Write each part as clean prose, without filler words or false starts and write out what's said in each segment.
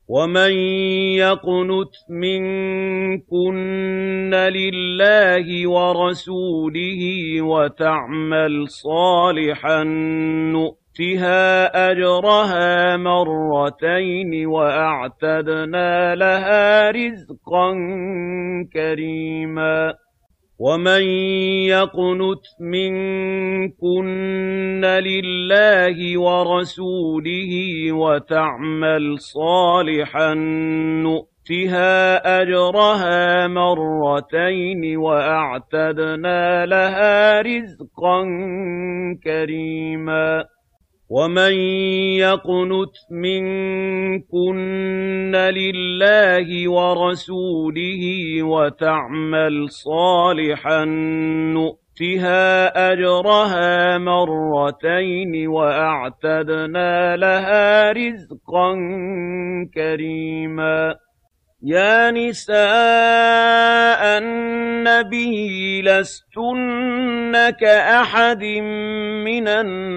وَمَن يَقْنُتْ مِنكُنَّ لِلَّهِ وَرَسُولِهِ وَتَعْمَلْ صَالِحًا نُّؤْتِهَا أَجْرَهَا مَرَّتَيْنِ وَأَعْتَدْنَا لَهَا رِزْقًا كَرِيمًا وَمَن يَقْنُتْ مِنكُنَّ لِلَّهِ وَرَسُولِهِ وَتَعْمَلْ صَالِحًا نُّؤْتِهَا أَجْرَهَا مَرَّتَيْنِ وَأَعْتَدْنَا لَهَا رِزْقًا كَرِيمًا وَمَن يَقْنُتْ مِنكُنَّ لِلَّهِ وَرَسُولِهِ وَتَعْمَلْ صَالِحًا نُّؤْتِهَا أَجْرَهَا مَرَّتَيْنِ وَأَعْتَدْنَا لَهَا رِزْقًا كَرِيمًا يَا نِسَاءَ النَّبِيِّ لَسْتُنَّ كَأَحَدٍ مِّنَ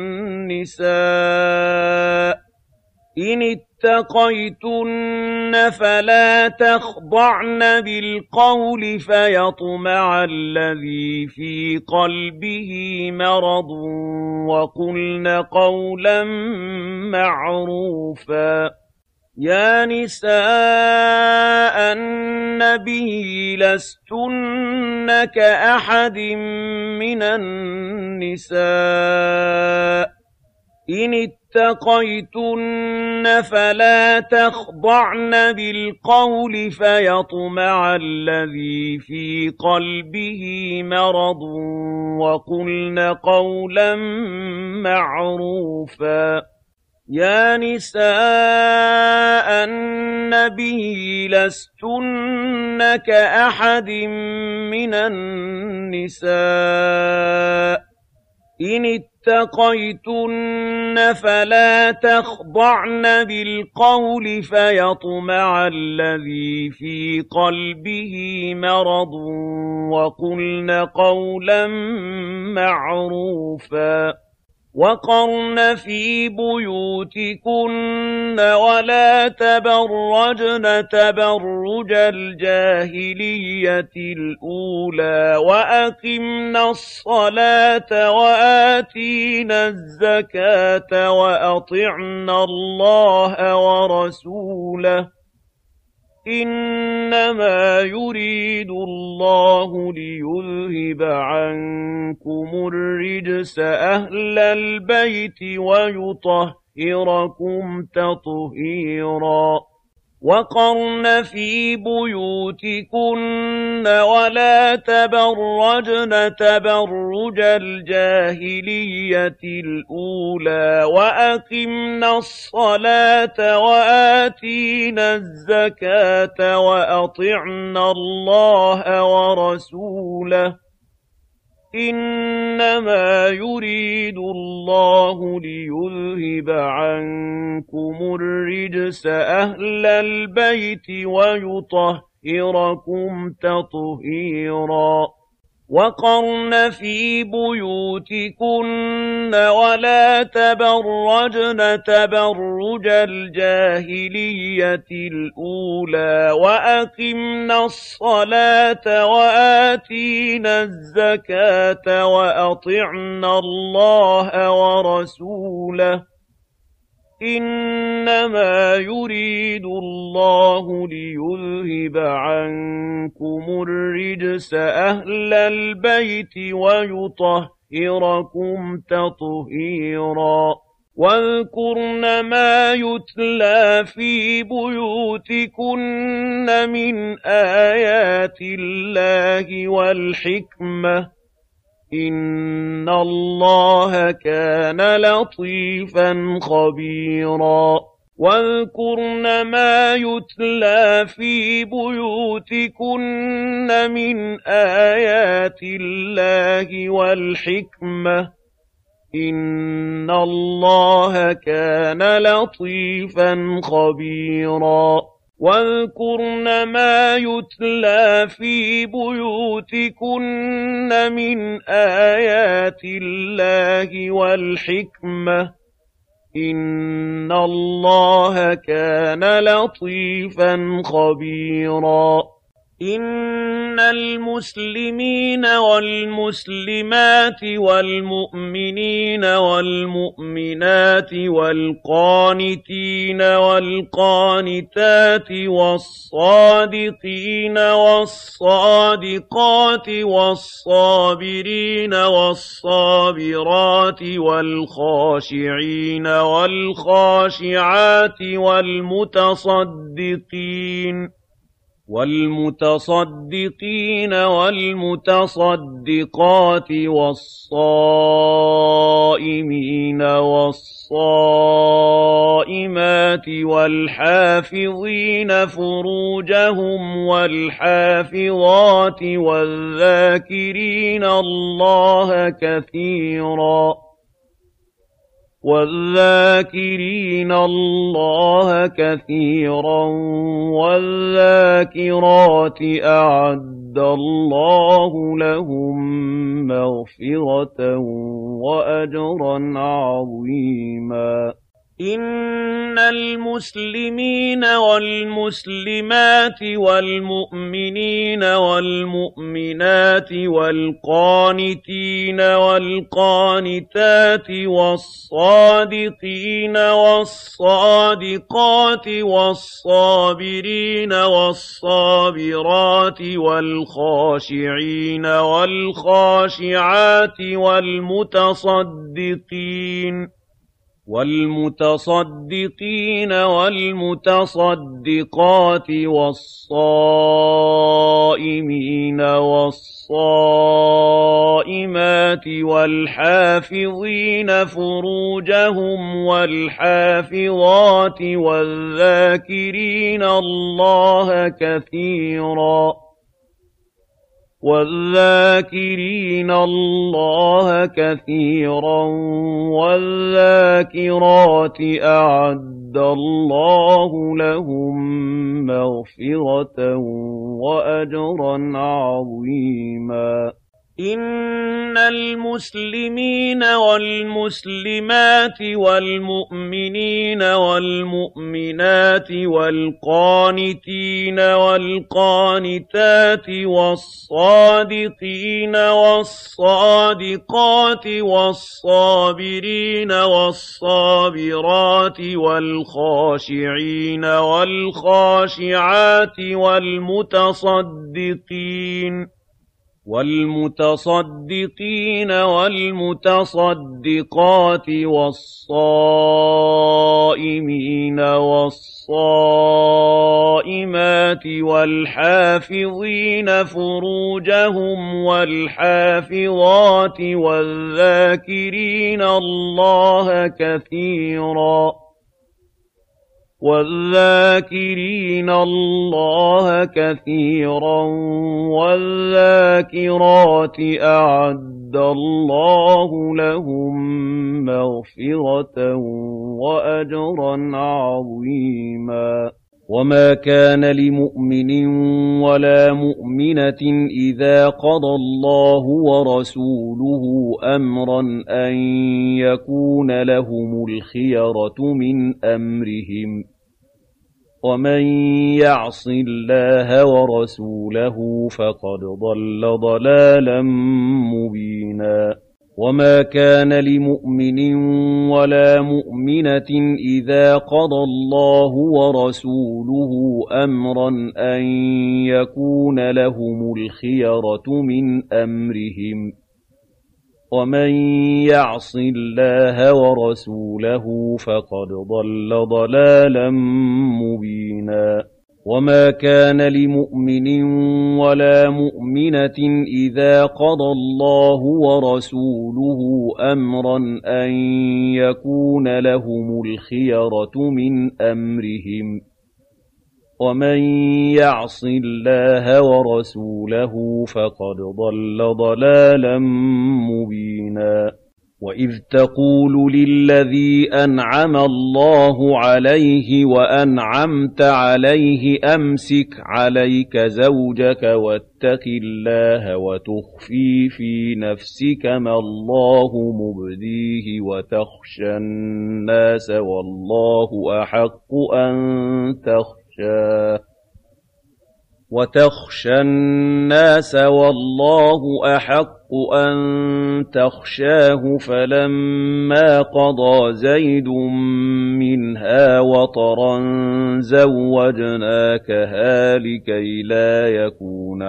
النِّسَاءِ إِنِ اتَّقَيْتُنَّ فَلَا تَخْضَعْنَ بِالْقَوْلِ فَيَطْمَعَ الَّذِي فِي قَلْبِهِ مَرَضٌ وَقُلْنَ قَوْلًا مَّعْرُوفًا يَا نِسَاءَ النَّبِيِّ لَسْتُنَّ كَأَحَدٍ مِّنَ النِّسَاءِ إِنِ اتَّقَيْتُنَّ فَلَا تَخْضَعْنَ بِالْقَوْلِ فَيَطْمَعَ الَّذِي فِي قَلْبِهِ مَرَضٌ وَقُلْنَ قَوْلًا مَّعْرُوفًا يَا نِسَاءَ النَّبِيِّ لَسْتُنَّ كَأَحَدٍ مِّنَ النِّسَاءِ إِنِ اتَّقَيْتُنَّ فَلَا تَخْضَعْنَ بِالْقَوْلِ فَيَطْمَعَ الَّذِي فِي قَلْبِهِ مَرَضٌ وَقُلْنَ قَوْلًا مَّعْرُوفًا وَقَرْنَ فِي بُيُوتِكُنَّ وَلَا تَبَرَّجْنَ تَبَرُّجَ الْجَاهِلِيَّةِ الْأُولَىٰ وَأَقِمْنَ الصَّلَاةَ وَآتِينَ الزَّكَاةَ وَأَطِعْنَ اللَّهَ وَرَسُولَهُ إِنَّمَا يُرِيدُ اللَّهُ لِيُذْهِبَ عَنكُمُ الرِّجْسَ أَهْلَ الْبَيْتِ وَيُطَهِّرَكُمْ تَطْهِيرًا وَقَرْنَ فِي بُيُوتِكُنَّ وَلَا تَبَرَّجْنَ تَبَرُّجَ الْجَاهِلِيَّةِ الْأُولَىٰ وَأَقِمْنَ الصَّلَاةَ وَآتِينَ الزَّكَاةَ وَأَطِعْنَ اللَّهَ وَرَسُولَهُ إِنَّمَا يُرِيدُ اللَّهُ لِيُذْهِبَ عَنكُمُ الرِّجْسَ أَهْلَ الْبَيْتِ وَيُطَهِّرَكُمْ تَطْهِيرًا وَقَرْنَ فِي بُيُوتِكُنَّ وَلَا تَبَرَّجْنَ تَبَرُّجَ الْجَاهِلِيَّةِ الْأُولَىٰ وَأَقِمْنَ الصَّلَاةَ وَآتِينَ الزَّكَاةَ وَأَطِعْنَ اللَّهَ وَرَسُولَهُ إِنَّمَا يُرِيدُ اللَّهُ لِيُذْهِبَ عَنكُمُ الرِّجْسَ أَهْلَ الْبَيْتِ وَيُطَهِّرَكُمْ تَطْهِيرًا وَاذْكُرْنَ مَا يُتْلَىٰ فِي بُيُوتِكُنَّ مِنْ آيَاتِ اللَّهِ وَالْحِكْمَةِ إِنَّ اللَّهَ كَانَ لَطِيفًا خَبِيرًا وَاذْكُرْنَ مَا يُتْلَىٰ فِي بُيُوتِكُنَّ مِنْ آيَاتِ اللَّهِ وَالْحِكْمَةِ إِنَّ اللَّهَ كَانَ لَطِيفًا خَبِيرًا وَاذْكُرْنَ مَا يُتْلَىٰ فِي بُيُوتِكُنَّ مِنْ آيَاتِ اللَّهِ وَالْحِكْمَةِ إِنَّ اللَّهَ كَانَ لَطِيفًا خَبِيرًا إِنَّ الْمُسْلِمِينَ وَالْمُسْلِمَاتِ وَالْمُؤْمِنِينَ وَالْمُؤْمِنَاتِ وَالْقَانِتِينَ وَالْقَانِتَاتِ وَالصَّادِقِينَ وَالصَّادِقَاتِ وَالصَّابِرِينَ وَالصَّابِرَاتِ وَالْخَاشِعِينَ وَالْخَاشِعَاتِ وَالْمُتَصَدِّقِينَ وَالْمُتَصَدِّقَاتِ وَالصَّائِمِينَ وَالصَّائِمَاتِ وَالْحَافِظِينَ فُرُوجَهُمْ وَالْحَافِظَاتِ وَالذَّاكِرِينَ اللَّهَ كَثِيرًا وَالذَّاكِرَاتِ أَعَدَّ اللَّهُ لَهُم مَّغْفِرَةً وَأَجْرًا عَظِيمًا إِنَّ الْمُسْلِمِينَ وَالْمُسْلِمَاتِ وَالْمُؤْمِنِينَ وَالْمُؤْمِنَاتِ وَالْقَانِتِينَ وَالْقَانِتَاتِ وَالصَّادِقِينَ وَالصَّادِقَاتِ وَالصَّابِرِينَ وَالصَّابِرَاتِ وَالْخَاشِعِينَ وَالْخَاشِعَاتِ وَالْمُتَصَدِّقِينَ وَالْمُتَصَدِّقَاتِ وَالصَّائِمِينَ وَالصَّائِمَاتِ وَالْحَافِظِينَ فُرُوجَهُمْ وَالْحَافِظَاتِ وَالذَّاكِرِينَ اللَّهَ كَثِيرًا وَالذَّاكِرَاتِ أَعَدَّ اللَّهُ لَهُم مَّغْفِرَةً وَأَجْرًا عَظِيمًا إِنَّ الْمُسْلِمِينَ وَالْمُسْلِمَاتِ وَالْمُؤْمِنِينَ وَالْمُؤْمِنَاتِ وَالْقَانِتِينَ وَالْقَانِتَاتِ وَالصَّادِقِينَ وَالصَّادِقَاتِ وَالصَّابِرِينَ وَالصَّابِرَاتِ وَالْخَاشِعِينَ وَالْخَاشِعَاتِ وَالْمُتَصَدِّقِينَ وَالْمُتَصَدِّقَاتِ وَالصَّائِمِينَ وَالصَّائِمَاتِ وَالْحَافِظِينَ فُرُوجَهُمْ وَالْحَافِظَاتِ وَالذَّاكِرِينَ اللَّهَ كَثِيرًا وَالذَّاكِرَاتِ أَعَدَّ اللَّهُ لَهُم مَّغْفِرَةً وَأَجْرًا عَظِيمًا وَمَا كَانَ لِمُؤْمِنٍ وَلَا مُؤْمِنَةٍ إِذَا قَضَى اللَّهُ وَرَسُولُهُ أَمْرًا أَن يَكُونَ لَهُمُ الْخِيَرَةُ مِنْ أَمْرِهِمْ ۗ وَمَن يَعْصِ اللَّهَ وَرَسُولَهُ فَقَدْ ضَلَّ ضَلَالًا مُّبِينًا وَمَا كَانَ لِمُؤْمِنٍ وَلَا مُؤْمِنَةٍ إِذَا قَضَى اللَّهُ وَرَسُولُهُ أَمْرًا أَن يَكُونَ لَهُمُ الْخِيَرَةُ مِنْ أَمْرِهِمْ ۗ وَمَن يَعْصِ اللَّهَ وَرَسُولَهُ فَقَدْ ضَلَّ ضَلَالًا مُّبِينًا وَمَا كَانَ لِمُؤْمِنٍ وَلَا مُؤْمِنَةٍ إِذَا قَضَى اللَّهُ وَرَسُولُهُ أَمْرًا أَن يَكُونَ لَهُمُ الْخِيَرَةُ مِنْ أَمْرِهِمْ ۗ وَمَن يَعْصِ اللَّهَ وَرَسُولَهُ فَقَدْ ضَلَّ ضَلَالًا مُّبِينًا وَإِذْ تَقُولُ لِلَّذِي أَنْعَمَ اللَّهُ عَلَيْهِ وَأَنْعَمْتَ عَلَيْهِ أَمْسِكْ عَلَيْكَ زَوْجَكَ وَاتَّقِ اللَّهَ وَتُخْفِي فِي نَفْسِكَ مَا اللَّهُ مُبْدِيهِ وَتَخْشَى النَّاسَ وَاللَّهُ أَحَقُّ أَن تَخْشَاهُ فَلَمَّا قَضَىٰ زَيْدٌ مِّنْهَا وَطَرًا زَوَّجْنَاكَهَا لِكَيْ لَا يَكُونَ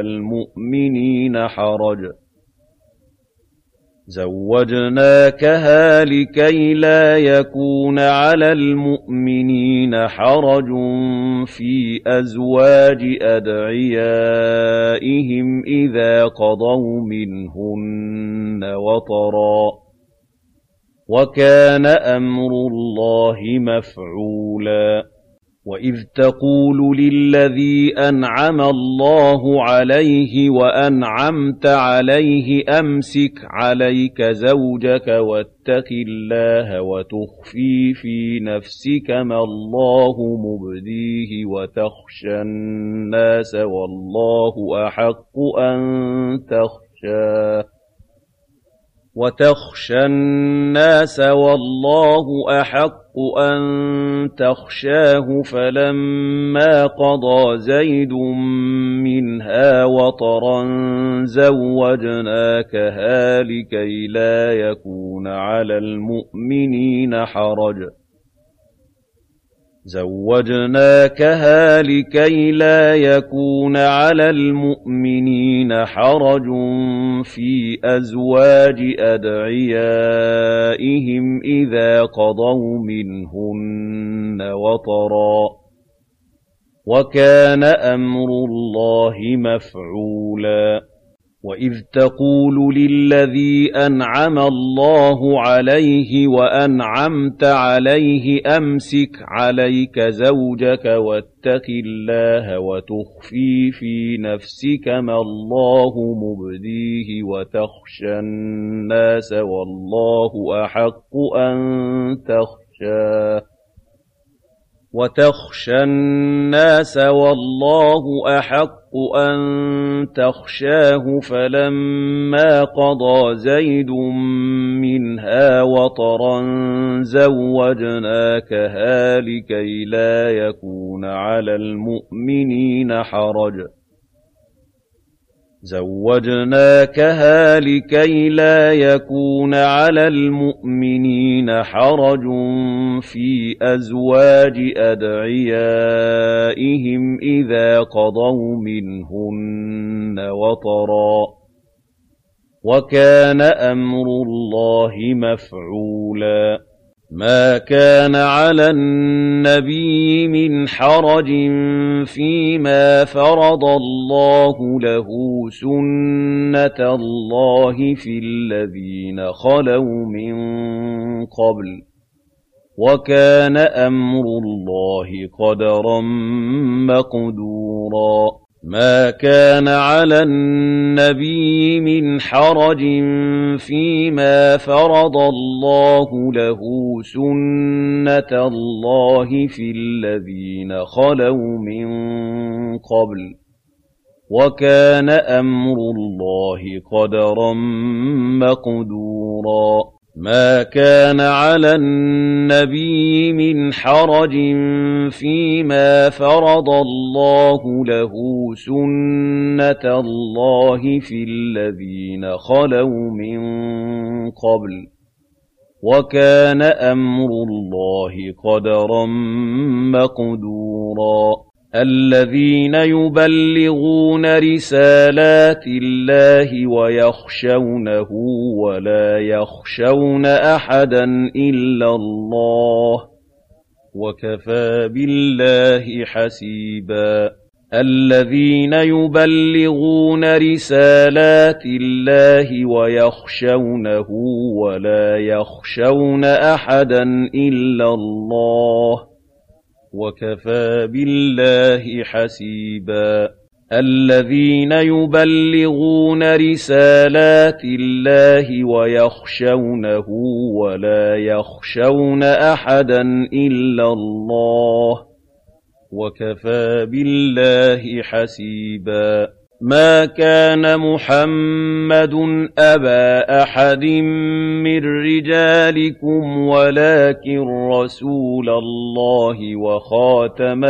عَلَى الْمُؤْمِنِينَ حَرَجٌ فِي أَزْوَاجِ أَدْعِيَائِهِمْ إِذَا قَضَوْا مِنْهُنَّ وَطَرًا ۚ وَكَانَ أَمْرُ اللَّهِ مَفْعُولًا وَإِذْ تَقُولُ لِلَّذِي أَنْعَمَ اللَّهُ عَلَيْهِ وَأَنْعَمْتَ عَلَيْهِ أَمْسِكْ عَلَيْكَ زَوْجَكَ وَاتَّقِ اللَّهَ وَتُخْفِي فِي نَفْسِكَ مَا اللَّهُ مُبْدِيهِ وَتَخْشَى النَّاسَ وَاللَّهُ أَحَقُّ أَن تَخْشَاهُ فَلَمَّا قَضَىٰ زَيْدٌ مِّنْهَا وَطَرًا زَوَّجْنَاكَهَا لِكَيْ لَا يَكُونَ عَلَى الْمُؤْمِنِينَ حَرَجٌ فِي أَزْوَاجِ أَدْعِيَائِهِمْ إِذَا قَضَوْا مِنْهُنَّ وَطَرًا ۚ وَكَانَ أَمْرُ اللَّهِ مَفْعُولًا وَإِذْ تَقُولُ لِلَّذِي أَنْعَمَ اللَّهُ عَلَيْهِ وَأَنْعَمْتَ عَلَيْهِ أَمْسِكْ عَلَيْكَ زَوْجَكَ وَاتَّقِ اللَّهَ وَتُخْفِي فِي نَفْسِكَ مَا اللَّهُ مُبْدِيهِ وَتَخْشَى النَّاسَ وَاللَّهُ أَحَقُّ أَن تَخْشَاهُ فَلَمَّا قَضَىٰ زَيْدٌ مِّنْهَا وَطَرًا زَوَّجْنَاكَهَا لِكَيْ لَا يَكُونَ عَلَى الْمُؤْمِنِينَ حَرَجٌ فِي أَزْوَاجِ أَدْعِيَائِهِمْ إِذَا قَضَوْا مِنْهُنَّ وَطَرًا ۚ وَكَانَ أَمْرُ اللَّهِ مَفْعُولًا مَا كَانَ عَلَى النَّبِيِّ مِنْ حَرَجٍ فِيمَا فَرَضَ اللَّهُ لَهُ ۖ سُنَّةَ اللَّهِ فِي الَّذِينَ خَلَوْا مِن قَبْلُ ۚ وَكَانَ أَمْرُ اللَّهِ قَدَرًا مَّقْدُورًا مَا كَانَ عَلَى النَّبِيِّ مِنْ حَرَجٍ فِيمَا فَرَضَ اللَّهُ لَهُ ۖ سُنَّةَ اللَّهِ فِي الَّذِينَ خَلَوْا مِن قَبْلُ ۚ وَكَانَ أَمْرُ اللَّهِ قَدَرًا مَّقْدُورًا مَا كَانَ عَلَى النَّبِيِّ مِنْ حَرَجٍ فِيمَا فَرَضَ اللَّهُ لَهُ ۖ سُنَّةَ اللَّهِ فِي الَّذِينَ خَلَوْا مِن قَبْلُ ۚ وَكَانَ أَمْرُ اللَّهِ قَدَرًا مَّقْدُورًا الَّذِينَ يُبَلِّغُونَ رِسَالَاتِ اللَّهِ وَيَخْشَوْنَهُ وَلَا يَخْشَوْنَ أَحَدًا إِلَّا اللَّهَ ۗ وَكَفَىٰ بِاللَّهِ حَسِيبًا الَّذِينَ يُبَلِّغُونَ رِسَالَاتِ اللَّهِ وَيَخْشَوْنَهُ وَلَا يَخْشَوْنَ أَحَدًا إِلَّا اللَّهَ ۗ وَكَفَىٰ بِاللَّهِ حَسِيبًا الذين يبلغون رسالات الله ويخشونه ولا يخشون أحدا إلا الله وكفى بالله حسيبا ما كان محمد أبا أحد من رجالكم ولكن رسول الله وخاتم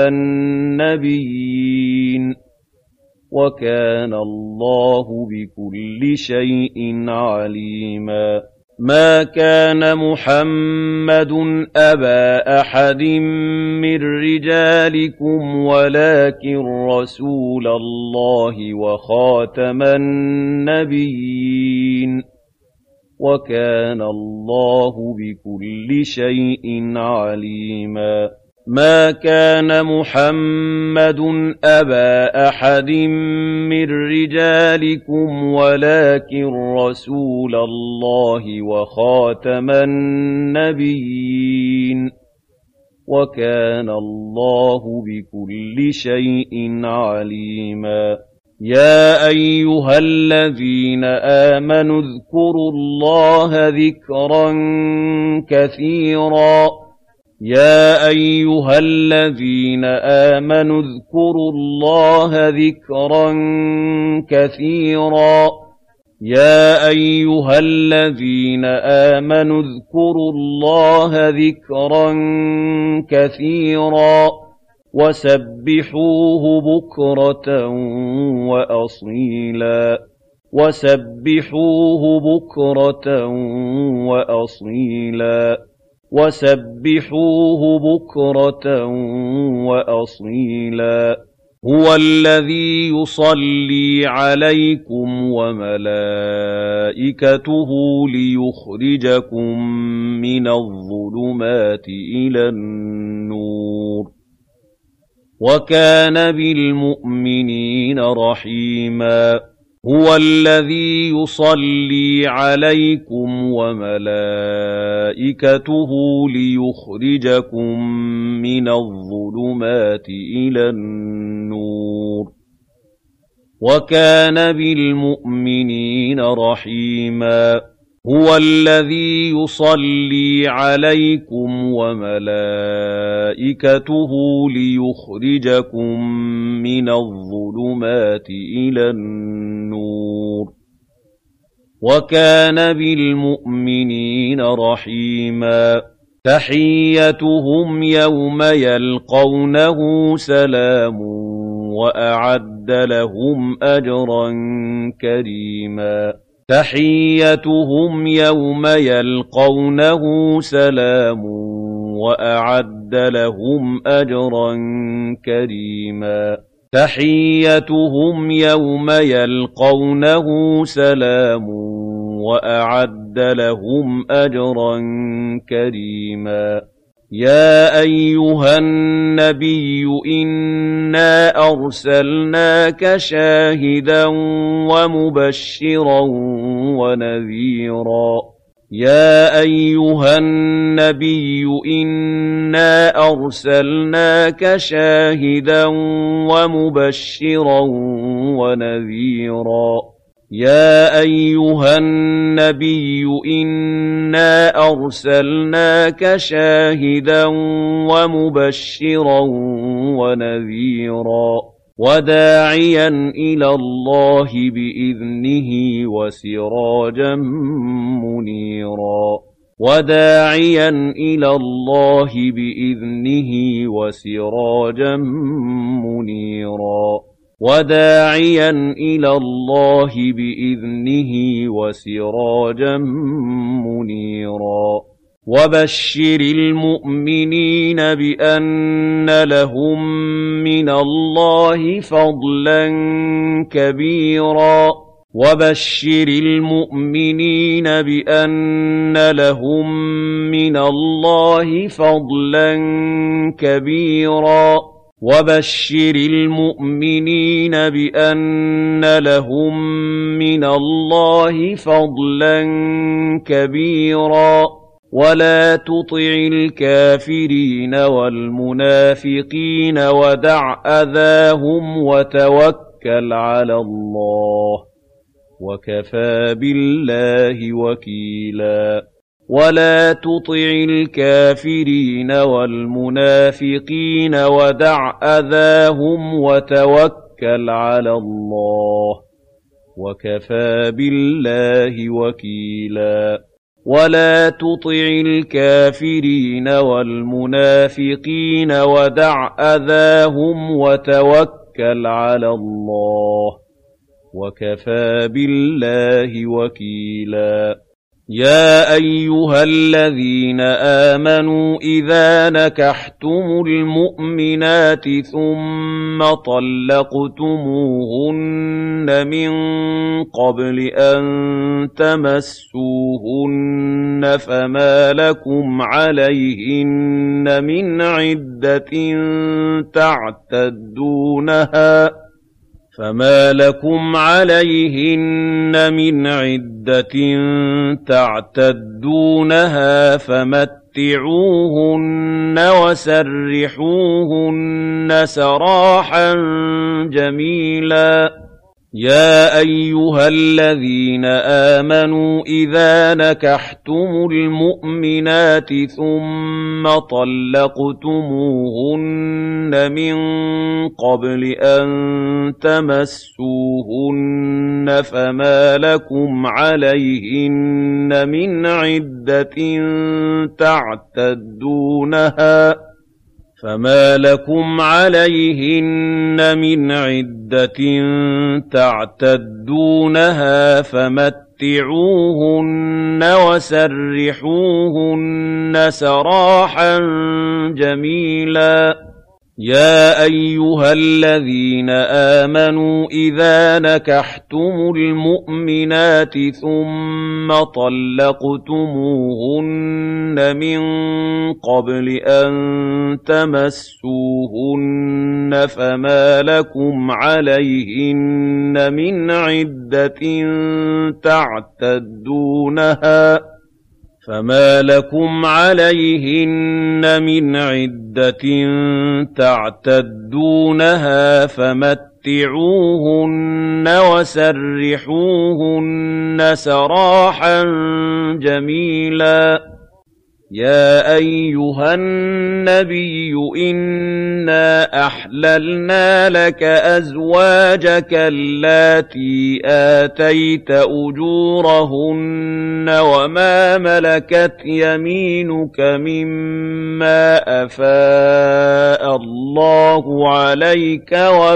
النبيين وكان الله بكل شيء عليما ما كان محمد أبا أحد من رجالكم ولكن رسول الله وخاتم النبيين وكان الله بكل شيء عليما ما كان محمد أبا أحد من رجالكم ولكن رسول الله وخاتم النبيين وكان الله بكل شيء عليما يا أيها الذين آمنوا اذكروا الله ذكرا كثيرا يا أيها الذين آمنوا اذكروا الله ذكرا كثيرا يا أيها الذين آمنوا اذكروا الله ذكرا كثيرا وسبحوه بكرة وأصيلا وسبحوه بكرة وأصيلا وسبحوه بكرة وأصيلا هو الذي يصلي عليكم وملائكته ليخرجكم من الظلمات إلى النور وكان بالمؤمنين رحيما هو الذي يصلي عليكم وملائكته ليخرجكم من الظلمات إلى النور وكان بالمؤمنين رحيما هو الذي يصلي عليكم وملائكته ليخرجكم من الظلمات إلى النور وكان بالمؤمنين رحيما تحيتهم يوم يلقونه سلام وأعد لهم أجرا كريما تحيتهم يوم يلقونه سلام وأعد لهم أجرا كريما تحيتهم يوم يلقونه سلام وأعد لهم أجرا كريما يا أيها النبي إنا أرسلناك شاهدا ومبشرا ونذيرا يا أيها النبي إنا أرسلناك شاهدا ومبشرا ونذيرا يا أيها النبي إنا أرسلناك شاهدا ومبشرا ونذيرا وداعيا إلى الله بإذنه وسراجا منيرا وداعيا إلى الله بإذنه وسراجا منيرا وداعيا إلى الله بإذنه وسراجا منيرا وبشر المؤمنين بأن لهم من الله فضلا كبيرا وبشر المؤمنين بأن لهم من الله فضلا كبيرا وبشر المؤمنين بأن لهم من الله فضلا كبيرا ولا تطع الكافرين والمنافقين ودع أذاهم وتوكل وَتَوَكَّلْ عَلَى اللَّهِ وَكَفَىٰ بِاللَّهِ وَكِيلًا وَلَا تُطِعِ الْكَافِرِينَ وَالْمُنَافِقِينَ وَدَعْ أَذَاهُمْ وَتَوَكَّلْ عَلَى اللَّهِ وَكَفَىٰ بِاللَّهِ وَكِيلًا وَلَا تُطِعِ الْكَافِرِينَ وَالْمُنَافِقِينَ وَدَعْ أَذَاهُمْ وَتَوَكَّلْ عَلَى اللَّهِ وَكَفَىٰ بِاللَّهِ وَكِيلًا يَا أَيُّهَا الَّذِينَ آمَنُوا إِذَا نَكَحْتُمُ الْمُؤْمِنَاتِ ثُمَّ طَلَّقْتُمُوهُنَّ مِن قَبْلِ أَن تَمَسُّوهُنَّ فَمَا لَكُمْ عَلَيْهِنَّ مِنْ عِدَّةٍ تَعْتَدُّونَهَا فَمَتِّعُوهُنَّ وَسَرِّحُوهُنَّ سَرَاحًا جَمِيلًا يَا أَيُّهَا الَّذِينَ آمَنُوا إِذَا نَكَحْتُمُ الْمُؤْمِنَاتِ ثُمَّ طَلَّقْتُمُوهُنَّ مِن قَبْلِ أَن تَمَسُّوهُنَّ فَمَا لَكُمْ عَلَيْهِنَّ مِنْ عِدَّةٍ تَعْتَدُّونَهَا فَمَتِّعُوهُنَّ وَسَرِّحُوهُنَّ سَرَاحًا جَمِيلًا يَا أَيُّهَا الَّذِينَ آمَنُوا إِذَا نَكَحْتُمُ الْمُؤْمِنَاتِ ثُمَّ طَلَّقْتُمُوهُنَّ مِن قَبْلِ أَن تَمَسُّوهُنَّ فَمَا لَكُمْ عَلَيْهِنَّ مِنْ عِدَّةٍ تَعْتَدُّونَهَا فَمَتِّعُوهُنَّ وَسَرِّحُوهُنَّ سَرَاحًا جَمِيلًا يَا أَيُّهَا النَّبِيُّ إِنَّا أَحْلَلْنَا لَكَ أَزْوَاجَكَ اللَّاتِي آتَيْتَ أُجُورَهُنَّ وَمَا مَلَكَتْ يَمِينُكَ مِمَّا أَفَاءَ اللَّهُ عَلَيْكَ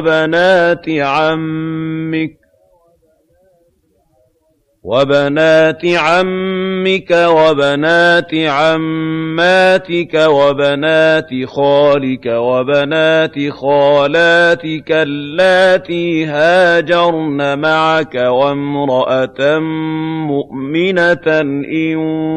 وبنات عمك وبنات عماتك وبنات خالك وبنات خالاتك اللاتي هاجرن معك وامرأة مؤمنة إن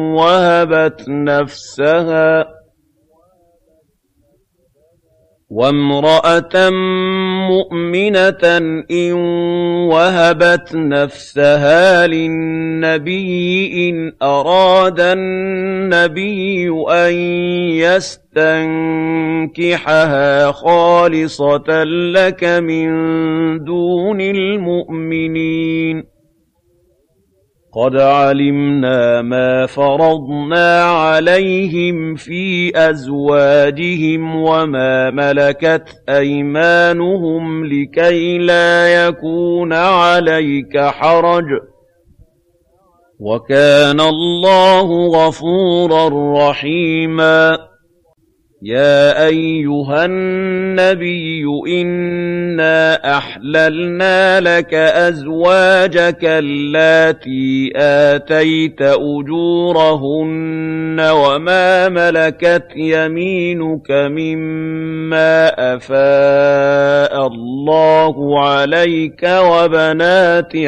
وهبت نفسها للنبي إن أراد النبي أن يستنكحها خالصة لك من دون المؤمنين قد علمنا ما فرضنا عليهم في أزواجهم وما ملكت أيمانهم لكي لا يكون عليك حرج وكان الله غفورا رحيما يا أيها النبي إنا أحللنا لك أزواجك اللاتي آتيت أجورهن وما ملكت يمينك مما أفاء الله عليك وبنات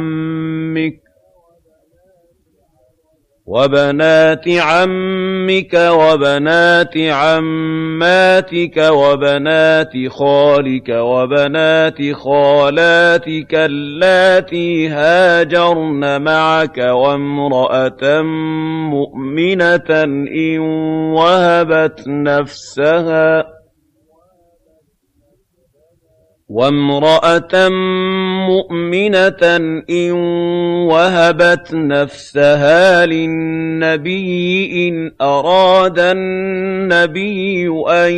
عمك وبنات عماتك وبنات خالك وبنات خالاتك اللاتي هاجرن معك وامرأة مؤمنة إن وامرأة مؤمنة إن وهبت نفسها للنبي إن أراد النبي أن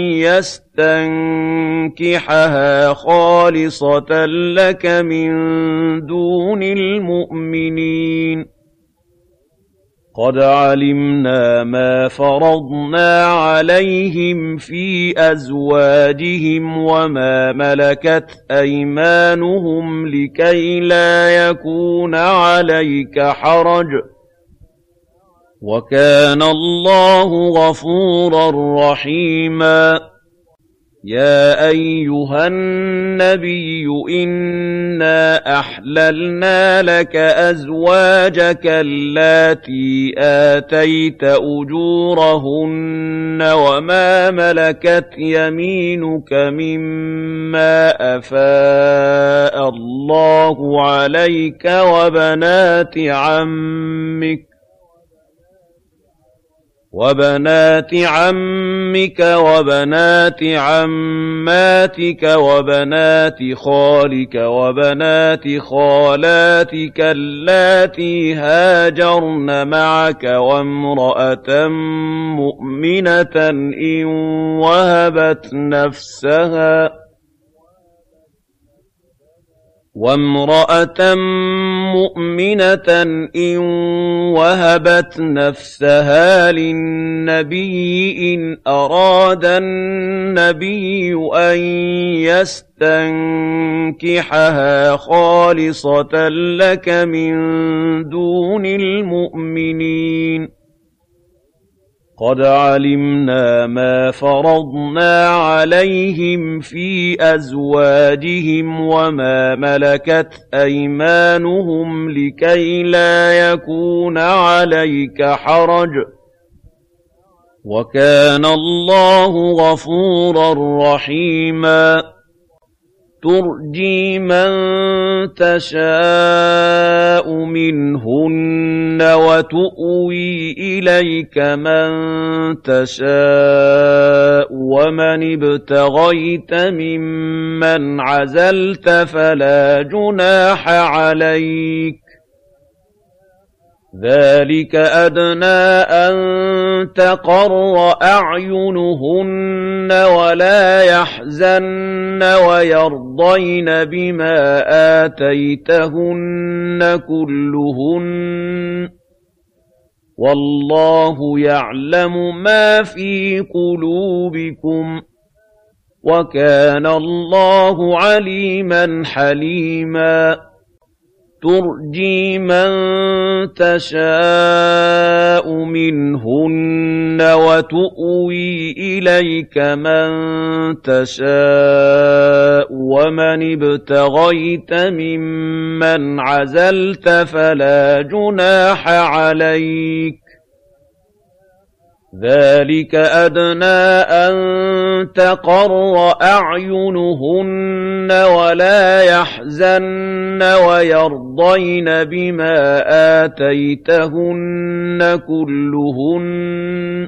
يستنكحها خالصة لك من دون المؤمنين قد علمنا ما فرضنا عليهم في أزواجهم وما ملكت أيمانهم لكي لا يكون عليك حرج وكان الله غفورا رحيما يا أيها النبي إنا أحللنا لك أزواجك اللاتي آتيت أجورهن وما ملكت يمينك مما أفاء الله عليك وبنات عمك وبنات وبنات عماتك وبنات خالك وبنات خالاتك اللاتي هاجرن معك وامرأة مؤمنة إن وهبت نفسها للنبي إن أراد النبي أن يستنكحها خالصة لك من دون المؤمنين قد علمنا ما فرضنا عليهم في أزواجهم وما ملكت أيمانهم لكي لا يكون عليك حرج وكان الله غفورا رحيما ترجي من تشاء منهن وتؤوي إليك من تشاء ومن ابتغيت ممن عزلت فلا جناح عليك ذلك أدنى أن تقر أعينهن ولا يحزن ويرضين بما آتيتهن كلهن والله يعلم ما في قلوبكم وكان الله عليما حليما ترجي من تشاء منهن وتؤوي إليك من تشاء ومن ابتغيت ممن عزلت فلا جناح عليك ذلك أدنى أن تقر أعينهن ولا يحزن ويرضين بما آتيتهن كلهن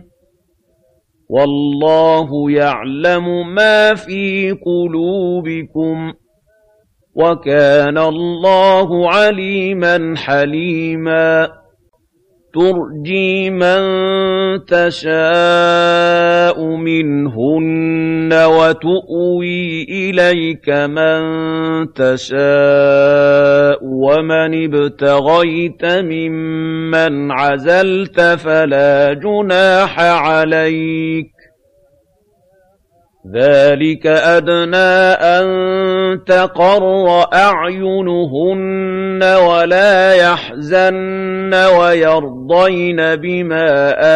والله يعلم ما في قلوبكم وكان الله عليما حليما ترجي من تشاء منهن وتؤوي إليك من تشاء ومن ابتغيت ممن عزلت فلا جناح عليك ذلك أدنى أن تقر أعينهن ولا يحزن ويرضين بما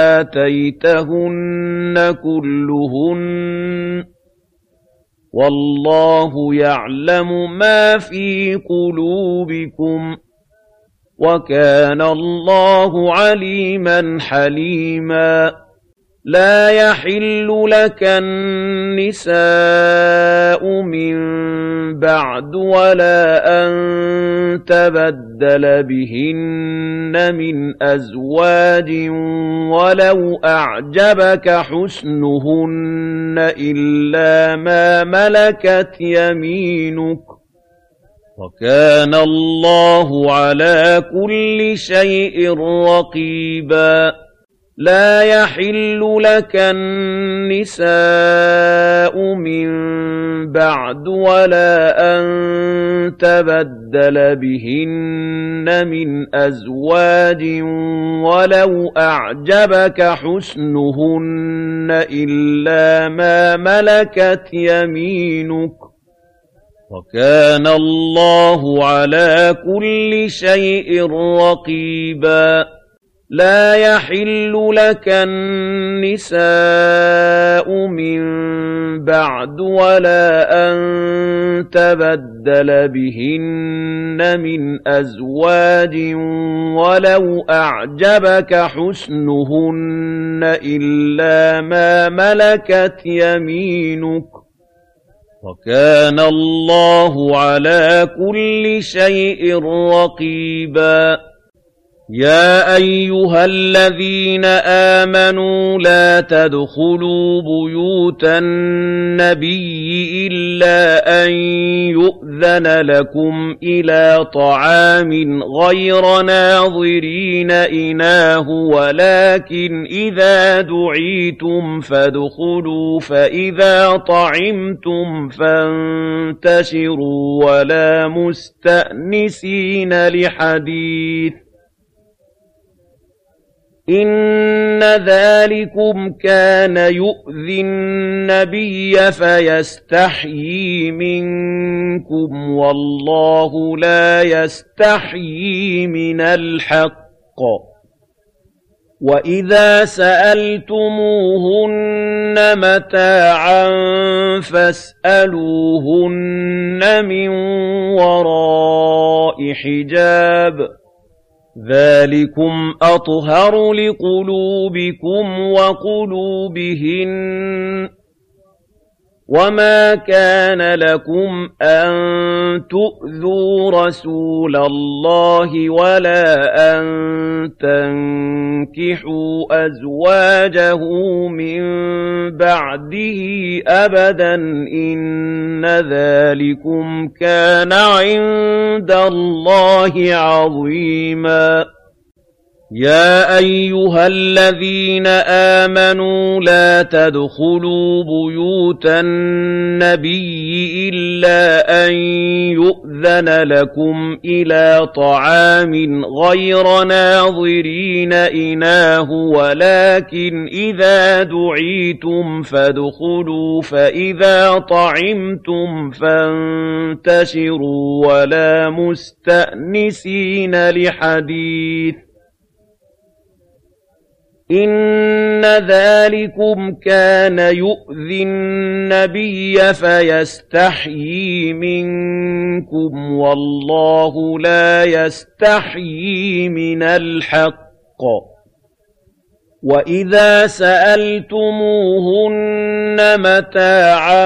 آتيتهن كلهن والله يعلم ما في قلوبكم وكان الله عليما حليما لا يحل لك النساء من بعد ولا أن تبدل تَبَدَّلَ بِهِنَّ مِنْ أَزْوَاجٍ وَلَوْ أَعْجَبَكَ حُسْنُهُنَّ إِلَّا مَا مَلَكَتْ يَمِينُكَ ۗ وَكَانَ اللَّهُ عَلَىٰ كُلِّ شَيْءٍ رَّقِيبًا لَا يَحِلُّ لَكَ النِّسَاءُ مِن بَعْدُ وَلَا أَن تَبَدَّلَ بِهِنَّ مِنْ أَزْوَاجٍ وَلَوْ أَعْجَبَكَ حُسْنُهُنَّ إِلَّا مَا مَلَكَتْ يَمِينُكَ ۗ وَكَانَ اللَّهُ عَلَىٰ كُلِّ شَيْءٍ رَّقِيبًا لَا يَحِلُّ لَكَ النِّسَاءُ مِن بَعْدُ وَلَا أَن تَبَدَّلَ بِهِنَّ مِنْ أَزْوَاجٍ وَلَوْ أَعْجَبَكَ حُسْنُهُنَّ إِلَّا مَا مَلَكَتْ يَمِينُكَ ۗ وَكَانَ اللَّهُ عَلَىٰ كُلِّ شَيْءٍ رَّقِيبًا يَا أَيُّهَا الَّذِينَ آمَنُوا لَا تَدْخُلُوا بُيُوتَ النَّبِيِّ إِلَّا أَن يُؤْذَنَ لَكُمْ إِلَىٰ طَعَامٍ غَيْرَ نَاظِرِينَ إِنَاهُ وَلَٰكِنْ إِذَا دُعِيتُمْ فَادْخُلُوا فَإِذَا طَعِمْتُمْ فَانتَشِرُوا وَلَا مُسْتَأْنِسِينَ لِحَدِيثٍ إِنَّ ذَٰلِكُمْ كَانَ يُؤْذِي النَّبِيَّ فَيَسْتَحْيِي مِنكُمْ وَاللَّهُ لَا يَسْتَحْيِي مِنَ الْحَقِّ وَإِذَا سَأَلْتُمُوهُنَّ مَتَاعًا فَاسْأَلُوهُنَّ مِن وَرَاءِ حِجَابٍ ذَٰلِكُمْ أَطْهَرُ لِقُلُوبِكُمْ وَقُلُوبِهِنَّ ۗ وَمَا كَانَ لَكُمْ أَن تُؤْذُوا رَسُولَ اللَّهِ وَلَا أَن تَنكِحُوا أَزْوَاجَهُ مِن بَعْدِهِ أَبَدًا ۚ إِنَّ ذَٰلِكُمْ كَانَ عِندَ اللَّهِ عَظِيمًا يَا أَيُّهَا الَّذِينَ آمَنُوا لَا تَدْخُلُوا بُيُوتَ النَّبِيِّ إِلَّا أَن يُؤْذَنَ لَكُمْ إِلَىٰ طَعَامٍ غَيْرَ نَاظِرِينَ إِنَاهُ وَلَٰكِنْ إِذَا دُعِيتُمْ فَادْخُلُوا فَإِذَا طَعِمْتُمْ فَانتَشِرُوا وَلَا مُسْتَأْنِسِينَ لِحَدِيثٍ إِنَّ ذَٰلِكُمْ كَانَ يُؤْذِي النَّبِيَّ فَيَسْتَحْيِي مِنكُمْ وَاللَّهُ لَا يَسْتَحْيِي مِنَ الْحَقِّ وَإِذَا سَأَلْتُمُوهُنَّ مَتَاعًا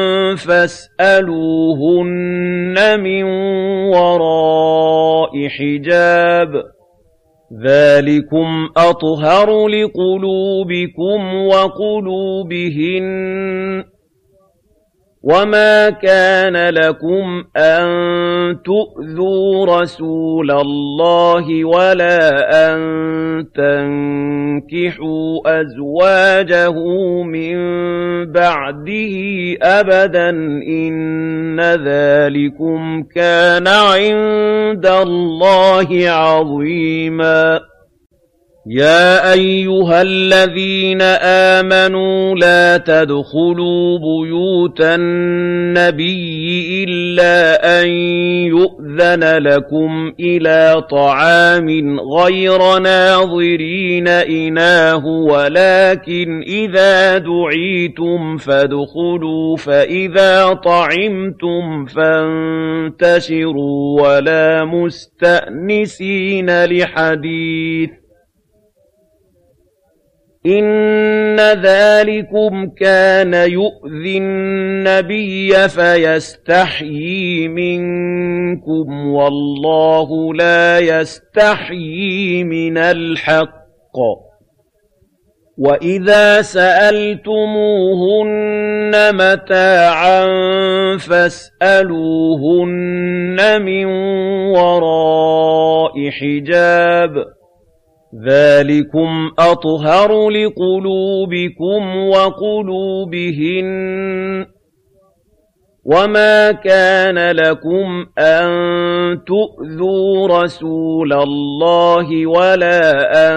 فَاسْأَلُوهُنَّ مِن وَرَاءِ حِجَابٍ ذَٰلِكُمْ أَطْهَرُ لِقُلُوبِكُمْ وَقُلُوبِهِنَّ ۗ وَمَا كَانَ لَكُمْ أَن تُؤْذُوا رَسُولَ اللَّهِ وَلَا أَن تَنكِحُوا أَزْوَاجَهُ مِن بَعْدِهِ أَبَدًا ۚ إِنَّ ذَٰلِكُمْ كَانَ عِندَ اللَّهِ عَظِيمًا يَا أَيُّهَا الَّذِينَ آمَنُوا لَا تَدْخُلُوا بُيُوتَ النَّبِيِّ إِلَّا أَن يُؤْذَنَ لَكُمْ إِلَىٰ طَعَامٍ غَيْرَ نَاظِرِينَ إِنَاهُ وَلَٰكِنْ إِذَا دُعِيتُمْ فَادْخُلُوا فَإِذَا طَعِمْتُمْ فَانتَشِرُوا وَلَا مُسْتَأْنِسِينَ لِحَدِيثٍ إِنَّ ذَٰلِكُمْ كَانَ يُؤْذِي النَّبِيَّ فَيَسْتَحْيِي مِنكُمْ ۖ وَاللَّهُ لَا يَسْتَحْيِي مِنَ الْحَقِّ ۚ وَإِذَا سَأَلْتُمُوهُنَّ مَتَاعًا فَاسْأَلُوهُنَّ مِن وَرَاءِ حِجَابٍ ۚ ذَٰلِكُمْ أَطْهَرُ لِقُلُوبِكُمْ وَقُلُوبِهِنَّ ۚ وَمَا كَانَ لَكُمْ أَن تُؤْذُوا رَسُولَ اللَّهِ وَلَا أَن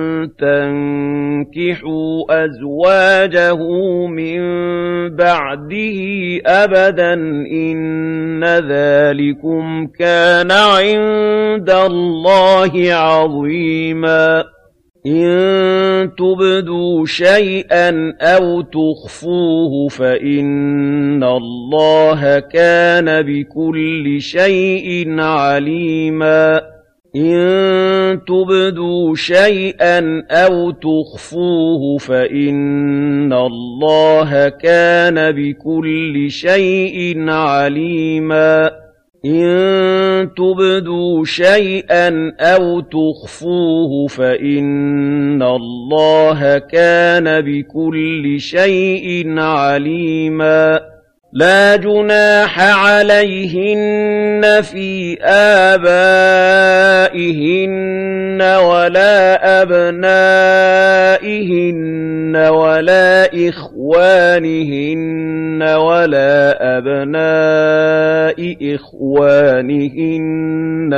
تَنكِحُوا أَزْوَاجَهُ مِن بَعْدِهِ أَبَدًا ۚ إِنَّ ذَٰلِكُمْ كَانَ عِندَ اللَّهِ عَظِيمًا إِن تُبْدُوا شَيْئًا أَوْ تُخْفُوهُ فَإِنَّ اللَّهَ كَانَ بِكُلِّ شَيْءٍ عَلِيمًا إِن تُبْدُوا شَيْئًا أَوْ تُخْفُوهُ فَإِنَّ اللَّهَ كَانَ بِكُلِّ شَيْءٍ عَلِيمًا إِن تُبْدُوا شَيْئًا أَوْ تُخْفُوهُ فَإِنَّ اللَّهَ كَانَ بِكُلِّ شَيْءٍ عَلِيمًا لَا جُنَاحَ عَلَيْهِنَّ في آبَائِهِنَّ وَلَا أَبْنَائِهِنَّ وَلَا إِخْوَانِهِنَّ وَلَا أَبْنَاءِ إِخْوَانِهِنَّ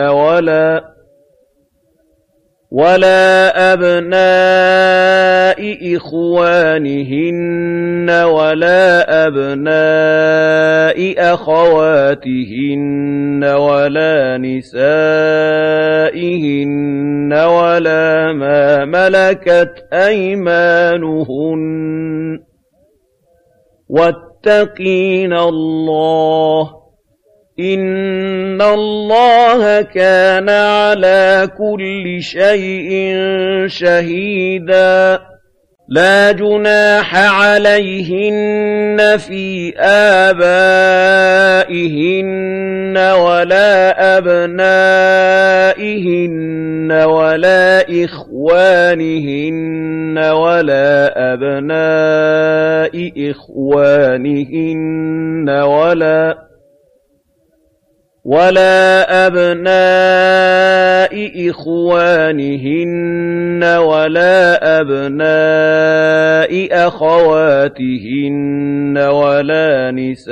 وَلَا أَبْنَاءِ إِخْوَانِهِنَّ وَلَا أَبْنَاءِ أَخَوَاتِهِنَّ وَلَا نِسَائِهِنَّ وَلَا مَا مَلَكَتْ أَيْمَانُهُنَّ ۗ وَاتَّقِينَ اللَّهَ ۚ إِنَّ اللَّهَ كَانَ عَلَىٰ كُلِّ شَيْءٍ شَهِيدًا لَا جُنَاحَ عَلَيْهِنَّ في آبَائِهِنَّ وَلَا أَبْنَائِهِنَّ وَلَا إِخْوَانِهِنَّ وَلَا أَبْنَاءِ إِخْوَانِهِنَّ وَلَا أَبْنَاءِ إِخْوَانِهِنَّ وَلَا أَبْنَاءِ أَخَوَاتِهِنَّ وَلَا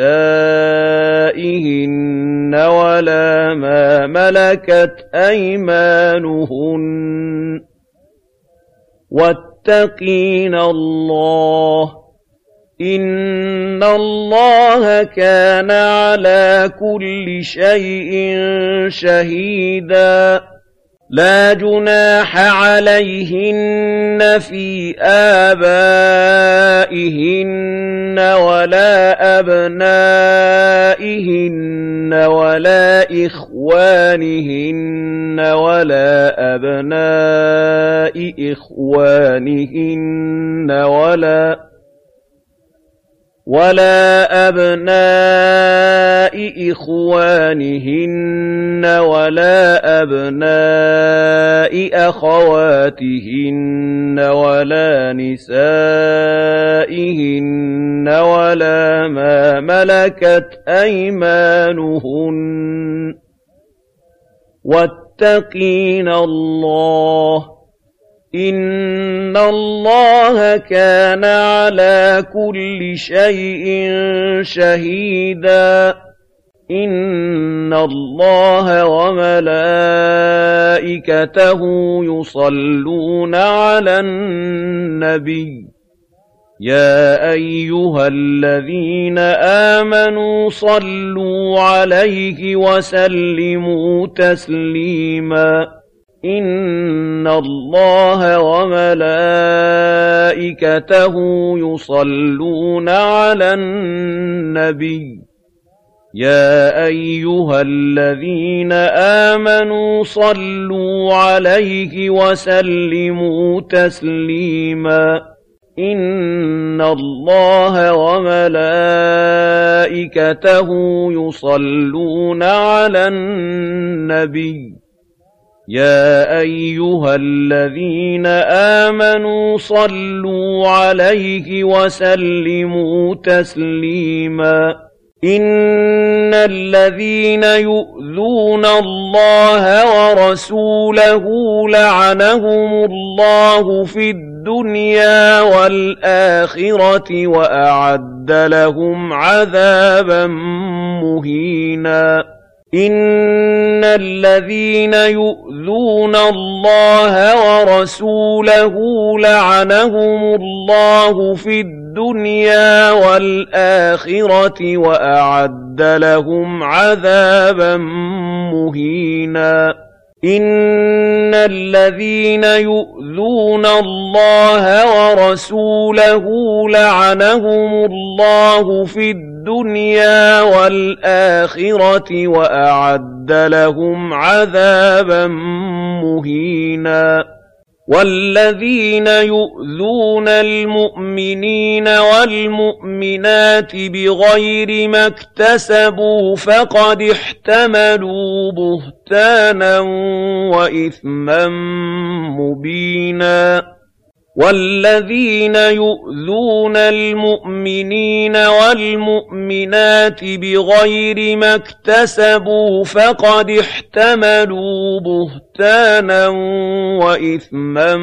نِسَائِهِنَّ وَلَا مَا مَلَكَتْ أَيْمَانُهُنَّ ۗ وَاتَّقِينَ اللَّهَ ۚ إِنَّ اللَّهَ كَانَ عَلَىٰ كُلِّ شَيْءٍ شَهِيدًا لَا جُنَاحَ عَلَيْهِنَّ في آبَائِهِنَّ وَلَا أَبْنَائِهِنَّ وَلَا إِخْوَانِهِنَّ وَلَا أَبْنَاءِ إِخْوَانِهِنَّ وَلَا أَبْنَاءِ إِخْوَانِهِنَّ وَلَا أَبْنَاءِ أَخَوَاتِهِنَّ وَلَا نِسَائِهِنَّ وَلَا مَا مَلَكَتْ أَيْمَانُهُنَّ ۗ وَاتَّقِينَ اللَّهَ ۚ إِنَّ اللَّهَ كَانَ عَلَىٰ كُلِّ شَيْءٍ شَهِيدًا إِنَّ اللَّهَ وَمَلَائِكَتَهُ يُصَلُّونَ عَلَى النَّبِيِّ يَا أَيُّهَا الَّذِينَ آمَنُوا صَلُّوا عَلَيْهِ وَسَلِّمُوا تَسْلِيمًا إِنَّ اللَّهَ وَمَلَائِكَتَهُ يُصَلُّونَ عَلَى النَّبِيِّ يَا أَيُّهَا الَّذِينَ آمَنُوا صَلُّوا عَلَيْهِ وَسَلِّمُوا تَسْلِيمًا إِنَّ اللَّهَ وَمَلَائِكَتَهُ يُصَلُّونَ عَلَى النَّبِيِّ يَا أَيُّهَا الَّذِينَ آمَنُوا صَلُّوا عَلَيْهِ وَسَلِّمُوا تَسْلِيمًا إِنَّ الَّذِينَ يُؤْذُونَ اللَّهَ وَرَسُولَهُ لَعَنَهُمُ اللَّهُ في الدُّنْيَا وَالْآخِرَةِ وَأَعَدَّ لَهُمْ عَذَابًا مُّهِينًا إِنَّ الَّذِينَ يُؤْذُونَ اللَّهَ وَرَسُولَهُ لَعَنَهُمُ اللَّهُ في الدُّنْيَا وَالْآخِرَةِ وَأَعَدَّ لَهُمْ عَذَابًا مُّهِينًا إِنَّ الَّذِينَ يُؤْذُونَ اللَّهَ وَرَسُولَهُ لَعَنَهُمُ اللَّهُ في الدُّنْيَا وَالْآخِرَةِ وَأَعَدَّ لَهُمْ عَذَابًا مُّهِينًا وَالَّذِينَ يُؤْذُونَ الْمُؤْمِنِينَ وَالْمُؤْمِنَاتِ بِغَيْرِ مَا اكْتَسَبُوا فَقَدِ احْتَمَلُوا بُهْتَانًا وَإِثْمًا مُّبِينًا وَالَّذِينَ يُؤْذُونَ الْمُؤْمِنِينَ وَالْمُؤْمِنَاتِ بِغَيْرِ مَا اكْتَسَبُوا فَقَدِ احْتَمَلُوا بُهْتَانًا وَإِثْمًا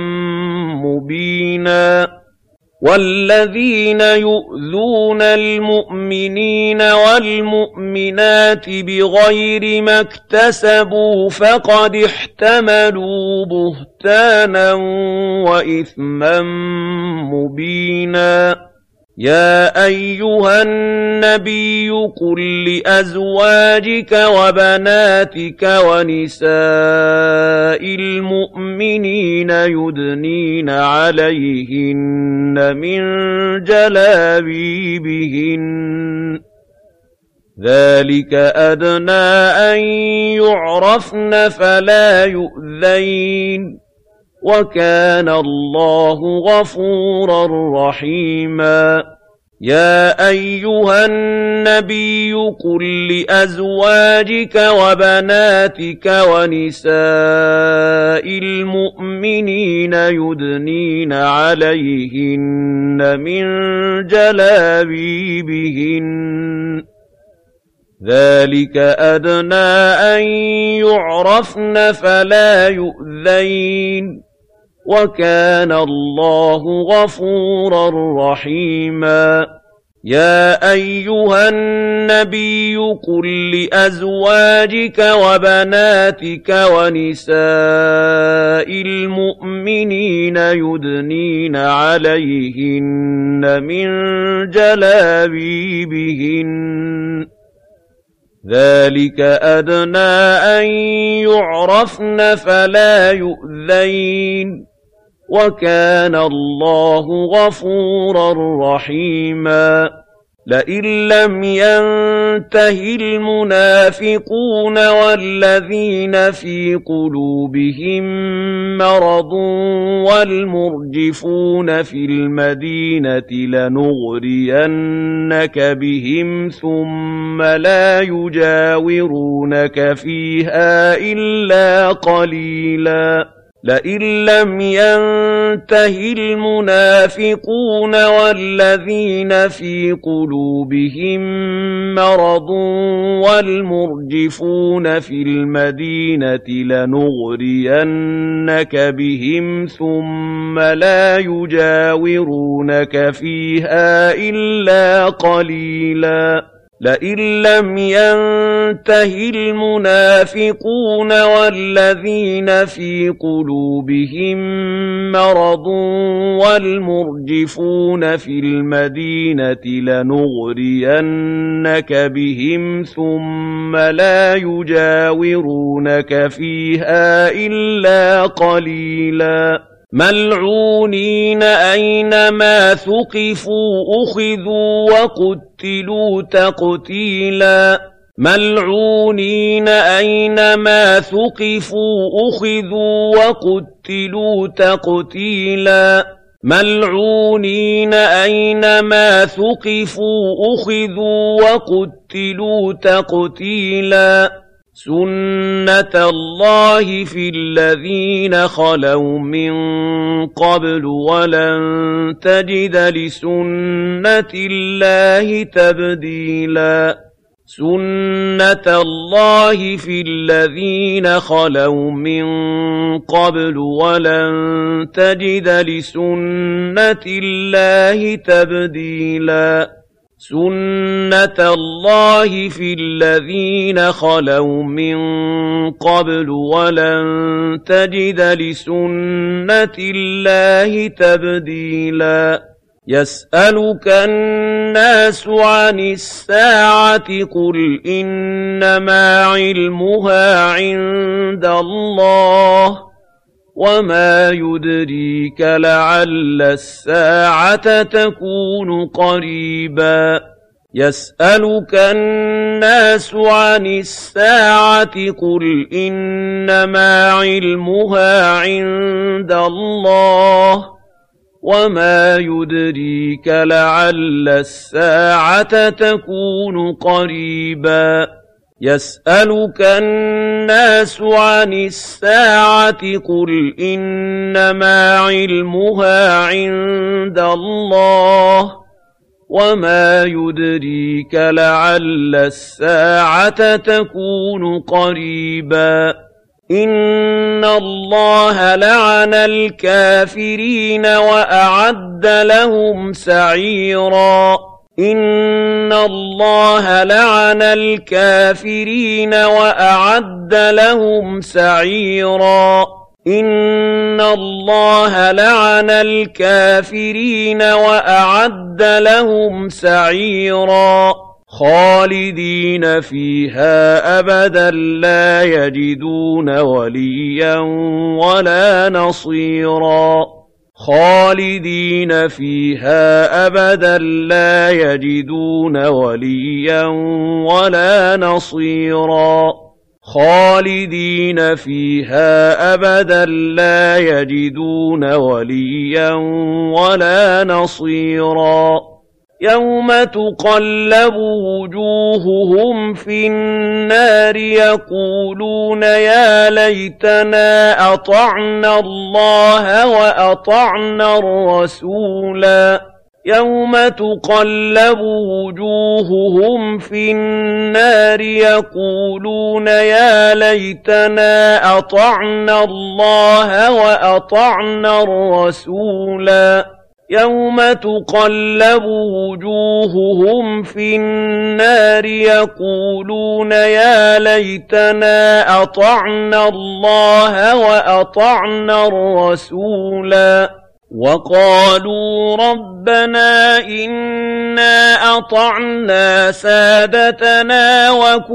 مُّبِينًا وَالَّذِينَ يُؤْذُونَ الْمُؤْمِنِينَ وَالْمُؤْمِنَاتِ بِغَيْرِ مَا اكْتَسَبُوا فَقَدِ احْتَمَلُوا بُهْتَانًا وَإِثْمًا مُّبِينًا يَا أَيُّهَا النَّبِيُّ قُل لِّأَزْوَاجِكَ وَبَنَاتِكَ وَنِسَاءِ الْمُؤْمِنِينَ يُدْنِينَ عَلَيْهِنَّ مِن جَلَابِيبِهِنَّ ذَلِكَ أَدْنَىٰ أَن يُعْرَفْنَ فَلَا يُؤْذَيْنَ وَكَانَ اللَّهُ غَفُورًا رَّحِيمًا يَا أَيُّهَا النَّبِيُّ قُل لِّأَزْوَاجِكَ وَبَنَاتِكَ وَنِسَاءِ الْمُؤْمِنِينَ يُدْنِينَ عَلَيْهِنَّ مِن جَلَابِيبِهِنَّ ذَلِكَ أَدْنَىٰ أَن يُعْرَفْنَ فَلَا يُؤْذَيْنَ وَكَانَ اللَّهُ غَفُورًا رَّحِيمًا يَا أَيُّهَا النَّبِيُّ قُل لِّأَزْوَاجِكَ وَبَنَاتِكَ وَنِسَاءِ الْمُؤْمِنِينَ يُدْنِينَ عَلَيْهِنَّ مِن جَلَابِيبِهِنَّ ذَلِكَ أَدْنَىٰ أَن يُعْرَفْنَ فَلَا يُؤْذَيْنَ وَكَانَ اللَّهُ غَفُورًا رَّحِيمًا لَئِن لَّمْ يَنتَهِ الْمُنَافِقُونَ وَالَّذِينَ فِي قُلُوبِهِم مَّرَضٌ وَالْمُرْجِفُونَ فِي الْمَدِينَةِ لَنُغْرِيَنَّكَ بِهِمْ ثُمَّ لَا يُجَاوِرُونَكَ فِيهَا إِلَّا قَلِيلًا لَئِن لَّمْ يَنتَهِ الْمُنَافِقُونَ وَالَّذِينَ فِي قُلُوبِهِم مَّرَضٌ وَالْمُرْجِفُونَ فِي الْمَدِينَةِ لَنُغْرِيَنَّكَ بِهِمْ ثُمَّ لَا يُجَاوِرُونَكَ فِيهَا إِلَّا قَلِيلًا لَئِن لَّمْ يَنتَهِ الْمُنَافِقُونَ وَالَّذِينَ فِي قُلُوبِهِم مَّرَضٌ وَالْمُرْجِفُونَ فِي الْمَدِينَةِ لَنُغْرِيَنَّكَ بِهِمْ ثُمَّ لَا يُجَاوِرُونَكَ فِيهَا إِلَّا قَلِيلًا مَّلْعُونِينَ أَيْنَمَا ثُقِفُوا أُخِذُوا وَقُتِّلُوا تَقْتِيلًا مَّلْعُونِينَ أَيْنَمَا ثُقِفُوا أُخِذُوا وَقُتِّلُوا تَقْتِيلًا مَّلْعُونِينَ أَيْنَمَا ثُقِفُوا أُخِذُوا وَقُتِّلُوا تَقْتِيلًا سُنَّةَ اللَّهِ فِي الَّذِينَ خَلَوْا مِن قَبْلُ وَلَن تَجِدَ لِسُنَّةِ اللَّهِ تَبْدِيلًا سُنَّةَ اللَّهِ فِي الَّذِينَ خَلَوْا مِن قَبْلُ وَلَن تَجِدَ لِسُنَّةِ اللَّهِ تَبْدِيلًا سُنَّةَ اللَّهِ فِي الَّذِينَ خَلَوْا مِن قَبْلُ وَلَن تَجِدَ لِسُنَّةِ اللَّهِ تَبْدِيلًا يَسْأَلُكَ النَّاسُ عَنِ السَّاعَةِ قُلْ إِنَّمَا عِلْمُهَا عِندَ اللَّهِ وَمَا يُدْرِيكَ لَعَلَّ السَّاعَةَ تَكُونُ قَرِيبًا يَسْأَلُكَ النَّاسُ عَنِ السَّاعَةِ قُلْ إِنَّمَا عِلْمُهَا عِندَ اللَّهِ وَمَا يُدْرِيكَ لَعَلَّ السَّاعَةَ تَكُونُ قَرِيبًا يَسْأَلُكَ النَّاسُ عَنِ السَّاعَةِ قُلْ إِنَّمَا عِلْمُهَا عِندَ اللَّهِ وَمَا يُدْرِيكَ لَعَلَّ السَّاعَةَ تَكُونُ قَرِيبًا إِنَّ اللَّهَ لَعَنَ الْكَافِرِينَ وَأَعَدَّ لَهُمْ سَعِيرًا إِنَّ اللَّهَ لَعَنَ الْكَافِرِينَ وَأَعَدَّ لَهُمْ سَعِيرًا إِنَّ اللَّهَ لَعَنَ الْكَافِرِينَ وَأَعَدَّ لَهُمْ سَعِيرًا خَالِدِينَ فِيهَا أَبَدًا لَّا يَجِدُونَ وَلِيًّا وَلَا نَصِيرًا خَالِدِينَ فِيهَا أَبَدًا لَّا يَجِدُونَ وَلِيًّا وَلَا نَصِيرًا خَالِدِينَ فِيهَا أَبَدًا لَّا يَجِدُونَ وَلِيًّا وَلَا نَصِيرًا يَوْمَ تُقَلَّبُ وُجُوهُهُمْ فِي النَّارِ يَقُولُونَ يَا لَيْتَنَا أَطَعْنَا اللَّهَ وَأَطَعْنَا الرَّسُولَا يَوْمَ تُقَلَّبُ وُجُوهُهُمْ فِي النَّارِ يَقُولُونَ يَا لَيْتَنَا أَطَعْنَا اللَّهَ وَأَطَعْنَا الرَّسُولَا يَوْمَ تُقَلَّبُ وُجُوهُهُمْ فِي النَّارِ يَقُولُونَ يَا لَيْتَنَا أَطَعْنَا اللَّهَ وَأَطَعْنَا الرَّسُولَا وَقَالُوا رَبَّنَا إِنَّا أَطَعْنَا سَادَتَنَا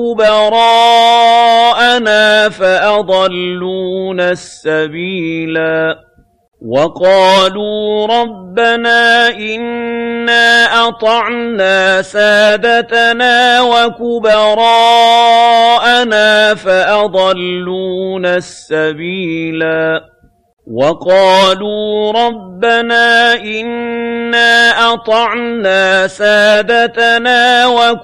وَكُبَرَاءَنَا فَأَضَلُّونَا السَّبِيلَا وَقَالُوا رَبَّنَا إِنَّا أَطَعْنَا سَادَتَنَا وَكُبَرَاءَنَا فَأَضَلُّونَا السَّبِيلَا وَقَالُوا رَبَّنَا إِنَّا أَطَعْنَا سَادَتَنَا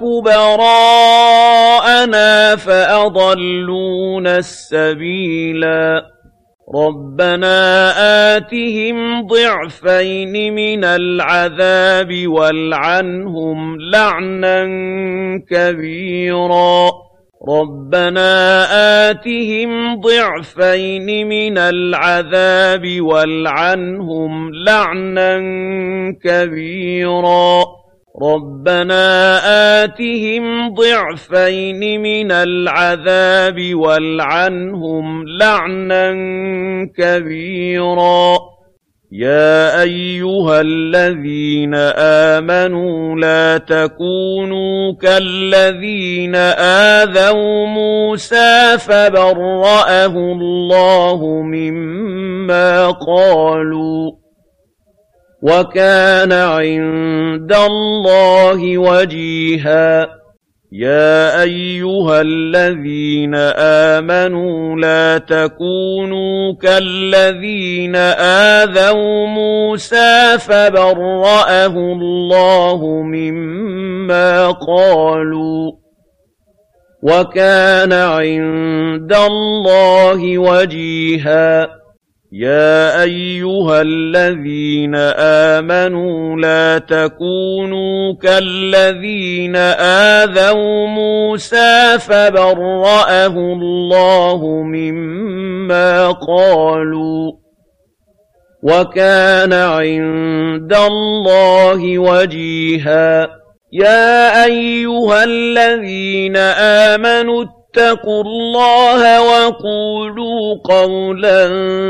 وَكُبَرَاءَنَا فَأَضَلُّونَا السَّبِيلَا رَبَّنَا آتِهِمْ ضِعْفَيْنِ مِنَ الْعَذَابِ وَالْعَنْهُمْ لَعْنًا كَبِيرًا رَبَّنَا آتِهِمْ ضِعْفَيْنِ مِنَ الْعَذَابِ وَالْعَنْهُمْ لَعْنًا كَبِيرًا رَبَّنَا آتِهِمْ ضِعْفَيْنِ مِنَ الْعَذَابِ وَالْعَنْهُمْ لَعْنًا كَبِيرًا يَا أَيُّهَا الَّذِينَ آمَنُوا لَا تَكُونُوا كَالَّذِينَ آذَوْا مُوسَىٰ فَبَرَّأَهُ اللَّهُ مِمَّا قَالُوا وَكَانَ عِندَ اللَّهِ وَجِيهًا يَا أَيُّهَا الَّذِينَ آمَنُوا لَا تَكُونُوا كَالَّذِينَ آذَوْا مُوسَىٰ فَبَرَّأَهُ اللَّهُ مِمَّا قَالُوا ۚ وَكَانَ عِندَ اللَّهِ وَجِيهًا يَا أَيُّهَا الَّذِينَ آمَنُوا لَا تَكُونُوا كَالَّذِينَ آذَوْا مُوسَىٰ فَبَرَّأَهُ اللَّهُ مِمَّا قَالُوا ۚ وَكَانَ عِندَ اللَّهِ وَجِيهًا يَا أَيُّهَا الَّذِينَ آمَنُوا اتَّقُوا اللَّهَ وَقُولُوا قَوْلًا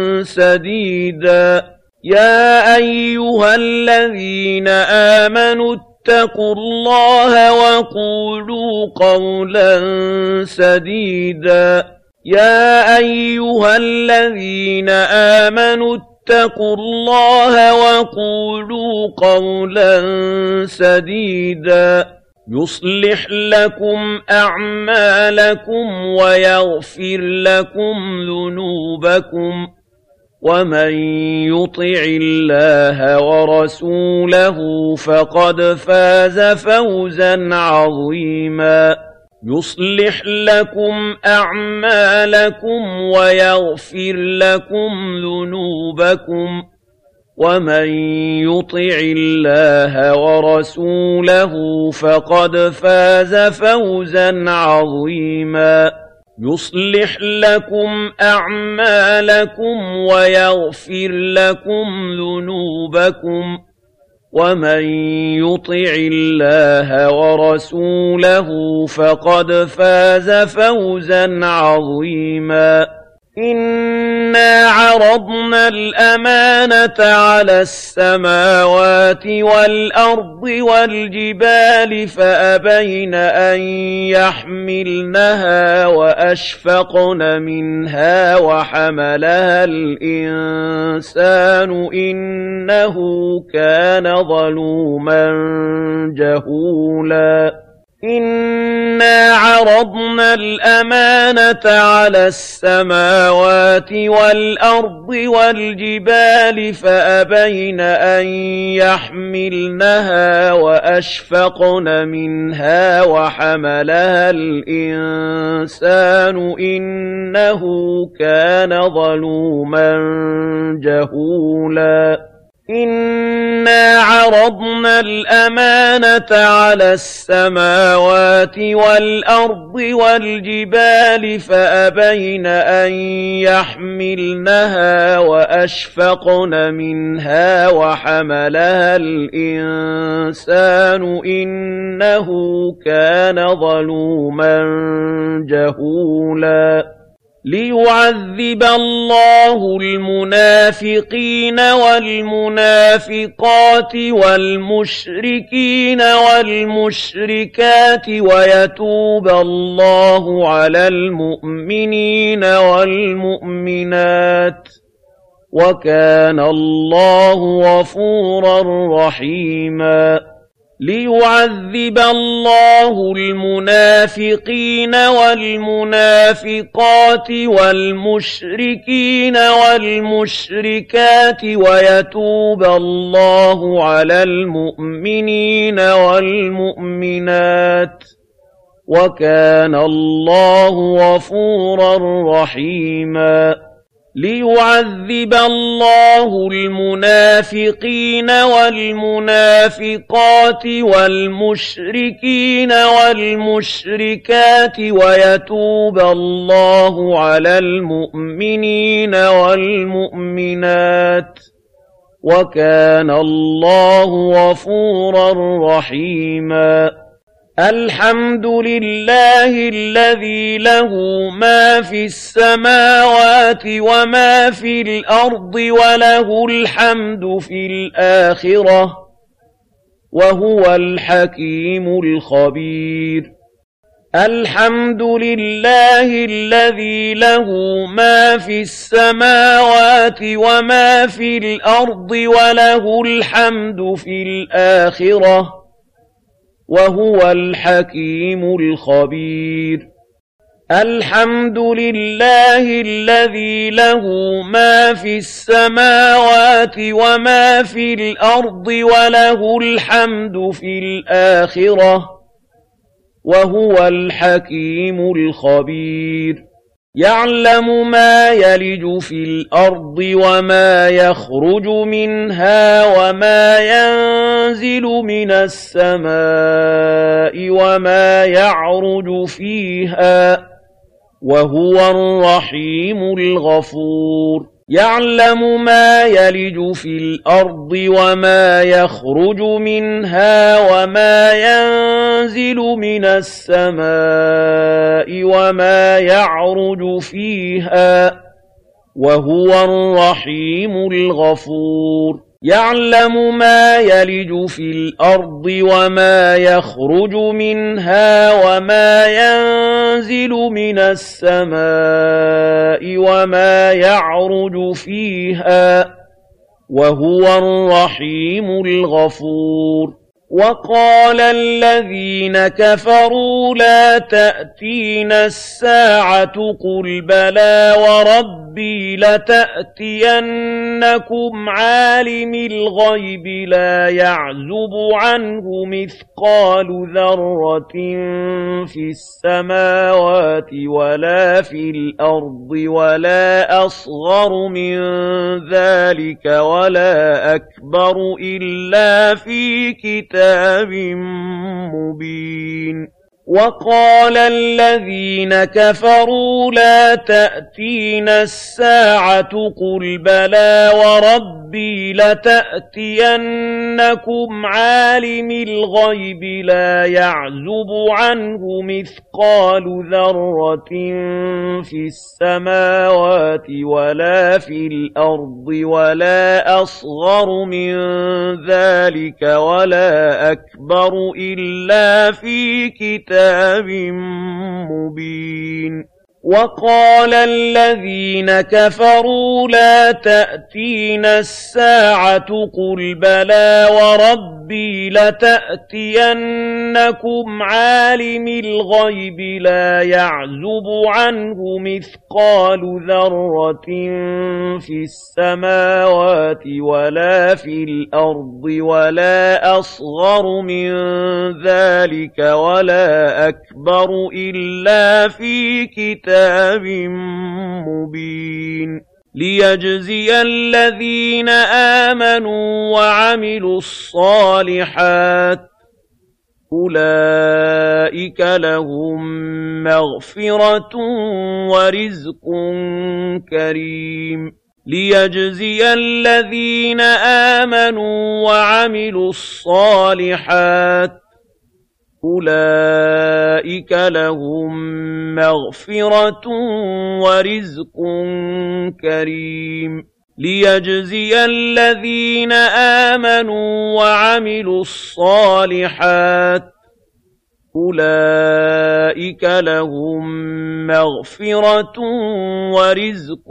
سَدِيدًا يَا أَيُّهَا الَّذِينَ آمَنُوا اتَّقُوا اللَّهَ وَقُولُوا قَوْلًا سَدِيدًا يَا أَيُّهَا الَّذِينَ آمَنُوا اتَّقُوا اللَّهَ وَقُولُوا قَوْلًا سَدِيدًا يُصْلِحْ لَكُمْ أَعْمَالَكُمْ وَيَغْفِرْ لَكُمْ ذُنُوبَكُمْ ۗ وَمَن يُطِعِ اللَّهَ وَرَسُولَهُ فَقَدْ فَازَ فَوْزًا عَظِيمًا يُصْلِحْ لَكُمْ أَعْمَالَكُمْ وَيَغْفِرْ لَكُمْ ذُنُوبَكُمْ ۗ وَمَن يُطِعِ اللَّهَ وَرَسُولَهُ فَقَدْ فَازَ فَوْزًا عَظِيمًا يُصْلِحْ لَكُمْ أَعْمَالَكُمْ وَيَغْفِرْ لَكُمْ ذُنُوبَكُمْ ۗ وَمَن يُطِعِ اللَّهَ وَرَسُولَهُ فَقَدْ فَازَ فَوْزًا عَظِيمًا إِنَّا عَرَضْنَا الْأَمَانَةَ عَلَى السَّمَاوَاتِ وَالْأَرْضِ وَالْجِبَالِ فَأَبَيْنَ أَن يَحْمِلْنَهَا وَأَشْفَقْنَ مِنْهَا وَحَمَلَهَا الْإِنسَانُ إِنَّهُ كَانَ ظَلُومًا جَهُولًا إِنَّا عَرَضْنَا الْأَمَانَةَ عَلَى السَّمَاوَاتِ وَالْأَرْضِ وَالْجِبَالِ فَأَبَيْنَ أَن يَحْمِلْنَهَا وَأَشْفَقْنَ مِنْهَا وَحَمَلَهَا الْإِنسَانُ إِنَّهُ كَانَ ظَلُومًا جَهُولًا إِنَّا عَرَضْنَا الْأَمَانَةَ عَلَى السَّمَاوَاتِ وَالْأَرْضِ وَالْجِبَالِ فَأَبَيْنَ أَن يَحْمِلْنَهَا وَأَشْفَقْنَ مِنْهَا وَحَمَلَهَا الْإِنسَانُ إِنَّهُ كَانَ ظَلُومًا جَهُولًا لِيُعَذِّبَ اللَّهُ الْمُنَافِقِينَ وَالْمُنَافِقَاتِ وَالْمُشْرِكِينَ وَالْمُشْرِكَاتِ وَيَتُوبَ اللَّهُ عَلَى الْمُؤْمِنِينَ وَالْمُؤْمِنَاتِ ۗ وَكَانَ اللَّهُ غَفُورًا رَّحِيمًا لِيُعَذِّبَ اللَّهُ الْمُنَافِقِينَ وَالْمُنَافِقَاتِ وَالْمُشْرِكِينَ وَالْمُشْرِكَاتِ وَيَتُوبَ اللَّهُ عَلَى الْمُؤْمِنِينَ وَالْمُؤْمِنَاتِ ۗ وَكَانَ اللَّهُ غَفُورًا رَّحِيمًا لِيُعَذِّبَ اللَّهُ الْمُنَافِقِينَ وَالْمُنَافِقَاتِ وَالْمُشْرِكِينَ وَالْمُشْرِكَاتِ وَيَتُوبَ اللَّهُ عَلَى الْمُؤْمِنِينَ وَالْمُؤْمِنَاتِ ۗ وَكَانَ اللَّهُ غَفُورًا رَّحِيمًا الْحَمْدُ لِلَّهِ الَّذِي لَهُ مَا فِي السَّمَاوَاتِ وَمَا فِي الْأَرْضِ وَلَهُ الْحَمْدُ فِي الْآخِرَةِ ۚ وَهُوَ الْحَكِيمُ الْخَبِيرُ الْحَمْدُ لِلَّهِ الَّذِي لَهُ مَا فِي السَّمَاوَاتِ وَمَا فِي الْأَرْضِ وَلَهُ الْحَمْدُ فِي الْآخِرَةِ ۚ وهو الحكيم الخبير الحمد لله الذي له ما في السماوات وما في الأرض وله الحمد في الآخرة وهو الحكيم الخبير يعلم ما يلج في الأرض وما يخرج منها وما ينزل من السماء وما يعرج فيها وهو الرحيم الغفور يعلم ما يلج في الأرض وما يخرج منها وما ينزل من السماء وما يعرج فيها وهو الرحيم الغفور يعلم ما يلج في الأرض وما يخرج منها وما ينزل من السماء وما يعرج فيها وهو الرحيم الغفور وقال الذين كفروا لا تأتينا الساعة قل بلى وربي لتأتينكم عالم الغيب لا يعزب عنه مثقال ذرة في السماوات ولا في الأرض ولا أصغر من ذلك ولا أكبر إلا في كتاب مبين وقال الذين كفروا لا تأتينا الساعة قل بلى وربي لتأتينكم عالم الغيب لا يعزب عنه مثقال ذرة في السماوات ولا في الأرض ولا أصغر من ذلك ولا أكبر إلا في كتاب مبين وقال الذين كفروا لا تأتينا الساعة قل بلى وربي لتأتينكم عالم الغيب لا يعزب عنه مثقال ذرة في السماوات ولا في الأرض ولا أصغر من ذلك ولا أكبر إلا في كتاب مبين ليجزي الذين آمنوا وعملوا الصالحات أولئك لهم مغفرة ورزق كريم ليجزي الذين آمنوا وعملوا الصالحات أولئك لهم مغفرة ورزق كريم ليجزي الذين آمنوا وعملوا الصالحات أولئك لهم مغفرة ورزق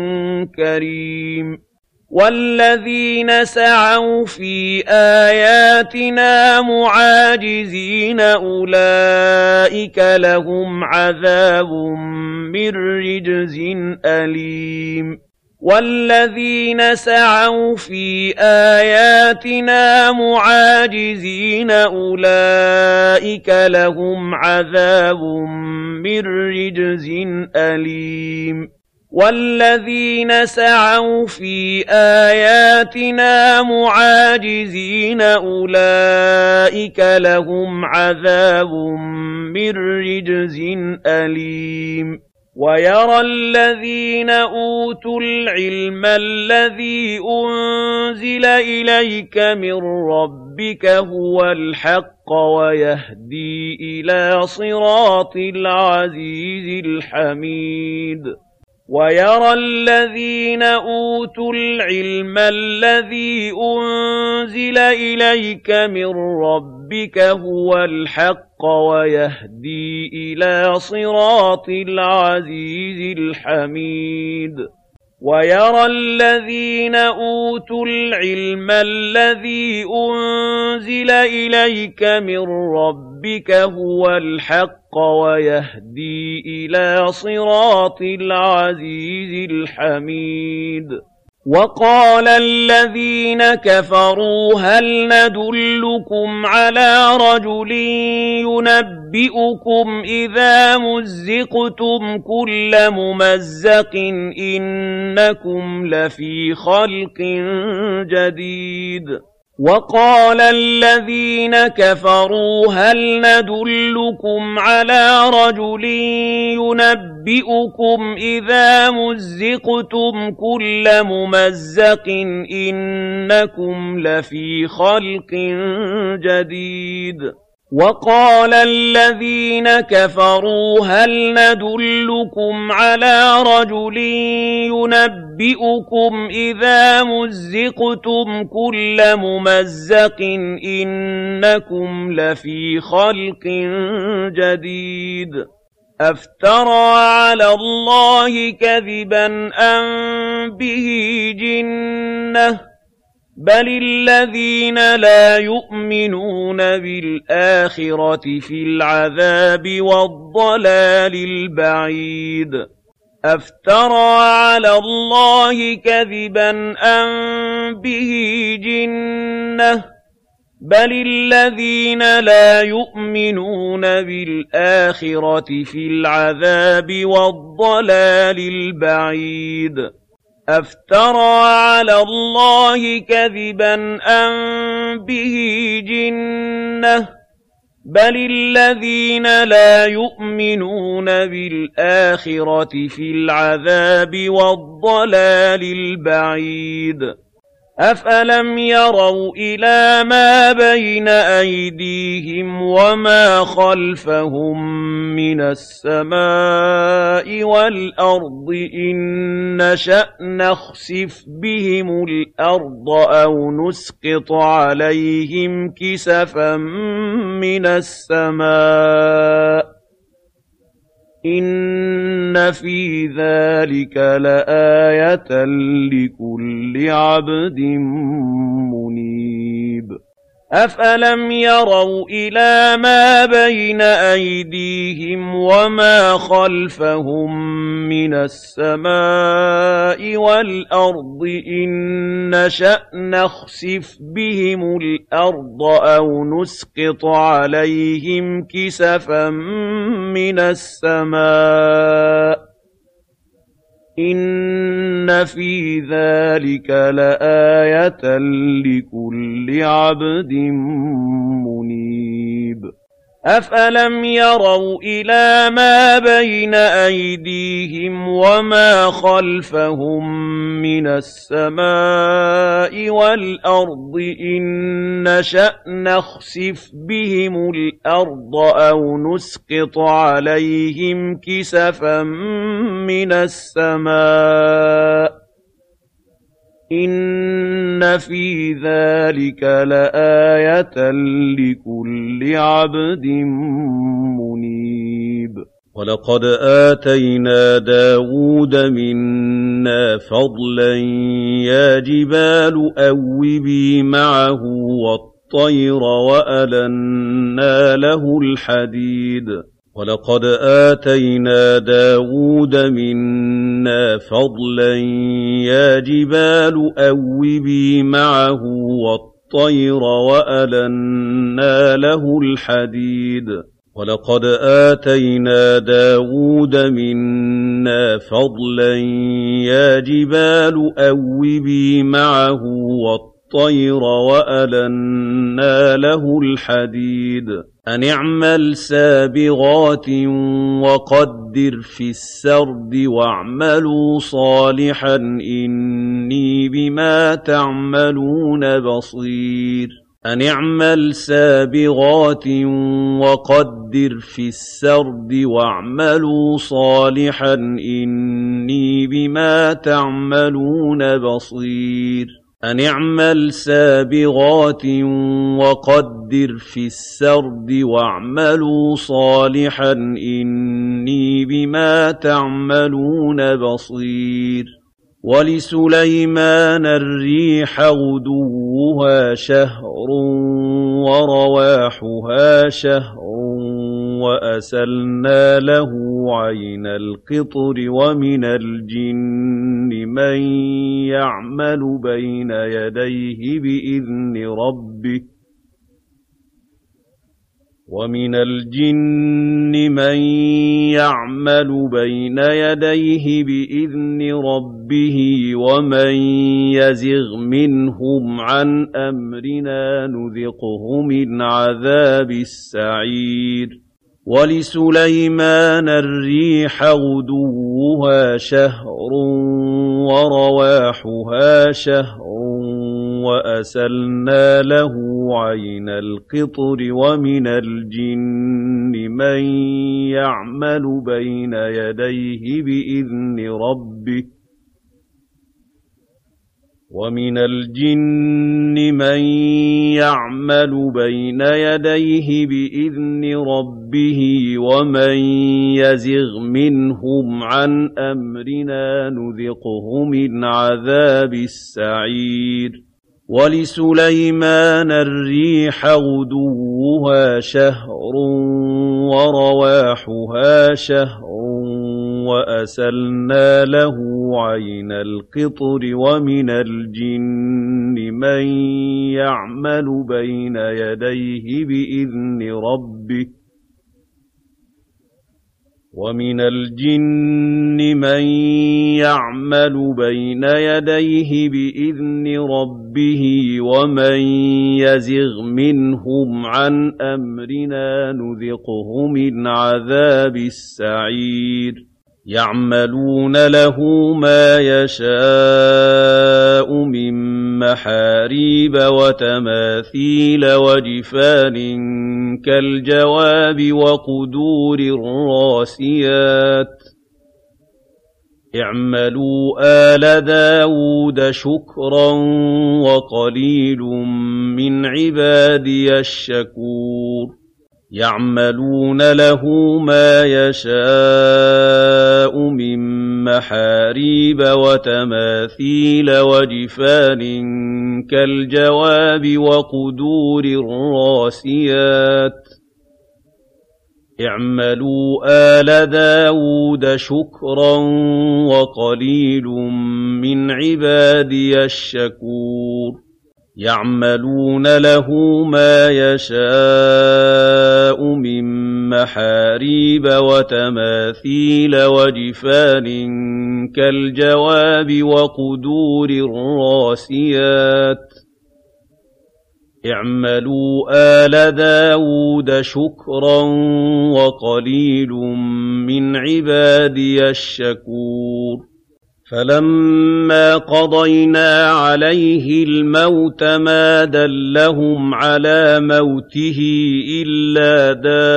كريم والذين سعوا في آياتنا معاجزين أولئك لهم عذاب من رجز أليم والذين سعوا في آياتنا معاجزين أولئك لهم عذاب من رجز أليم والذين سعوا في آياتنا معاجزين أولئك لهم عذاب من رجز أليم ويرى الذين أوتوا العلم الذي أنزل إليك من ربك هو الحق ويهدي إلى صراط العزيز الحميد ويرى الذين أوتوا العلم الذي أنزل إليك من ربك هو الحق ويهدي إلى صراط العزيز الحميد وَيَرَى الَّذِينَ أُوتُوا الْعِلْمَ الَّذِي أُنزِلَ إِلَيْكَ مِن رَّبِّكَ هُوَ الْحَقَّ وَيَهْدِي إِلَىٰ صِرَاطِ الْعَزِيزِ الْحَمِيدِ وَقَالَ الَّذِينَ كَفَرُوا هَلْ نَدُلُّكُمْ عَلَىٰ رَجُلٍ يُنَبِّئُكُمْ إِذَا مُزِّقْتُمْ كُلَّ مُمَزَّقٍ إِنَّكُمْ لَفِي خَلْقٍ جَدِيدٍ وَقَالَ الَّذِينَ كَفَرُوا هَلْ نَدُلُّكُمْ عَلَىٰ رَجُلٍ يُنَبِّئُكُمْ إِذَا مُزِّقْتُمْ كُلَّ مُمَزَّقٍ إِنَّكُمْ لَفِي خَلْقٍ جَدِيدٍ وَقَالَ الَّذِينَ كَفَرُوا هَلْ نَدُلُّكُمْ عَلَىٰ رَجُلٍ يُنَبِّئُكُمْ إِذَا مُزِّقْتُمْ كُلَّ مُمَزَّقٍ إِنَّكُمْ لَفِي خَلْقٍ جَدِيدٍ أَفْتَرَىٰ عَلَى اللَّهِ كَذِبًا أَم بِهِ جِنَّةٌ بَلِ الَّذِينَ لَا يُؤْمِنُونَ بِالْآخِرَةِ فِي الْعَذَابِ وَالضَّلَالِ الْبَعِيدِ أَفْتَرَىٰ عَلَى اللَّهِ كَذِبًا أَم بِهِ جِنَّةٌ بَلِ الَّذِينَ لَا يُؤْمِنُونَ بِالْآخِرَةِ فِي الْعَذَابِ وَالضَّلَالِ الْبَعِيدِ أَفْتَرَىٰ عَلَى اللَّهِ كَذِبًا أَم بِهِ جِنَّةٌ بَلِ الَّذِينَ لَا يُؤْمِنُونَ بِالْآخِرَةِ فِي الْعَذَابِ وَالضَّلَالِ الْبَعِيدِ أَفَلَمْ يَرَوْا إِلَىٰ مَا بَيْنَ أَيْدِيهِمْ وَمَا خَلْفَهُم مِّنَ السَّمَاءِ وَالْأَرْضِ إِن نَّشَأْ نَخْسِفْ بِهِمُ الْأَرْضَ أَوْ نُسْقِطْ عَلَيْهِمْ كِسَفًا مِّنَ السَّمَاءِ إِنَّ فِي ذَٰلِكَ لَآيَةً لِّكُلِّ عَبْدٍ مُّنِيبٍ أَفَلَمْ يَرَوْا إِلَىٰ مَا بَيْنَ أَيْدِيهِمْ وَمَا خَلْفَهُم مِّنَ السَّمَاءِ وَالْأَرْضِ إِن نَّشَأْ نَخْسِفْ بِهِمُ الْأَرْضَ أَوْ نُسْقِطْ عَلَيْهِمْ كِسَفًا مِّنَ السَّمَاءِ إِنَّ فِي ذَٰلِكَ لَآيَةً لِّكُلِّ عَبْدٍ مُّنِيبٍ أَفَلَمْ يَرَوْا إِلَىٰ مَا بَيْنَ أَيْدِيهِمْ وَمَا خَلْفَهُم مِّنَ السَّمَاءِ وَالْأَرْضِ إِن نَّشَأْ نَخْسِفْ بِهِمُ الْأَرْضَ أَوْ نُسْقِطْ عَلَيْهِمْ كِسَفًا مِّنَ السَّمَاءِ إِنَّ فِي ذَٰلِكَ لَآيَةً لِّكُلِّ عَبْدٍ مُّنِيبٍ وَلَقَدْ آتَيْنَا دَاوُودَ مِنَّا فَضْلًا يَا جِبَالُ أَوِّبِي مَعَهُ وَالطَّيْرَ وَأَلَنَّا لَهُ الْحَدِيدَ وَلَقَدْ آتَيْنَا دَاوُودَ مِنَّا فَضْلًا يَا جِبَالُ أَوِّبِي مَعَهُ وَالطَّيْرَ وَأَلَنَّا لَهُ الْحَدِيدَ وَلَقَدْ آتَيْنَا دَاوُودَ مِنَّا فَضْلًا يَا جِبَالُ أَوِّبِي مَعَهُ وَالطَّيْرَ وَأَلَنَّا لَهُ الْحَدِيدَ أَنِ اعْمَلْ سَابِغَاتٍ وَقَدِّرْ فِي السَّرْدِ وَاعْمَلُوا صَالِحًا إِنِّي بِمَا تَعْمَلُونَ بَصِيرٌ أَنِ اعْمَلْ سَابِغَاتٍ وَقَدِّرْ فِي السَّرْدِ وَاعْمَلُوا صَالِحًا إِنِّي بِمَا تَعْمَلُونَ بَصِيرٌ أَنِ اعْمَلْ سَابِغَاتٍ وَقَدِّرْ فِي السَّرْدِ وَاعْمَلُوا صَالِحًا إِنِّي بِمَا تَعْمَلُونَ بَصِيرٌ وَلِسُلَيْمَانَ الرِّيحَ غُدُوُّهَا شَهْرٌ وَرَوَاحُهَا شَهْرٌ وَأَسَلْنَا لَهُ عَيْنَ الْقِطْرِ ۖ وَمِنَ الْجِنِّ مَن يَعْمَلُ بَيْنَ يَدَيْهِ بِإِذْنِ رَبِّهِ وَمَن يَزِغْ مِنْهُمْ عَنْ أَمْرِنَا نُذِقْهُ مِنْ عَذَابِ السَّعِيرِ وَلِسُلَيْمَانَ الرِّيحَ غُدُوُّهَا شَهْرٌ وَرَوَاحُهَا شَهْرٌ وَأَسَلْنَا لَهُ عَيْنَ الْقِطْرِ ۖ وَمِنَ الْجِنِّ مَن يَعْمَلُ بَيْنَ يَدَيْهِ بِإِذْنِ رَبِّهِ وَمَن يَزِغْ مِنْهُمْ عَنْ أَمْرِنَا نُذِقْهُ مِنْ عَذَابِ السَّعِيرِ وَلِسُلَيْمَانَ الرِّيحَ غُدُوُّهَا شَهْرٌ وَرَوَاحُهَا شَهْرٌ وَأَسَلْنَا لَهُ عَيْنَ الْقِطْرِ ۖ وَمِنَ الْجِنِّ مَن يَعْمَلُ بَيْنَ يَدَيْهِ بِإِذْنِ رَبِّهِ وَمَن يَزِغْ مِنْهُمْ عَنْ أَمْرِنَا نُذِقْهُ مِنْ عَذَابِ السَّعِيرِ يَعْمَلُونَ لَهُ مَا يَشَاءُ مِن مَّحَارِيبَ وَتَمَاثِيلَ وَجِفَانٍ كَالْجَوَابِ وَقُدُورٍ رَّاسِيَاتٍ ۚ اعْمَلُوا آلَ دَاوُودَ شُكْرًا وَقَلِيلٌ مِّنْ عِبَادِيَ الشَّكُورُ يَعْمَلُونَ لَهُ مَا يَشَاءُ مِن مَّحَارِيبَ وَتَمَاثِيلَ وَجِفَانٍ كَالْجَوَابِ وَقُدُورٍ رَّاسِيَاتٍ ۚ اعْمَلُوا آلَ دَاوُودَ شُكْرًا وَقَلِيلٌ مِّنْ عِبَادِيَ الشَّكُورُ يَعْمَلُونَ لَهُ مَا يَشَاءُ مِن مَّحَارِيبَ وَتَمَاثِيلَ وَجِفَانٍ كَالْجَوَابِ وَقُدُورٍ رَّاسِيَاتٍ ۚ اعْمَلُوا آلَ دَاوُودَ شُكْرًا وَقَلِيلٌ مِّنْ عِبَادِيَ الشَّكُورُ فَلَمَّا قَضَيْنَا عَلَيْهِ الْمَوْتَ مَا دَلَّهُمْ عَلَىٰ مَوْتِهِ إِلَّا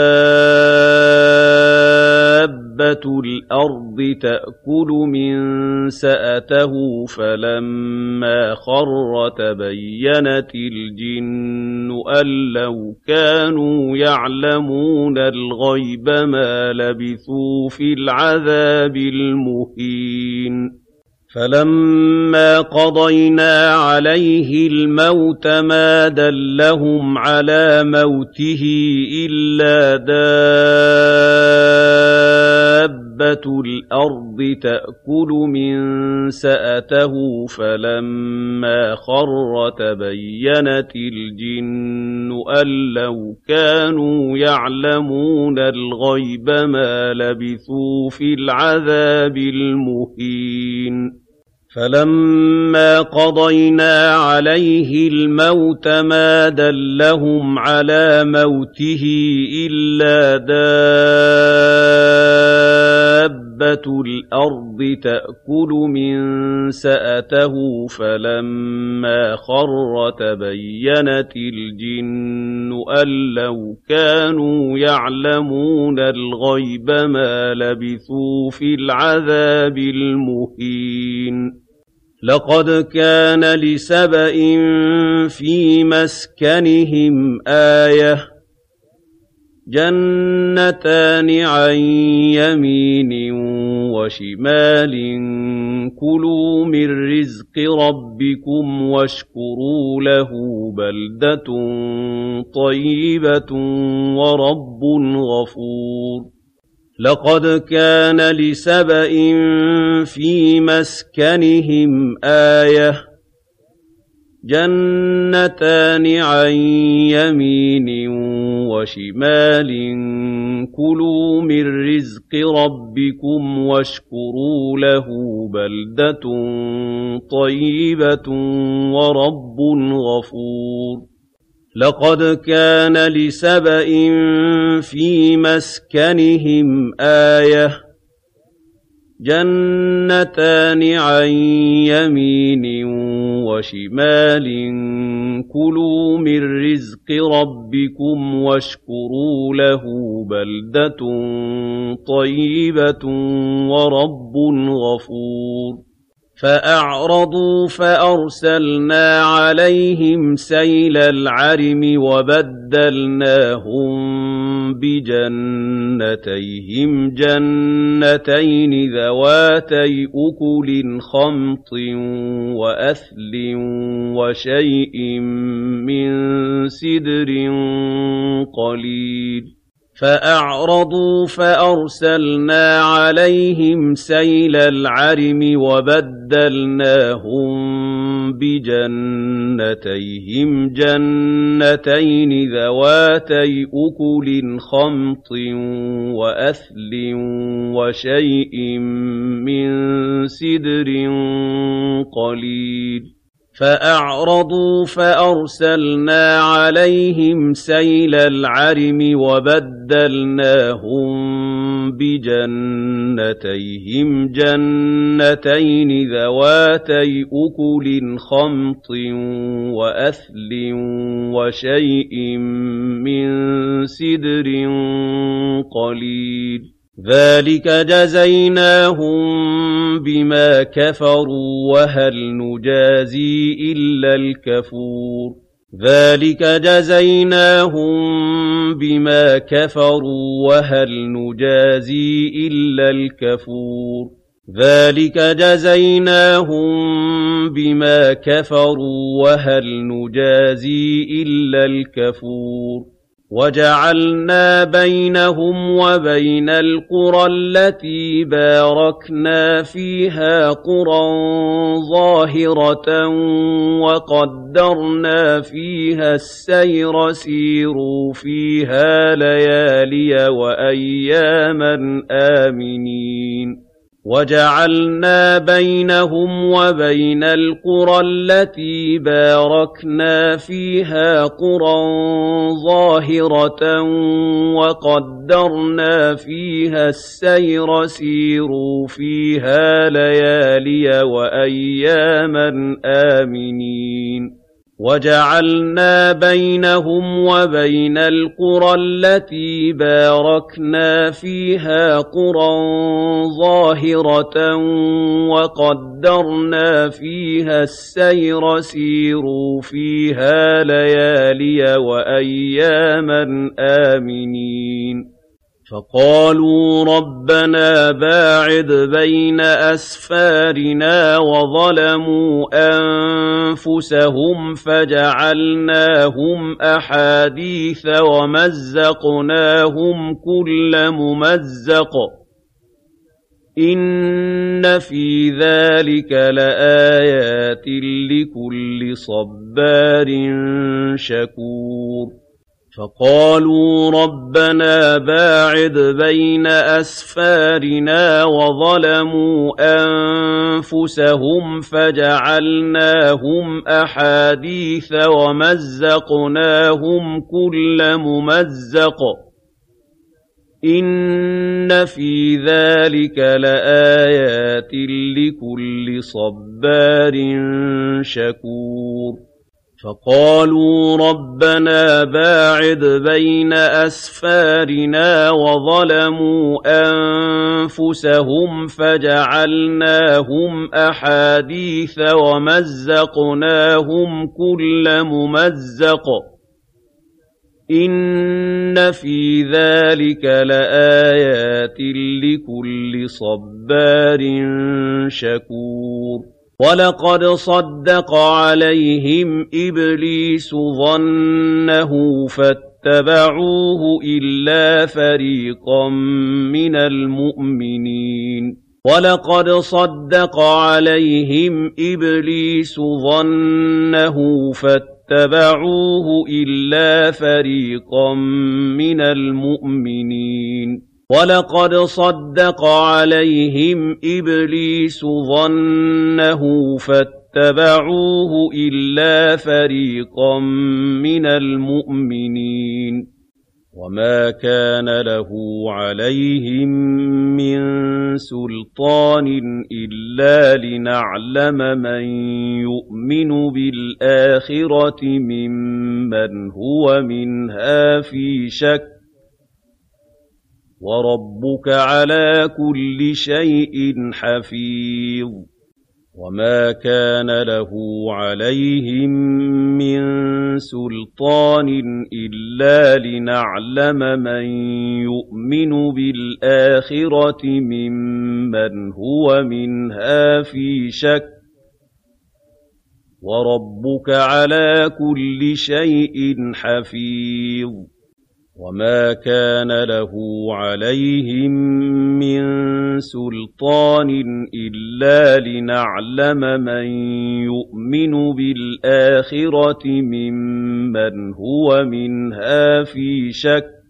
دَابَّةُ الْأَرْضِ تَأْكُلُ مِن سَأَتَهُ فَلَمَّا خَرَّ تَبَيَّنَتِ الْجِنُّ أَن لَّوْ كَانُوا يَعْلَمُونَ الْغَيْبَ مَا لَبِثُوا فِي الْعَذَابِ الْمُهِينِ فَلَمَّا قَضَيْنَا عَلَيْهِ الْمَوْتَ مَا دَلَّهُمْ عَلَىٰ مَوْتِهِ إِلَّا دَابَّةُ الْأَرْضِ تَأْكُلُ مِن سَأَتَهُ فَلَمَّا خَرَّ تَبَيَّنَتِ الْجِنُّ أَن لَّوْ كَانُوا يَعْلَمُونَ الْغَيْبَ مَا لَبِثُوا فِي الْعَذَابِ الْمُهِينِ فَلَمَّا قَضَيْنَا عَلَيْهِ الْمَوْتَ مَا دَلَّهُمْ عَلَىٰ مَوْتِهِ إِلَّا دَابَّةُ الْأَرْضِ تَأْكُلُ مِن سَأَتَهُ فَلَمَّا خَرَّ تَبَيَّنَتِ الْجِنُّ أَن لَّوْ كَانُوا يَعْلَمُونَ الْغَيْبَ مَا لَبِثُوا فِي الْعَذَابِ الْمُهِينِ لَقَدْ كَانَ لِسَبَإٍ فِي مَسْكَنِهِمْ آيَةٌ جنتان عن يمين وشمال كلوا من رزق ربكم واشكروا له بلدة طيبة ورب غفور لقد كان لسبإ في مسكنهم آية جنتان عن يمين وشمال كلوا من رزق ربكم واشكروا له بلدة طيبة ورب غفور لقد كان لسبإ في مسكنهم آية جنتان عن يمين وشمال كلوا من رزق ربكم واشكروا له بلدة طيبة ورب غفور فأعرضوا فأرسلنا عليهم سيل العرم وبدلناهم بجنتيهم جنتين ذواتي أكل خمط وأثل وشيء من سدر قليل فأعرضوا فأرسلنا عليهم سيل العرم وبدلناهم بجنتيهم جنتين ذواتي أكل خمط وأثل وشيء من سدر قليل فأعرضوا فأرسلنا عليهم سيل العرم وبدلناهم بجنتيهم جنتين ذواتي أكل خمط وأثل وشيء من سدر قليل ذلك جزيناهم بما كفروا وهل نجازي إلا الكفور ذلك جزيناهم بما كفروا وهل نجازي إلا الكفور ذلك جزيناهم بما كفروا وهل نجازي إلا الكفور وجعلنا بينهم وبين القرى التي باركنا فيها قرى ظاهرة وقدرنا فيها السير سيروا فيها ليالي وأياما آمنين وجعلنا بينهم وبين القرى التي باركنا فيها قرى ظاهرة وقدرنا فيها السير سيروا فيها ليالي وأياما آمنين وجعلنا بينهم وبين القرى التي باركنا فيها قرى ظاهرة وقدرنا فيها السير سيروا فيها ليالي وأياما آمنين فقالوا ربنا باعد بين أسفارنا وظلموا أنفسهم فجعلناهم أحاديث ومزقناهم كل ممزق إن في ذلك لآيات لكل صبار شكور فقالوا ربنا باعد بين أسفارنا وظلموا أنفسهم فجعلناهم أحاديث ومزقناهم كل ممزق إن في ذلك لآيات لكل صبار شكور فقالوا ربنا باعد بين أسفارنا وظلموا أنفسهم فجعلناهم أحاديث ومزقناهم كل ممزق إِنَّ فِي ذَلِكَ لَآيَاتٍ لِكُلِّ صَبَّارٍ شَكُورٍ وَلَقَدْ صَدَّقَ عَلَيْهِمْ إِبْلِيسُ ظَنَّهُ فَاتَّبَعُوهُ إِلَّا فَرِيقًا مِّنَ الْمُؤْمِنِينَ وَلَقَدْ صَدَّقَ عَلَيْهِمْ إِبْلِيسُ ظَنَّهُ فَاتَّبَعُوهُ إِلَّا فَرِيقًا مِّنَ الْمُؤْمِنِينَ وَلَقَدْ صَدَّقَ عَلَيْهِمْ إِبْلِيسُ ظَنَّهُ فَاتَّبَعُوهُ إِلَّا فَرِيقًا مِّنَ الْمُؤْمِنِينَ وَمَا كَانَ لَهُ عَلَيْهِم مِّن سُلْطَانٍ إِلَّا لِنَعْلَمَ مَن يُؤْمِنُ بِالْآخِرَةِ مِمَّنْ هُوَ مِنْهَا فِي شَكٍّ ۗ وَرَبُّكَ عَلَىٰ كُلِّ شَيْءٍ حَفِيظٌ وَمَا كَانَ لَهُ عَلَيْهِم مِّن سُلْطَانٍ إِلَّا لِنَعْلَمَ مَن يُؤْمِنُ بِالْآخِرَةِ مِمَّنْ هُوَ مِنْهَا فِي شَكٍّ ۗ وَرَبُّكَ عَلَىٰ كُلِّ شَيْءٍ حَفِيظٌ وَمَا كَانَ لَهُ عَلَيْهِم مِّن سُلْطَانٍ إِلَّا لِنَعْلَمَ مَن يُؤْمِنُ بِالْآخِرَةِ مِمَّنْ هُوَ مِنْهَا فِي شَكٍّ ۗ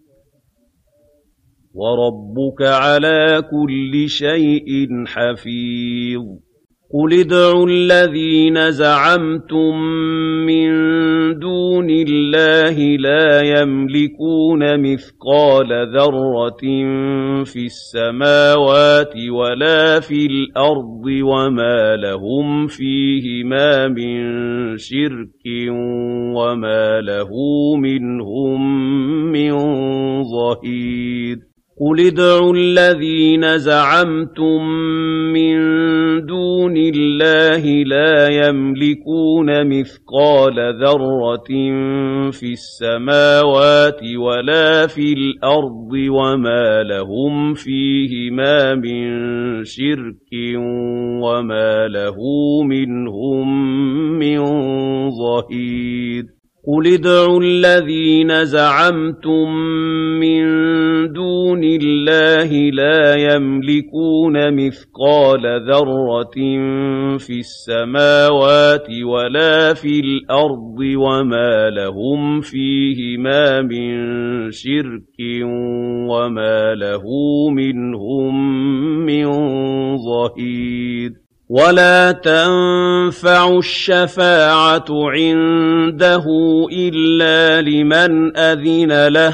وَرَبُّكَ عَلَىٰ كُلِّ شَيْءٍ حَفِيظٌ قُلِ ادْعُوا الَّذِينَ زَعَمْتُم مِّن دُونِ اللَّهِ لَا يَمْلِكُونَ مِثْقَالَ ذَرَّةٍ فِي السَّمَاوَاتِ وَلَا فِي الْأَرْضِ وَمَا لَهُمْ فِيهِمَا مِن شِرْكٍ وَمَا لَهُ مِنْهُم مِّن ظَهِيرٍ قُلِ ادْعُوا الَّذِينَ زَعَمْتُم مِّن دُونِ اللَّهِ لَا يَمْلِكُونَ مِثْقَالَ ذَرَّةٍ فِي السَّمَاوَاتِ وَلَا فِي الْأَرْضِ وَمَا لَهُمْ فِيهِمَا مِن شِرْكٍ وَمَا لَهُ مِنْهُم مِّن ظَهِيرٍ قُلِ ادْعُوا الَّذِينَ زَعَمْتُم مِّن دُونِ اللَّهِ لَا يَمْلِكُونَ مِثْقَالَ ذَرَّةٍ فِي السَّمَاوَاتِ وَلَا فِي الْأَرْضِ وَمَا لَهُمْ فِيهِمَا مِن شِرْكٍ وَمَا لَهُ مِنْهُم مِّن ظَهِيرٍ وَلَا تَنفَعُ الشَّفَاعَةُ عِندَهُ إِلَّا لِمَنْ أَذِنَ لَهُ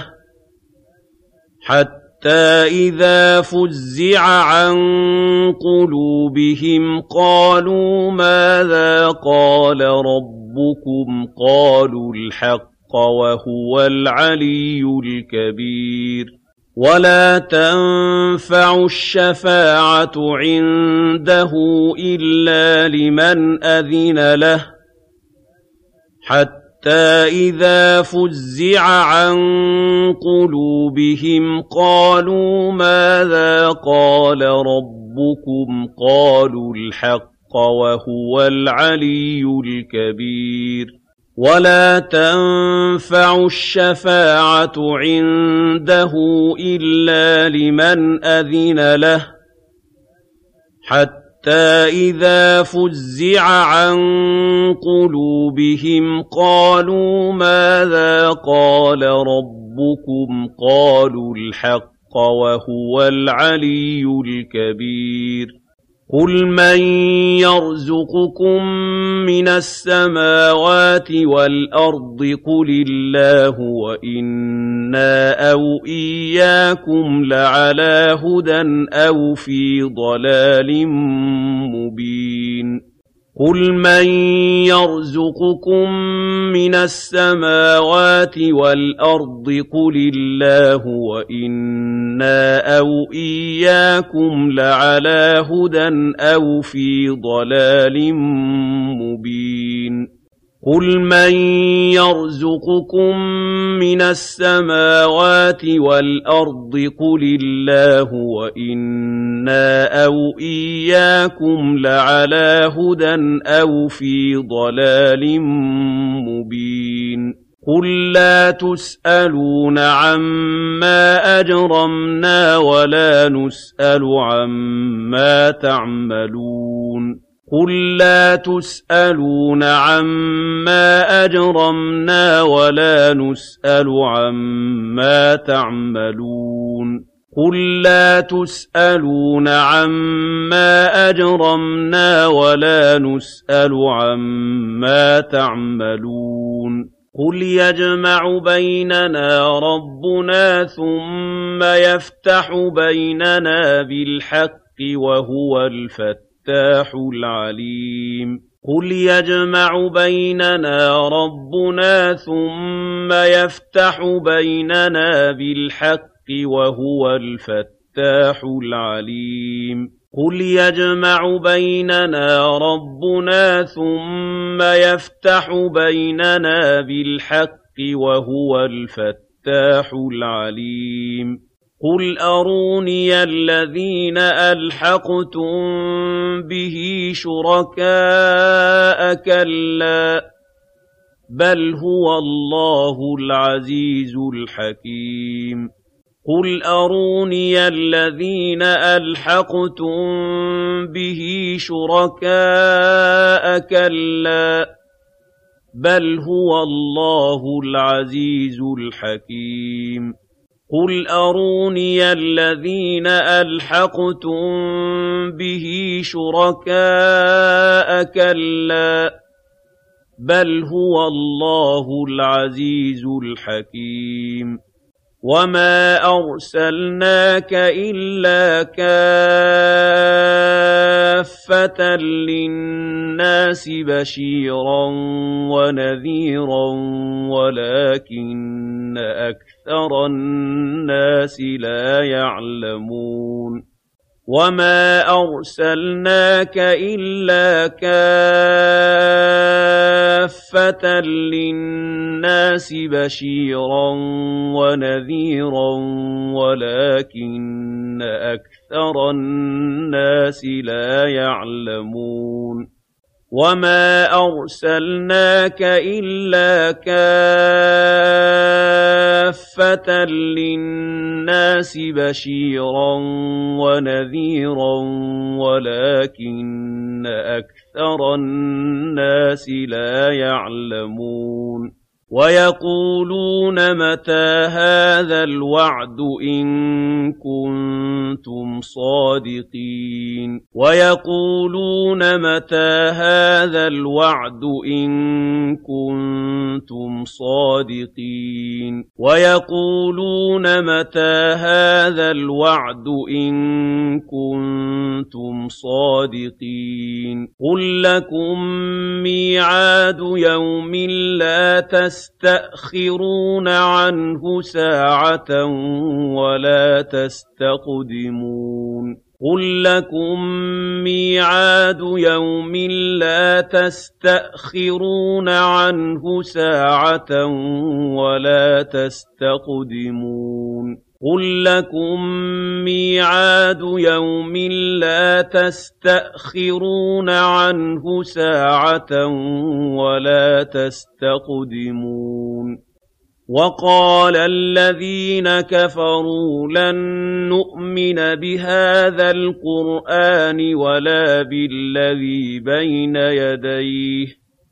حَتَّىٰ إِذَا فُزِّعَ عَن قُلُوبِهِمْ قَالُوا مَاذَا قَالَ رَبُّكُمْ قَالُوا الْحَقَّ وَهُوَ الْعَلِيُّ الْكَبِيرُ وَلَا تَنفَعُ الشَّفَاعَةُ عِندَهُ إِلَّا لِمَنْ أَذِنَ لَهُ حَتَّىٰ إِذَا فُزِّعَ عَن قُلُوبِهِمْ قَالُوا مَاذَا قَالَ رَبُّكُمْ قَالُوا الْحَقَّ وَهُوَ الْعَلِيُّ الْكَبِيرُ وَلَا تَنفَعُ الشَّفَاعَةُ عِندَهُ إِلَّا لِمَنْ أَذِنَ لَهُ حَتَّىٰ إِذَا فُزِّعَ عَن قُلُوبِهِمْ قَالُوا مَاذَا قَالَ رَبُّكُمْ قَالُوا الْحَقَّ وَهُوَ الْعَلِيُّ الْكَبِيرُ قُلْ مَن يَرْزُقُكُم مِّنَ السَّمَاوَاتِ وَالْأَرْضِ قُلِ اللَّهُ وَإِنَّا أَوْ إِيَّاكُمْ لَعَلَىٰ هُدًى أَوْ فِي ضَلَالٍ مُّبِينٍ قُلْ مَن يَرْزُقُكُم مِّنَ السَّمَاوَاتِ وَالْأَرْضِ قُلِ اللَّهُ وَإِنَّا أَوْ إِيَّاكُمْ لَعَلَىٰ هُدًى أَوْ فِي ضَلَالٍ مُّبِينٍ قُلْ مَن يَرْزُقُكُم مِّنَ السَّمَاوَاتِ وَالْأَرْضِ قُلِ اللَّهُ وَإِنَّا أَوْ إِيَّاكُمْ لَعَلَىٰ هُدًى أَوْ فِي ضَلَالٍ مُّبِينٍ قُل لَّا تُسْأَلُونَ عَمَّا أَجْرَمْنَا وَلَا نُسْأَلُ عَمَّا تَعْمَلُونَ قُل لَّا تُسْأَلُونَ عَمَّا أَجْرَمْنَا وَلَا نُسْأَلُ عَمَّا تَعْمَلُونَ قُل لَّا تُسْأَلُونَ عَمَّا أَجْرَمْنَا وَلَا نُسْأَلُ عَمَّا تَعْمَلُونَ قُلْ يَجْمَعُ بَيْنَنَا رَبُّنَا ثُمَّ يَفْتَحُ بَيْنَنَا بِالْحَقِّ وَهُوَ الْفَتَّاحُ الْعَلِيمُ قُلْ يَجْمَعُ بَيْنَنَا رَبُّنَا ثُمَّ يَفْتَحُ بَيْنَنَا بِالْحَقِّ وَهُوَ الْفَتَّاحُ الْعَلِيمُ قُلْ يَجْمَعُ بَيْنَنَا رَبُّنَا ثُمَّ يَفْتَحُ بَيْنَنَا بِالْحَقِّ وَهُوَ الْفَتَّاحُ الْعَلِيمُ قُلْ أَرُونِيَ الَّذِينَ أَلْحَقْتُم بِهِ شُرَكَاءَ كَلَّا بَلْ هُوَ اللَّهُ الْعَزِيزُ الْحَكِيمُ قُلْ أَرُونِيَ الَّذِينَ أَلْحَقْتُم بِهِ شُرَكَاءَ كَلَّا بَلْ هُوَ اللَّهُ الْعَزِيزُ الْحَكِيمُ قُلْ أَرُونِيَ الَّذِينَ أَلْحَقْتُم بِهِ شُرَكَاءَ كَلَّا بَلْ هُوَ اللَّهُ الْعَزِيزُ الْحَكِيمُ وَمَا أَرْسَلْنَاكَ إِلَّا كَافَّةً لِّلنَّاسِ بَشِيرًا وَنَذِيرًا وَلَٰكِنَّ أَكْثَرَ النَّاسِ لَا يَعْلَمُونَ وَمَا أَرْسَلْنَاكَ إِلَّا كَافَّةً لِّلنَّاسِ بَشِيرًا وَنَذِيرًا وَلَٰكِنَّ أَكْثَرَ النَّاسِ لَا يَعْلَمُونَ وَمَا أَرْسَلْنَاكَ إِلَّا كَافَّةً لِّلنَّاسِ بَشِيرًا وَنَذِيرًا وَلَٰكِنَّ أَكْثَرَ النَّاسِ لَا يَعْلَمُونَ وَيَقُولُونَ مَتَىٰ هَٰذَا الْوَعْدُ إِن كُنتُمْ صَادِقِينَ وَيَقُولُونَ مَتَىٰ هَٰذَا الْوَعْدُ إِن كُنتُمْ صَادِقِينَ وَيَقُولُونَ مَتَىٰ هَٰذَا الْوَعْدُ إِن كُنتُمْ صَادِقِينَ قُل لَّكُم مِّيعَادُ يَوْمٍ لَّا تَسْتَأْخِرُونَ عَنْهُ سَاعَةً وَلَا تَسْتَقْدِمُونَ قُل لَّكُم مِّيعَادُ يَوْمٍ لَّا تَسْتَأْخِرُونَ عَنْهُ سَاعَةً وَلَا تَسْتَقْدِمُونَ قُل لَّكُم مِّيعَادُ يَوْمٍ لَّا تَسْتَأْخِرُونَ عَنْهُ سَاعَةً وَلَا تَسْتَقْدِمُونَ وَقَالَ الَّذِينَ كَفَرُوا لَن نُّؤْمِنَ بِهَٰذَا الْقُرْآنِ وَلَا بِالَّذِي بَيْنَ يَدَيْهِ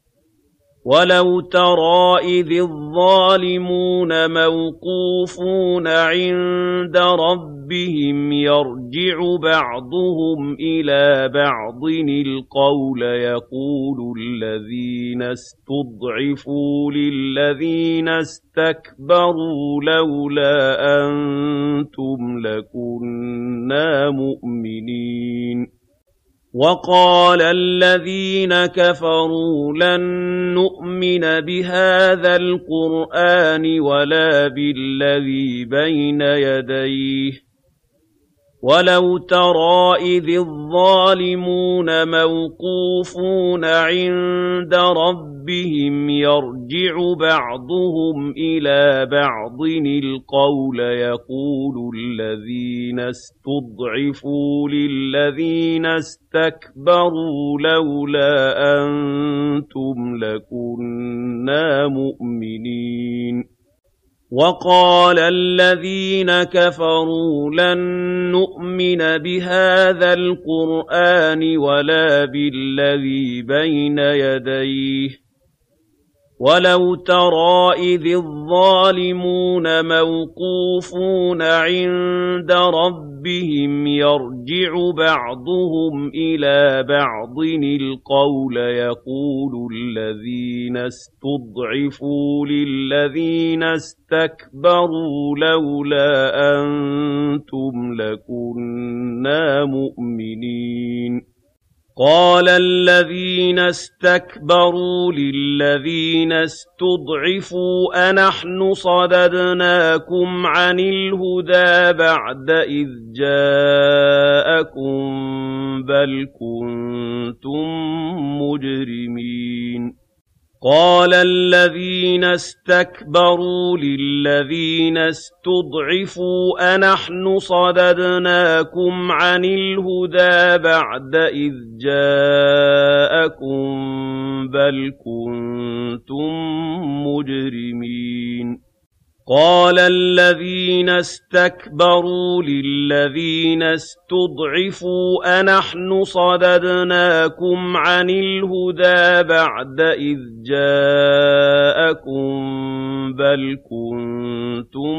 وَلَوْ تَرَىٰ إِذِ الظَّالِمُونَ مَوْقُوفُونَ عِندَ رَبِّهِمْ يَرْجِعُ بَعْضُهُمْ إِلَىٰ بَعْضٍ الْقَوْلَ يَقُولُ الَّذِينَ اسْتُضْعِفُوا لِلَّذِينَ اسْتَكْبَرُوا لَوْلَا أَنتُمْ لَكُنَّا مُؤْمِنِينَ وَقَالَ الَّذِينَ كَفَرُوا لَن نُّؤْمِنَ بِهَٰذَا الْقُرْآنِ وَلَا بِالَّذِي بَيْنَ يَدَيْهِ وَلَوْ تَرَىٰ إِذِ الظَّالِمُونَ مَوْقُوفُونَ عِندَ رَبِّهِمْ يَرْجِعُ بَعْضُهُمْ إِلَىٰ بَعْضٍ الْقَوْلَ يَقُولُ الَّذِينَ اسْتُضْعِفُوا لِلَّذِينَ اسْتَكْبَرُوا لَوْلَا أَنتُمْ لَكُنَّا مُؤْمِنِينَ وَقَالَ الَّذِينَ كَفَرُوا لَن نُّؤْمِنَ بِهَٰذَا الْقُرْآنِ وَلَا بِالَّذِي بَيْنَ يَدَيْهِ وَلَوْ تَرَىٰ إِذِ الظَّالِمُونَ مَوْقُوفُونَ عِندَ رَبِّهِمْ يَرْجِعُ بَعْضُهُمْ إِلَىٰ بَعْضٍ الْقَوْلَ يَقُولُ الَّذِينَ اسْتُضْعِفُوا لِلَّذِينَ اسْتَكْبَرُوا لَوْلَا أَنتُمْ لَكُنَّا مُؤْمِنِينَ قَالَ الَّذِينَ اسْتَكْبَرُوا لِلَّذِينَ اسْتُضْعِفُوا أَنَحْنُ صَدَدْنَاكُمْ عَنِ الْهُدَىٰ بَعْدَ إِذْ جَاءَكُم بَلْ كُنتُم مُّجْرِمِينَ قَالَ الَّذِينَ اسْتَكْبَرُوا لِلَّذِينَ اسْتُضْعِفُوا أَنَحْنُ صَدَدْنَاكُمْ عَنِ الْهُدَىٰ بَعْدَ إِذْ جَاءَكُم بَلْ كُنتُم مُّجْرِمِينَ قَالَ الَّذِينَ اسْتَكْبَرُوا لِلَّذِينَ اسْتُضْعِفُوا أَنَحْنُ صَدَدْنَاكُمْ عَنِ الْهُدَىٰ بَعْدَ إِذْ جَاءَكُم بَلْ كُنتُم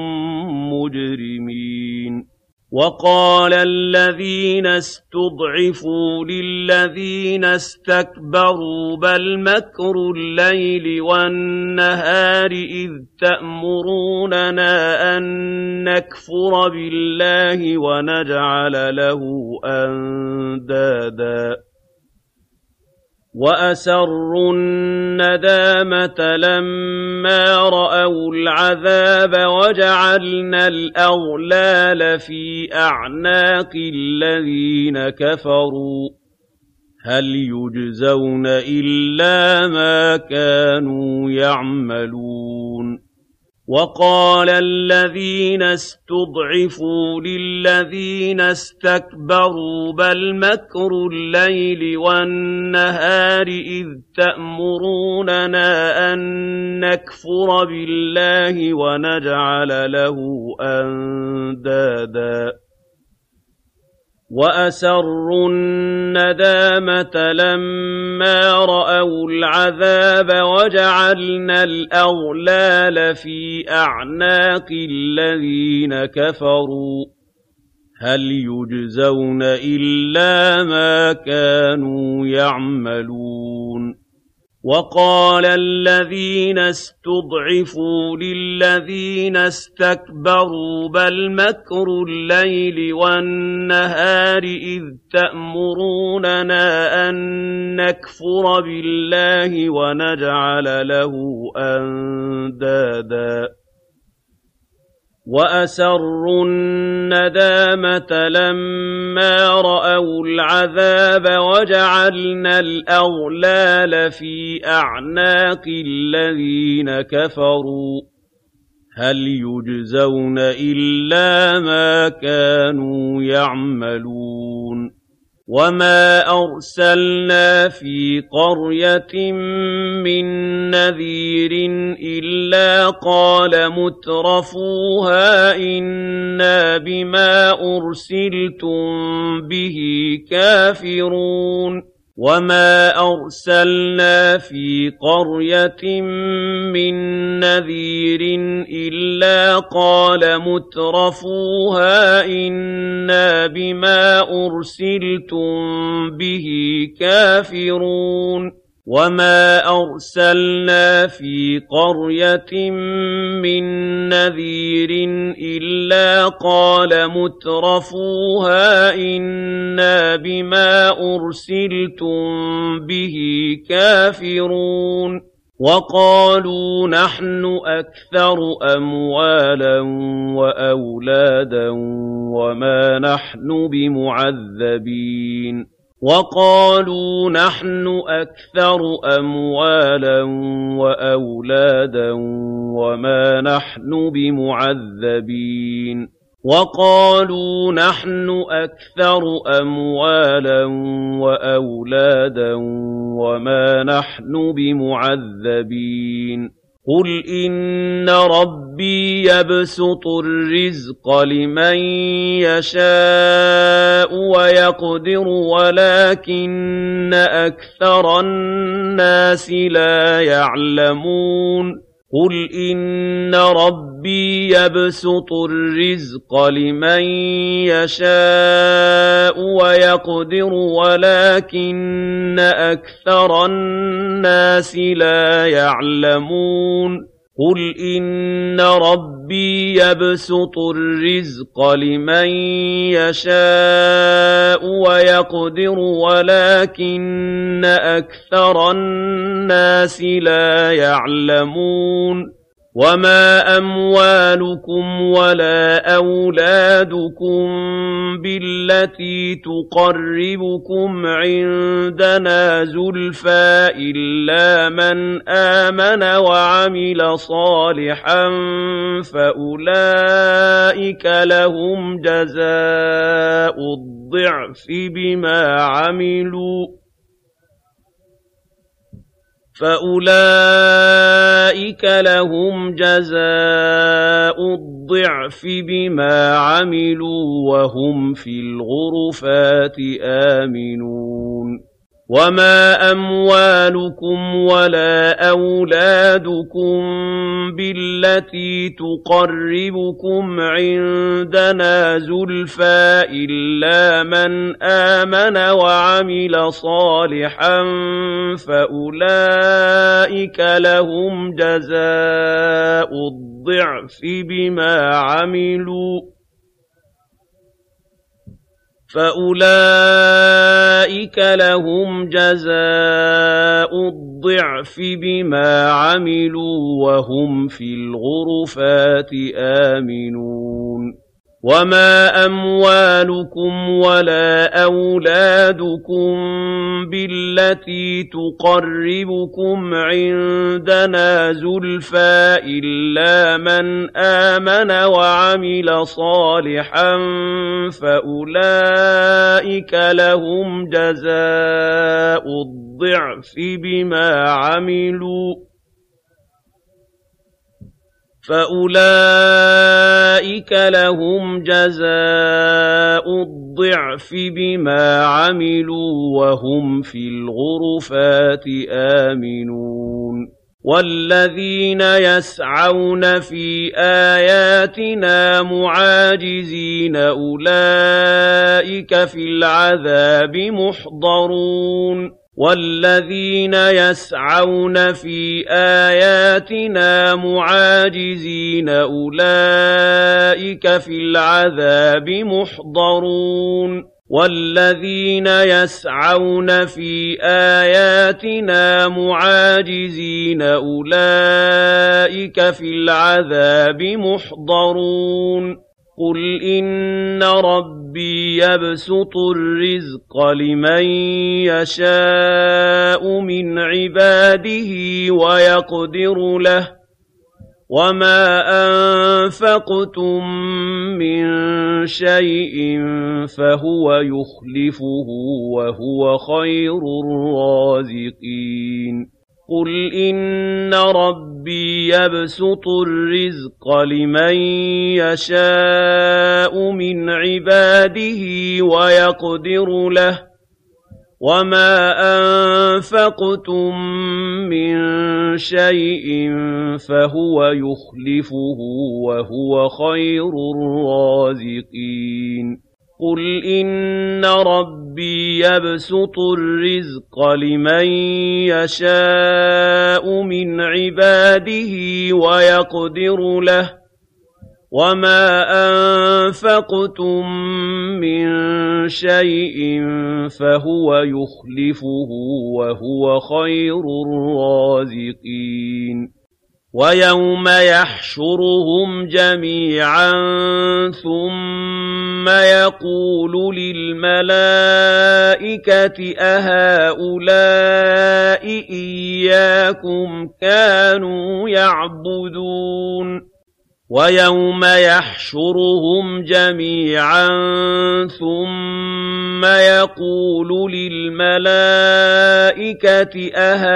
مُّجْرِمِينَ وَقَالَ الَّذِينَ اسْتُضْعِفُوا لِلَّذِينَ اسْتَكْبَرُوا بَلْ مَكْرُ اللَّيْلِ وَالنَّهَارِ إِذْ تَأْمُرُونَنَا أَن نَّكْفُرَ بِاللَّهِ وَنَجْعَلَ لَهُ أَندَادًا وَأَسَرُّوا النَّدَامَةَ لَمَّا رَأَوُا الْعَذَابَ وَجَعَلْنَا الْأَغْلَالَ فِي أَعْنَاقِ الَّذِينَ كَفَرُوا هَلْ يُجْزَوْنَ إِلَّا مَا كَانُوا يَعْمَلُونَ وَقَالَ الَّذِينَ اسْتُضْعِفُوا لِلَّذِينَ اسْتَكْبَرُوا بَلْ مَكْرُ اللَّيْلِ وَالنَّهَارِ إِذْ تَأْمُرُونَنَا أَن نَّكْفُرَ بِاللَّهِ وَنَجْعَلَ لَهُ أَندَادًا وَأَسَرُّوا النَّدَامَةَ لَمَّا رَأَوُا الْعَذَابَ وَجَعَلْنَا الْأَغْلَالَ فِي أَعْنَاقِ الَّذِينَ كَفَرُوا هَلْ يُجْزَوْنَ إِلَّا مَا كَانُوا يَعْمَلُونَ وَقَالَ الَّذِينَ اسْتُضْعِفُوا لِلَّذِينَ اسْتَكْبَرُوا بَلْ مَكْرُ اللَّيْلِ وَالنَّهَارِ إِذْ تَأْمُرُونَنَا أَن نَّكْفُرَ بِاللَّهِ وَنَجْعَلَ لَهُ أَندَادًا وَأَسَرُّوا النَّدَامَةَ لَمَّا رَأَوُا الْعَذَابَ وَجَعَلْنَا الْأَغْلَالَ فِي أَعْنَاقِ الَّذِينَ كَفَرُوا هَلْ يُجْزَوْنَ إِلَّا مَا كَانُوا يَعْمَلُونَ وَمَا أَرْسَلْنَا فِي قَرْيَةٍ مِّن نَّذِيرٍ إِلَّا قَالَ مُتْرَفُوهَا إِنَّا بِمَا أُرْسِلْتُم بِهِ كَافِرُونَ وَمَا أَرْسَلْنَا فِي قَرْيَةٍ مِّن نَّذِيرٍ إِلَّا قَالَ مُتْرَفُوهَا إِنَّا بِمَا أُرْسِلْتُم بِهِ كَافِرُونَ وَمَا أَرْسَلْنَا فِي قَرْيَةٍ مِّن نَّذِيرٍ إِلَّا قَالَ مُتْرَفُوهَا إِنَّا بِمَا أُرْسِلْتُم بِهِ كَافِرُونَ وَقَالُوا نَحْنُ أَكْثَرُ أَمْوَالًا وَأَوْلَادًا وَمَا نَحْنُ بِمُعَذَّبِينَ وَقَالُوا نَحْنُ أَكْثَرُ أَمْوَالًا وَأَوْلَادًا وَمَا نَحْنُ بِمُعَذَّبِينَ وَقَالُوا نَحْنُ أَكْثَرُ أَمْوَالًا وَأَوْلَادًا وَمَا نَحْنُ بِمُعَذَّبِينَ قُلْ إِنَّ رَبِّي يَبْسُطُ الرِّزْقَ لِمَن يَشَاءُ وَيَقْدِرُ وَلَٰكِنَّ أَكْثَرَ النَّاسِ لَا يَعْلَمُونَ قُلْ إِنَّ رَبِّي يَبْسُطُ الرِّزْقَ لِمَن يَشَاءُ وَيَقْدِرُ وَلَٰكِنَّ أَكْثَرَ النَّاسِ لَا يَعْلَمُونَ قُلْ إِنَّ رَبِّي يَبْسُطُ الرِّزْقَ لِمَن يَشَاءُ وَيَقْدِرُ وَلَٰكِنَّ أَكْثَرَ النَّاسِ لَا يَعْلَمُونَ وَمَا أَمْوَالُكُمْ وَلَا أَوْلَادُكُم بِالَّتِي تُقَرِّبُكُمْ عِندَنَا زُلْفَىٰ إِلَّا مَنْ آمَنَ وَعَمِلَ صَالِحًا فَأُولَٰئِكَ لَهُمْ جَزَاءُ الضِّعْفِ بِمَا عَمِلُوا وَهُمْ فِي الْغُرُفَاتِ آمِنُونَ وَمَا أَمْوَالُكُمْ وَلَا أَوْلَادُكُم بِالَّتِي تُقَرِّبُكُمْ عِندَنَا زُلْفَىٰ إِلَّا مَنْ آمَنَ وَعَمِلَ صَالِحًا فَأُولَٰئِكَ لَهُمْ جَزَاءُ الضِّعْفِ بِمَا عَمِلُوا وَهُمْ فِي الْغُرُفَاتِ آمِنُونَ وَمَا أَمْوَالُكُمْ وَلَا أَوْلَادُكُم بِالَّتِي تُقَرِّبُكُمْ عِندَنَا زُلْفَىٰ إِلَّا مَنْ آمَنَ وَعَمِلَ صَالِحًا فَأُولَٰئِكَ لَهُمْ جَزَاءُ الضِّعْفِ بِمَا عَمِلُوا وَهُمْ فِي الْغُرُفَاتِ آمِنُونَ وَالَّذِينَ يَسْعَوْنَ فِي آيَاتِنَا مُعَاجِزِينَ أُولَٰئِكَ فِي الْعَذَابِ مُحْضَرُونَ وَالَّذِينَ يَسْعَوْنَ فِي آيَاتِنَا مُعَاجِزِينَ أُولَٰئِكَ فِي الْعَذَابِ مُحْضَرُونَ وَالَّذِينَ يَسْعَوْنَ فِي آيَاتِنَا مُعَاجِزِينَ أُولَٰئِكَ فِي الْعَذَابِ مُحْضَرُونَ قُلْ إِنَّ رَبِّي يَبْسُطُ الرِّزْقَ لِمَن يَشَاءُ مِنْ عِبَادِهِ وَيَقْدِرُ لَهُ وَمَا أَنفَقْتُم مِّن شَيْءٍ فَهُوَ يُخْلِفُهُ وَهُوَ خَيْرُ الرَّازِقِينَ قُلْ إِنَّ رَبِّي يَبْسُطُ الرِّزْقَ لِمَن يَشَاءُ مِنْ عِبَادِهِ وَيَقْدِرُ لَهُ وَمَا أَنفَقْتُم مِّن شَيْءٍ فَهُوَ يُخْلِفُهُ وَهُوَ خَيْرُ الرَّازِقِينَ قُلْ إِنَّ رَبِّي يَبْسُطُ الرِّزْقَ لِمَن يَشَاءُ مِنْ عِبَادِهِ وَيَقْدِرُ لَهُ وَمَا أَنفَقْتُم مِّن شَيْءٍ فَهُوَ يُخْلِفُهُ وَهُوَ خَيْرُ الرَّازِقِينَ وَيَوْمَ يَحْشُرُهُمْ جَمِيعًا ثُمَّ يَقُولُ لِلْمَلَائِكَةِ أَهَٰؤُلَاءِ إِيَّاكُمْ كَانُوا يَعْبُدُونَ وَيَوْمَ يَحْشُرُهُمْ جَمِيعًا ثُمَّ يَقُولُ لِلْمَلَائِكَةِ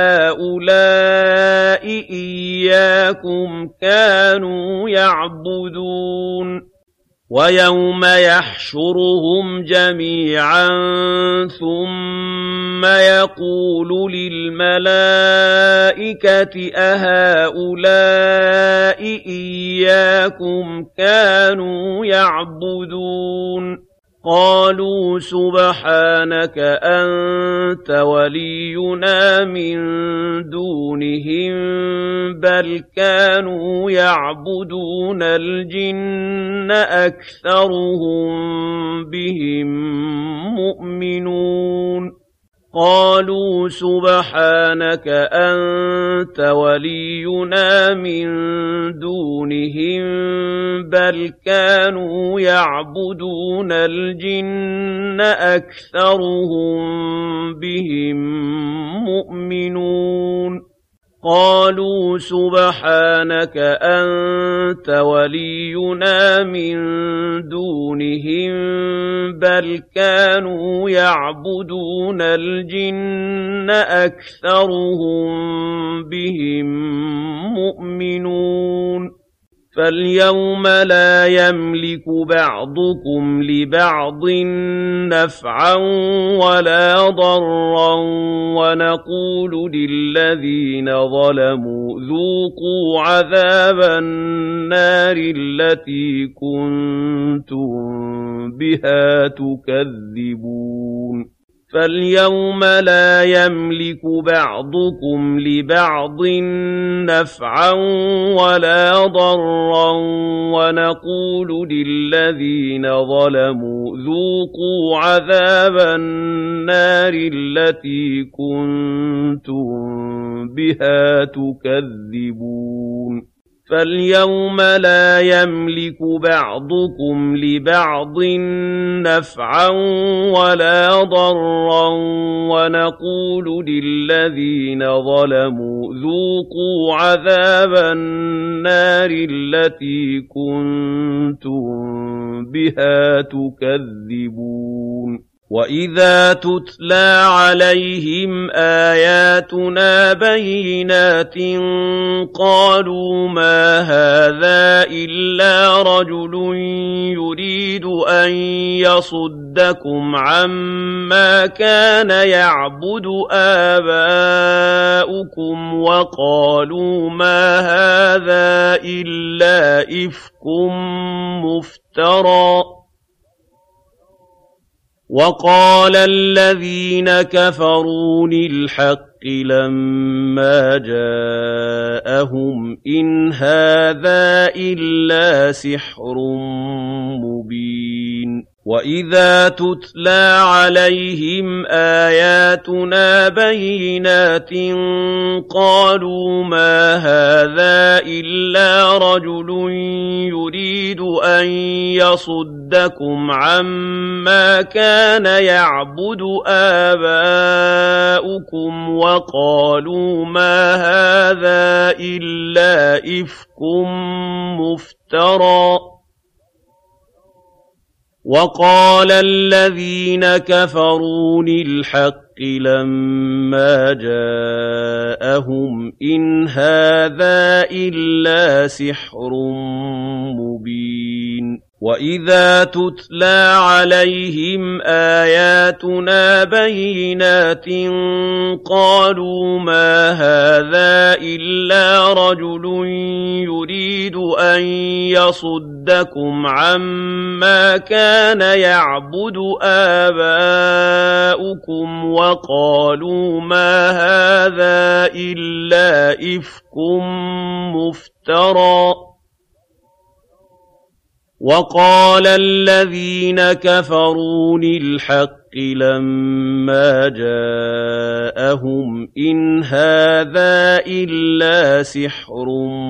أَهَٰؤُلَاءِ إِيَّاكُمْ كَانُوا يَعْبُدُونَ وَيَوْمَ يَحْشُرُهُمْ جَمِيعًا ثُمَّ يَقُولُ لِلْمَلَائِكَةِ أَهَٰؤُلَاءِ إِيَّاكُمْ كَانُوا يَعْبُدُونَ قَالُوا سُبْحَانَكَ أَنتَ وَلِيُّنَا مِن دُونِهِم بَلْ كَانُوا يَعْبُدُونَ الْجِنَّ أَكْثَرُهُم بِهِم مُّؤْمِنُونَ قَالُوا سُبْحَانَكَ أَنتَ وَلِيُّنَا مِن دُونِهِم بَلْ كَانُوا يَعْبُدُونَ الْجِنَّ أَكْثَرُهُم بِهِم مُّؤْمِنُونَ قَالُوا سُبْحَانَكَ أَنتَ وَلِيُّنَا مِن دُونِهِم بَلْ كَانُوا يَعْبُدُونَ الْجِنَّ أَكْثَرُهُم بِهِم مُّؤْمِنُونَ فَالْيَوْمَ لَا يَمْلِكُ بَعْضُكُمْ لِبَعْضٍ نَّفْعًا وَلَا ضَرًّا وَنَقُولُ لِلَّذِينَ ظَلَمُوا ذُوقُوا عَذَابَ النَّارِ الَّتِي كُنتُم بِهَا تُكَذِّبُونَ فَالْيَوْمَ لَا يَمْلِكُ بَعْضُكُمْ لِبَعْضٍ نَّفْعًا وَلَا ضَرًّا وَنَقُولُ لِلَّذِينَ ظَلَمُوا ذُوقُوا عَذَابَ النَّارِ الَّتِي كُنتُم بِهَا تُكَذِّبُونَ فَالْيَوْمَ لَا يَمْلِكُ بَعْضُكُمْ لِبَعْضٍ نَّفْعًا وَلَا ضَرًّا وَنَقُولُ لِلَّذِينَ ظَلَمُوا ذُوقُوا عَذَابَ النَّارِ الَّتِي كُنتُم بِهَا تُكَذِّبُونَ وَإِذَا تُتْلَىٰ عَلَيْهِمْ آيَاتُنَا بَيِّنَاتٍ قَالُوا مَا هَٰذَا إِلَّا رَجُلٌ يُرِيدُ أَن يَصُدَّكُمْ عَمَّا كَانَ يَعْبُدُ آبَاؤُكُمْ وَقَالُوا مَا هَٰذَا إِلَّا إِفْكٌ مُّفْتَرًى وَقَالَ الَّذِينَ كَفَرُوا لِلْحَقِّ لَمَّا جَاءَهُمْ إِنْ هَٰذَا إِلَّا سِحْرٌ مُّبِينٌ وَإِذَا تُتْلَىٰ عَلَيْهِمْ آيَاتُنَا بَيِّنَاتٍ قَالُوا مَا هَٰذَا إِلَّا رَجُلٌ يُرِيدُ أَن يَصُدَّكُمْ عَمَّا كَانَ يَعْبُدُ آبَاؤُكُمْ وَقَالُوا مَا هَٰذَا إِلَّا إِفْكٌ مُّفْتَرًى وَقَالَ الَّذِينَ كَفَرُوا لِلْحَقِّ لَمَّا جَاءَهُمْ إِنْ هَٰذَا إِلَّا سِحْرٌ مُّبِينٌ وَإِذَا تُتْلَىٰ عَلَيْهِمْ آيَاتُنَا بَيِّنَاتٍ قَالُوا مَا هَٰذَا إِلَّا رَجُلٌ يُرِيدُ أَن يَصُدَّكُمْ عَمَّا كَانَ يَعْبُدُ آبَاؤُكُمْ وَقَالُوا مَا هَٰذَا إِلَّا إِفْكٌ مُّفْتَرًى وَقَالَ الَّذِينَ كَفَرُوا لِلْحَقِّ لَمَّا جَاءَهُمْ إِنْ هَٰذَا إِلَّا سِحْرٌ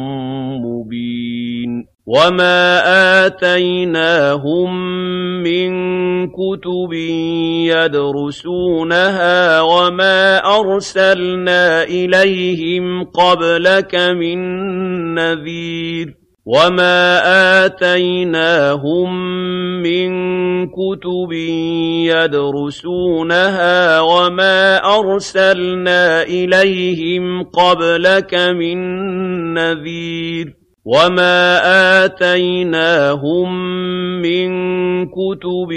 مُّبِينٌ وَمَا آتَيْنَاهُم مِّن كُتُبٍ يَدْرُسُونَهَا وَمَا أَرْسَلْنَا إِلَيْهِمْ قَبْلَكَ مِن نَّذِيرٍ وَمَا آتَيْنَاهُم مِّن كُتُبٍ يَدْرُسُونَهَا وَمَا أَرْسَلْنَا إِلَيْهِمْ قَبْلَكَ مِن نَّذِيرٍ وَمَا آتَيْنَاهُم مِّن كُتُبٍ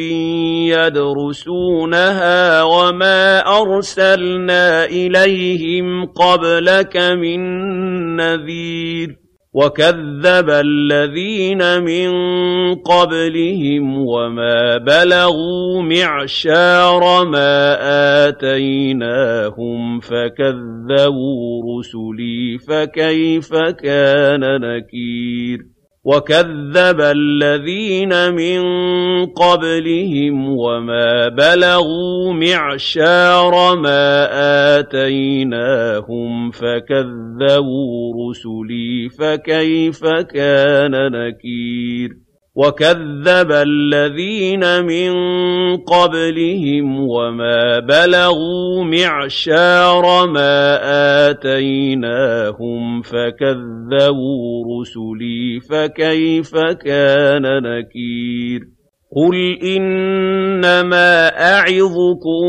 يَدْرُسُونَهَا وَمَا أَرْسَلْنَا إِلَيْهِمْ قَبْلَكَ مِن نَّذِيرٍ وَكَذَّبَ الَّذِينَ مِن قَبْلِهِمْ وَمَا بَلَغُوا مِعْشَارَ مَا آتَيْنَاهُمْ فَكَذَّبُوا رُسُلِي فَكَيْفَ كَانَ نَكِيرِ وَكَذَّبَ الَّذِينَ مِن قَبْلِهِمْ وَمَا بَلَغُوا مِعْشَارَ مَا آتَيْنَاهُمْ فَكَذَّبُوا رُسُلِي فَكَيْفَ كَانَ نَكِيرِ وَكَذَّبَ الَّذِينَ مِن قَبْلِهِمْ وَمَا بَلَغُوا مِعْشَارَ مَا آتَيْنَاهُمْ فَكَذَّبُوا رُسُلِي فَكَيْفَ كَانَ نَكِيرِ قُلْ إِنَّمَا أَعِظُكُم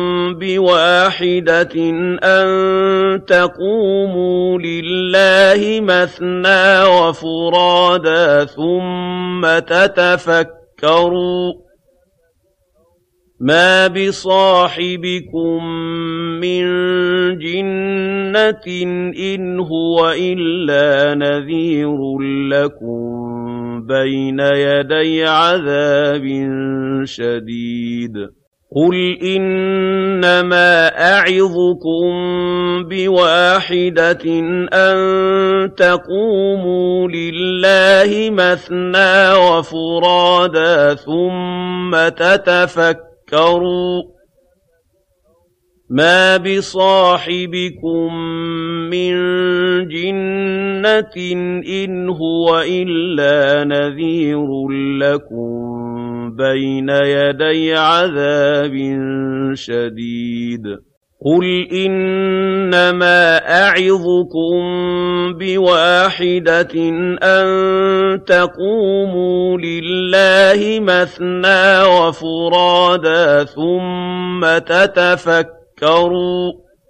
بِوَاحِدَةٍ أَن تَقُومُوا لِلَّهِ مَثْنَىٰ وَفُرَادَىٰ ثُمَّ تَتَفَكَّرُوا مَا بِصَاحِبِكُم مِّن جِنَّةٍ إِنْ هُوَ إِلَّا نَذِيرٌ لَّكُم بَيْنَ يَدَيْ عَذَابٍ شَدِيدٍ قُلْ إِنَّمَا أَعِظُكُم بِوَاحِدَةٍ أَن تَقُومُوا لِلَّهِ مَثْنَىٰ وَفُرَادَىٰ ثُمَّ تَتَفَكَّرُوا مَا بِصَاحِبِكُم مِّن جِنَّةٍ إِنْ هُوَ إِلَّا نَذِيرٌ لَّكُم بَيْنَ يَدَيْ عَذَابٍ شَدِيدٍ قُلْ إِنَّمَا أَعِظُكُم بِوَاحِدَةٍ أَن تَقُومُوا لِلَّهِ مَثْنَىٰ وَفُرَادَىٰ ثُمَّ تَتَفَكَّرُوا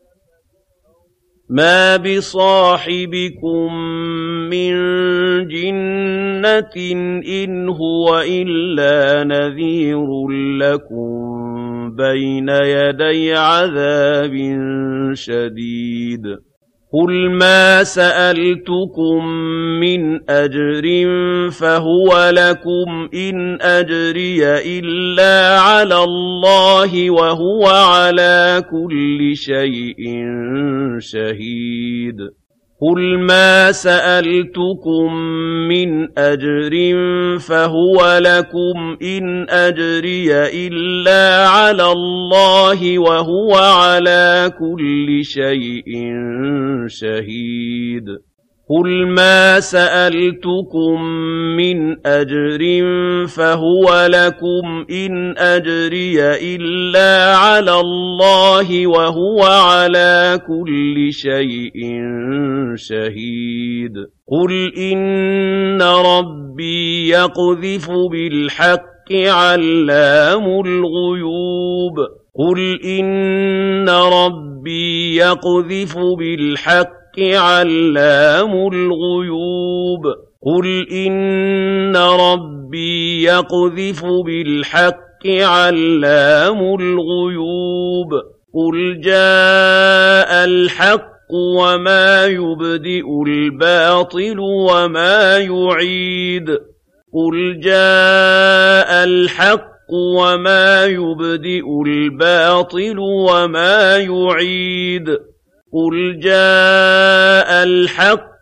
مَا بِصَاحِبِكُم مِّن جِنَّةٍ إِنْ هُوَ إِلَّا نَذِيرٌ لَّكُم بَيْنَ يَدَيْ عَذَابٍ شَدِيدٍ قُلْ مَا سَأَلْتُكُم مِّنْ أَجْرٍ فَهُوَ لَكُمْ إِنْ أَجْرِيَ إِلَّا عَلَى اللَّهِ وَهُوَ عَلَىٰ كُلِّ شَيْءٍ شَهِيدٌ قُلْ مَا سَأَلْتُكُم مِّنْ أَجْرٍ فَهُوَ لَكُمْ إِنْ أَجْرِيَ إِلَّا عَلَى اللَّهِ وَهُوَ عَلَىٰ كُلِّ شَيْءٍ شَهِيدٌ قُلْ مَا سَأَلْتُكُم مِّنْ أَجْرٍ فَهُوَ لَكُمْ إِنْ أَجْرِيَ إِلَّا عَلَى اللَّهِ وَهُوَ عَلَىٰ كُلِّ شَيْءٍ شَهِيدٌ قُلْ إِنَّ رَبِّي يَقْذِفُ بِالْحَقِّ عَلَّامُ الْغُيُوبِ قُلْ إِنَّ رَبِّي يَقْذِفُ بِالْحَقِّ عَلَّامُ الْغُيُوبِ قُلْ إِنَّ رَبِّي يَقْذِفُ بِالْحَقِّ عَلَّامُ الْغُيُوبِ قُلْ جَاءَ الْحَقُّ وَمَا يُبْدِئُ الْبَاطِلُ وَمَا يُعِيدُ قُلْ جَاءَ الْحَقُّ وَمَا يُبْدِئُ الْبَاطِلُ وَمَا يُعِيدُ قُلْ جَاءَ الْحَقُّ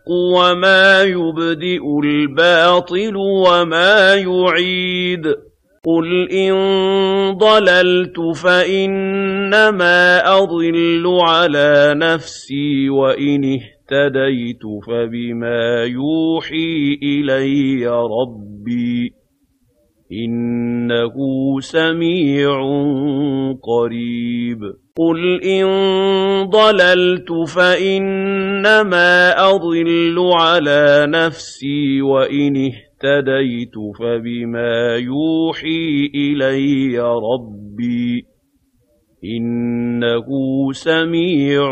وما يبدئ الباطل وما يعيد قل إن ضللت فإنما أضل على نفسي وإن اهتديت فبما يوحي إلي ربي إنه سميع قريب قل إن ضللت فإنما أضل على نفسي وإن اهتديت فبما يوحي إلي ربي إنه سميع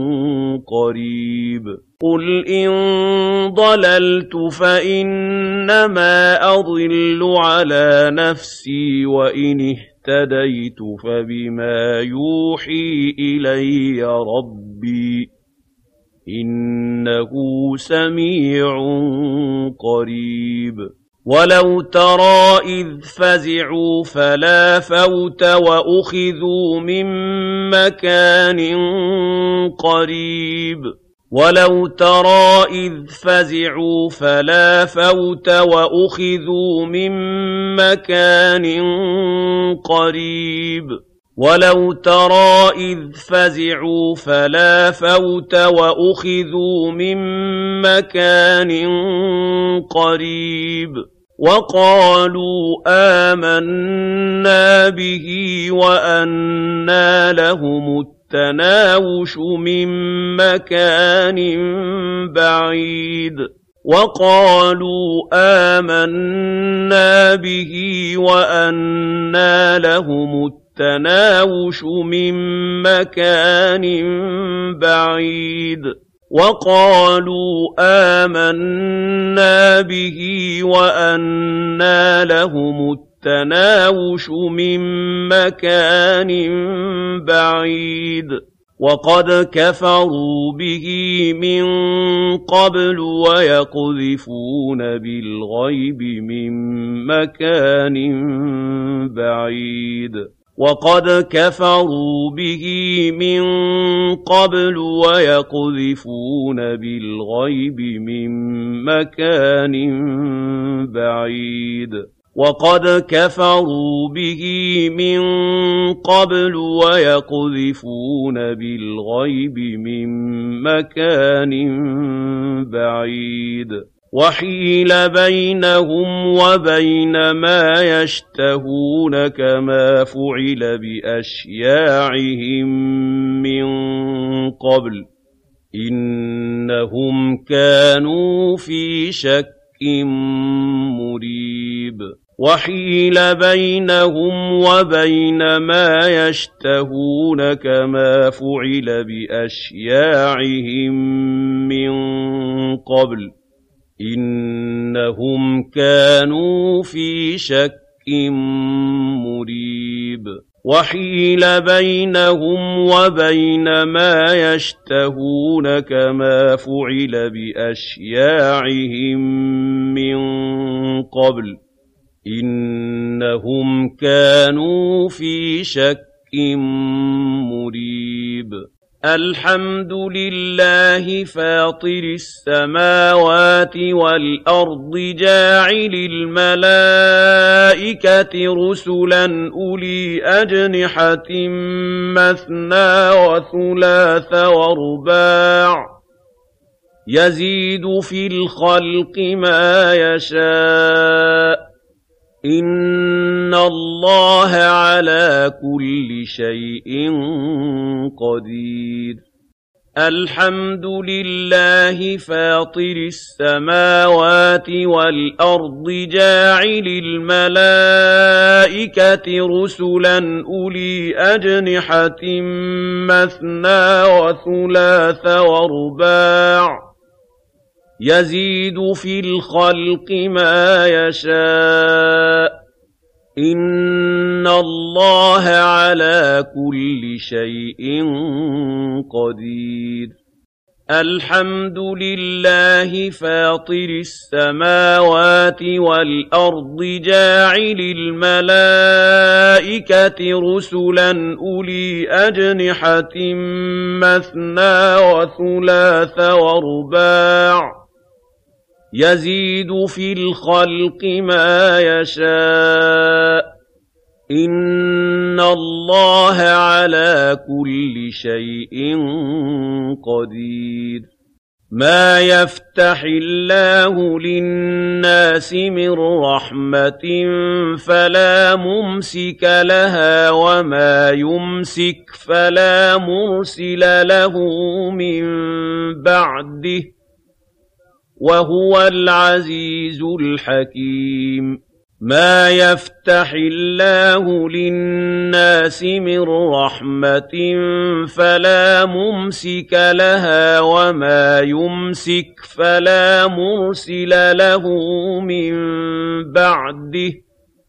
قريب قل إن ضللت فإنما أضل على نفسي وإن اهتديت فبما يوحي إلي ربي إنه سميع قريب ولو ترى إذ فزعوا فلا فوت وأخذوا من مكان قريب ولو ترى إذ فزعوا فلا فوت وأخذوا من مكان قريب ولو ترى إذ فزعوا فلا فوت وأخذوا من مكان قريب وقالوا آمنا به وأنى لهم التناوش من مكان بعيد وقالوا آمنا به وأنى لهم التناوش من مكان بعيد وقالوا آمنا به وأنى لهم التناوش من مكان بعيد وقد كفروا به من قبل ويقذفون بالغيب من مكان بعيد وقد كفروا به من قبل ويقذفون بالغيب من مكان بعيد وقد كفروا به من قبل ويقذفون بالغيب من مكان بعيد وحيل بينهم وبين ما يشتهون كما فعل بأشياعهم من قبل إنهم كانوا في شك مريب وحيل بينهم وبين ما يشتهون كما فعل بأشياعهم من قبل إنهم كانوا في شك مريب وحيل بينهم وبين ما يشتهون كما فعل بأشياعهم من قبل إنهم كانوا في شك مريب الحمد لله فاطر السماوات والأرض جاعل الملائكة رسلا أولي أجنحة مثنى وثلاث ورباع يزيد في الخلق ما يشاء إن الله على كل شيء قدير الحمد لله فاطر السماوات والأرض جاعل الملائكة رسلا أولي أجنحة مثنى وثلاث ورباع يزيد في الخلق ما يشاء إن الله على كل شيء قدير الحمد لله فاطر السماوات والأرض جاعل الملائكة رسلا أولي أجنحة مثنى وثلاث ورباع يَزِيدُ فِي الْخَلْقِ مَا يَشَاءُ ۚ إِنَّ اللَّهَ عَلَىٰ كُلِّ شَيْءٍ قَدِيرٌ مَا يَفْتَحِ اللَّهُ لِلنَّاسِ مِن رَّحْمَةٍ فَلَا مُمْسِكَ لَهَا وَمَا يُمْسِكْ فَلَا مُرْسِلَ لَهُ مِن بَعْدِهِ ۚ وَهُوَ الْعَزِيزُ الْحَكِيمُ مَا يَفْتَحِ اللَّهُ لِلنَّاسِ مِن رَّحْمَةٍ فَلَا مُمْسِكَ لَهَا وَمَا يُمْسِكْ فَلَا مُرْسِلَ لَهُ مِن بَعْدِهِ ۚ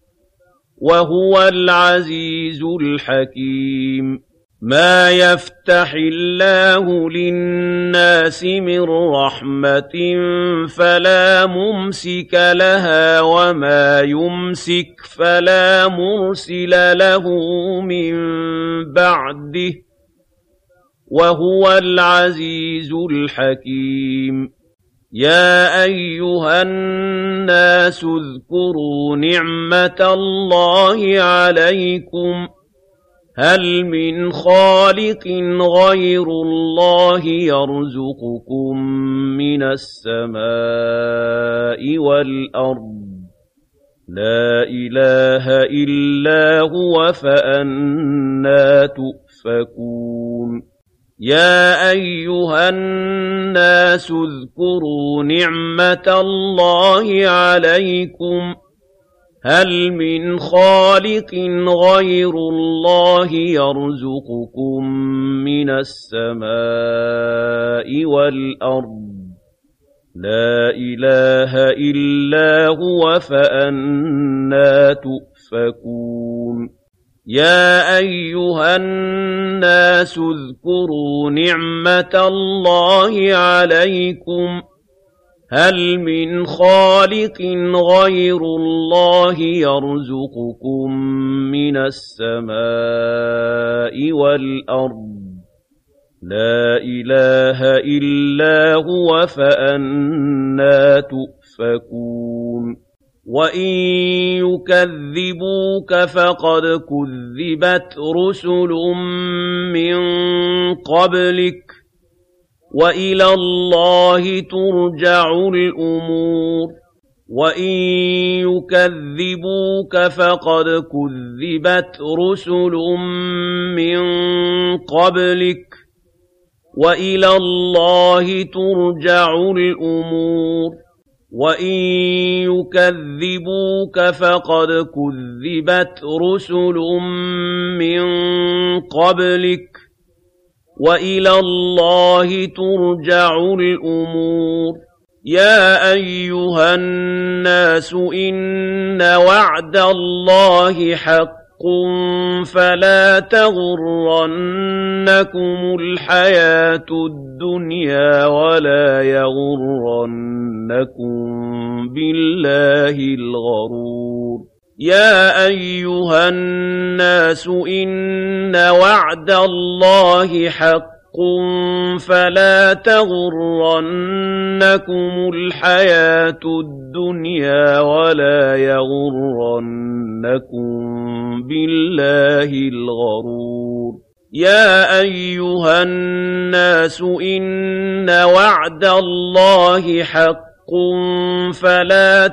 وَهُوَ الْعَزِيزُ الْحَكِيمُ مَا يَفْتَحِ اللَّهُ لِلنَّاسِ مِن رَّحْمَةٍ فَلَا مُمْسِكَ لَهَا وَمَا يُمْسِكْ فَلَا مُرْسِلَ لَهُ مِن بَعْدِهِ ۚ وَهُوَ الْعَزِيزُ الْحَكِيمُ يَا أَيُّهَا النَّاسُ اذْكُرُوا نِعْمَةَ اللَّهِ عَلَيْكُمْ ۚ هَلْ مِنْ خَالِقٍ غَيْرُ اللَّهِ يَرْزُقُكُم مِّنَ السَّمَاءِ وَالْأَرْضِ ۚ لَا إِلَٰهَ إِلَّا هُوَ فَأَنَّىٰ تُؤْفَكُونَ يَا أَيُّهَا النَّاسُ اذْكُرُوا نِعْمَةَ اللَّهِ عَلَيْكُمْ ۚ هَلْ مِنْ خَالِقٍ غَيْرُ اللَّهِ يَرْزُقُكُم مِّنَ السَّمَاءِ وَالْأَرْضِ ۚ لَا إِلَٰهَ إِلَّا هُوَ فَأَنَّىٰ تُؤْفَكُونَ يَا أَيُّهَا النَّاسُ اذْكُرُوا نِعْمَةَ اللَّهِ عَلَيْكُمْ ۚ هَلْ مِنْ خَالِقٍ غَيْرُ اللَّهِ يَرْزُقُكُم مِّنَ السَّمَاءِ وَالْأَرْضِ ۚ لَا إِلَٰهَ إِلَّا هُوَ فَأَنَّىٰ تُؤْفَكُونَ وَإِن يُكَذِّبُوكَ فَقَدْ كُذِّبَتْ رُسُلٌ مِّن قَبْلِكَ ۚ وَإِلَى اللَّهِ تُرْجَعُ الْأُمُورُ وَإِن يُكَذِّبُوكَ فَقَدْ كُذِّبَتْ رُسُلٌ مِّن قَبْلِكَ ۚ وَإِلَى اللَّهِ تُرْجَعُ الْأُمُورُ وَإِن يُكَذِّبُوكَ فَقَدْ كُذِّبَتْ رُسُلٌ مِّن قَبْلِكَ ۚ وَإِلَى اللَّهِ تُرْجَعُ الْأُمُورُ يَا أَيُّهَا النَّاسُ إِنَّ وَعْدَ اللَّهِ حَقٌّ فَلَا تَغُرَّنَّكُمُ الْحَيَاةُ الدُّنْيَا وَلَا يَغُرَّنَّكُم بِاللَّهِ الْغَرُورُ يَا أَيُّهَا النَّاسُ إِنَّ وَعْدَ اللَّهِ حَقٌّ فَلَا تَغُرَّنَّكُمُ الْحَيَاةُ الدُّنْيَا وَلَا يَغُرَّنَّكُم بِاللَّهِ الْغَرُورُ يَا أَيُّهَا النَّاسُ إِنَّ وَعْدَ اللَّهِ حَقٌّ فَلَا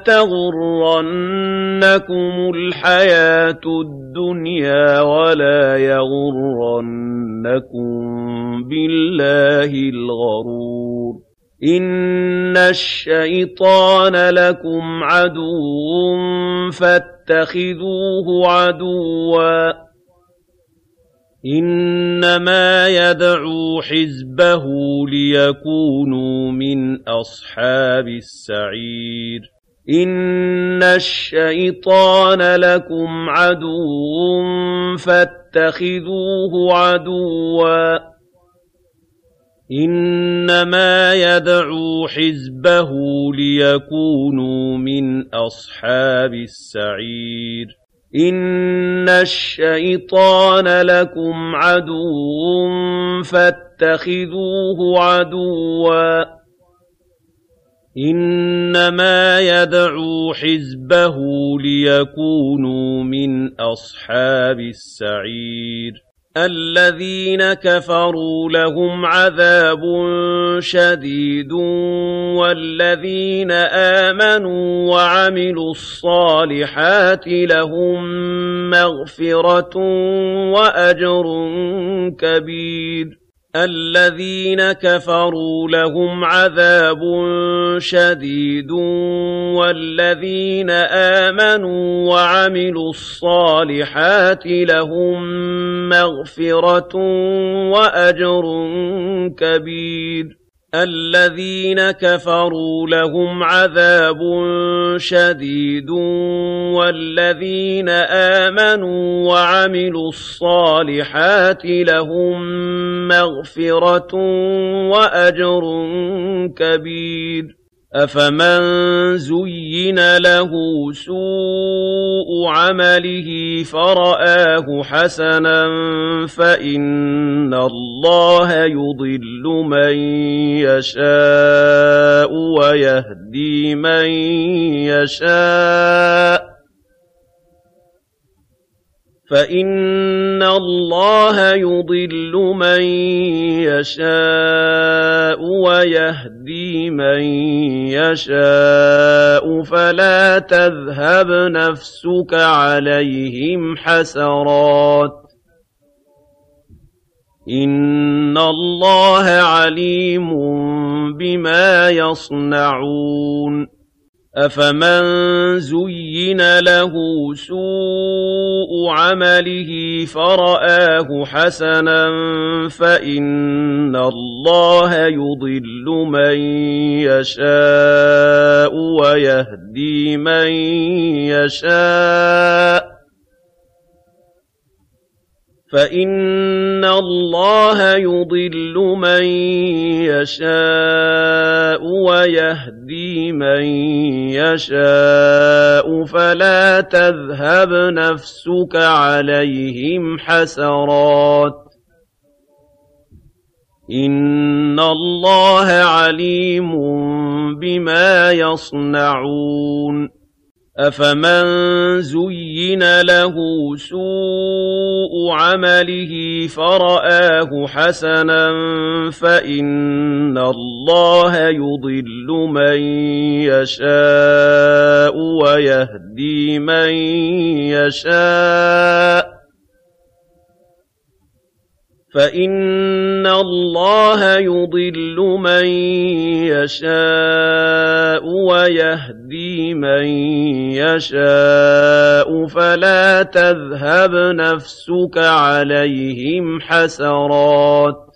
تَغُرَّنَّكُمُ الْحَيَاةُ الدُّنْيَا وَلَا يَغُرَّنَّكُم بِاللَّهِ الْغَرُورُ إِنَّ الشَّيْطَانَ لَكُمْ عَدُوٌّ فَاتَّخِذُوهُ عَدُوًّا ۚ إِنَّمَا يَدْعُو حِزْبَهُ لِيَكُونُوا مِنْ أَصْحَابِ السَّعِيرِ إِنَّ الشَّيْطَانَ لَكُمْ عَدُوٌّ فَاتَّخِذُوهُ عَدُوًّا ۚ إِنَّمَا يَدْعُو حِزْبَهُ لِيَكُونُوا مِنْ أَصْحَابِ السَّعِيرِ إِنَّ الشَّيْطَانَ لَكُمْ عَدُوٌّ فَاتَّخِذُوهُ عَدُوًّا ۚ إِنَّمَا يَدْعُو حِزْبَهُ لِيَكُونُوا مِنْ أَصْحَابِ السَّعِيرِ الَّذِينَ كَفَرُوا لَهُمْ عَذَابٌ شَدِيدٌ وَالَّذِينَ آمَنُوا وَعَمِلُوا الصَّالِحَاتِ لَهُم مَّغْفِرَةٌ وَأَجْرٌ كَبِيرٌ الَّذِينَ كَفَرُوا لَهُمْ عَذَابٌ شَدِيدٌ وَالَّذِينَ آمَنُوا وَعَمِلُوا الصَّالِحَاتِ لَهُم مَّغْفِرَةٌ وَأَجْرٌ كَبِيرٌ الَّذِينَ كَفَرُوا لَهُمْ عَذَابٌ شَدِيدٌ وَالَّذِينَ آمَنُوا وَعَمِلُوا الصَّالِحَاتِ لَهُم مَّغْفِرَةٌ وَأَجْرٌ كَبِيرٌ أَفَمَن زُيِّنَ لَهُ سُوءُ عَمَلِهِ فَرَآهُ حَسَنًا فَإِنَّ اللَّهَ يُضِلُّ مَن يَشَاءُ وَيَهْدِي مَن يَشَاءُ فَإِنَّ اللَّهَ يُضِلُّ مَن يَشَاءُ وَيَهْدِي مَن يَشَاءُ فَلَا تَذْهَبْ نَفْسُكَ عَلَيْهِمْ حَسَرَاتٍ ۚ إِنَّ اللَّهَ عَلِيمٌ بِمَا يَصْنَعُونَ أَفَمَن زُيِّنَ لَهُ سُوءُ عَمَلِهِ فَرَآهُ حَسَنًا فَإِنَّ اللَّهَ يُضِلُّ مَن يَشَاءُ وَيَهْدِي مَن يَشَاءُ فَإِنَّ اللَّهَ يُضِلُّ مَن يَشَاءُ وَيَهْدِي مَن يَشَاءُ فَلَا تَذْهَبْ نَفْسُكَ عَلَيْهِمْ حَسَرَاتٍ ۚ إِنَّ اللَّهَ عَلِيمٌ بِمَا يَصْنَعُونَ أَفَمَن زُيِّنَ لَهُ سُوءُ عَمَلِهِ فَرَآهُ حَسَنًا فَإِنَّ اللَّهَ يُضِلُّ مَن يَشَاءُ وَيَهْدِي مَن يَشَاءُ فَإِنَّ اللَّهَ يُضِلُّ مَن يَشَاءُ وَيَهْدِي مَن يَشَاءُ فَلَا تَذْهَبْ نَفْسُكَ عَلَيْهِمْ حَسَرَاتٍ ۚ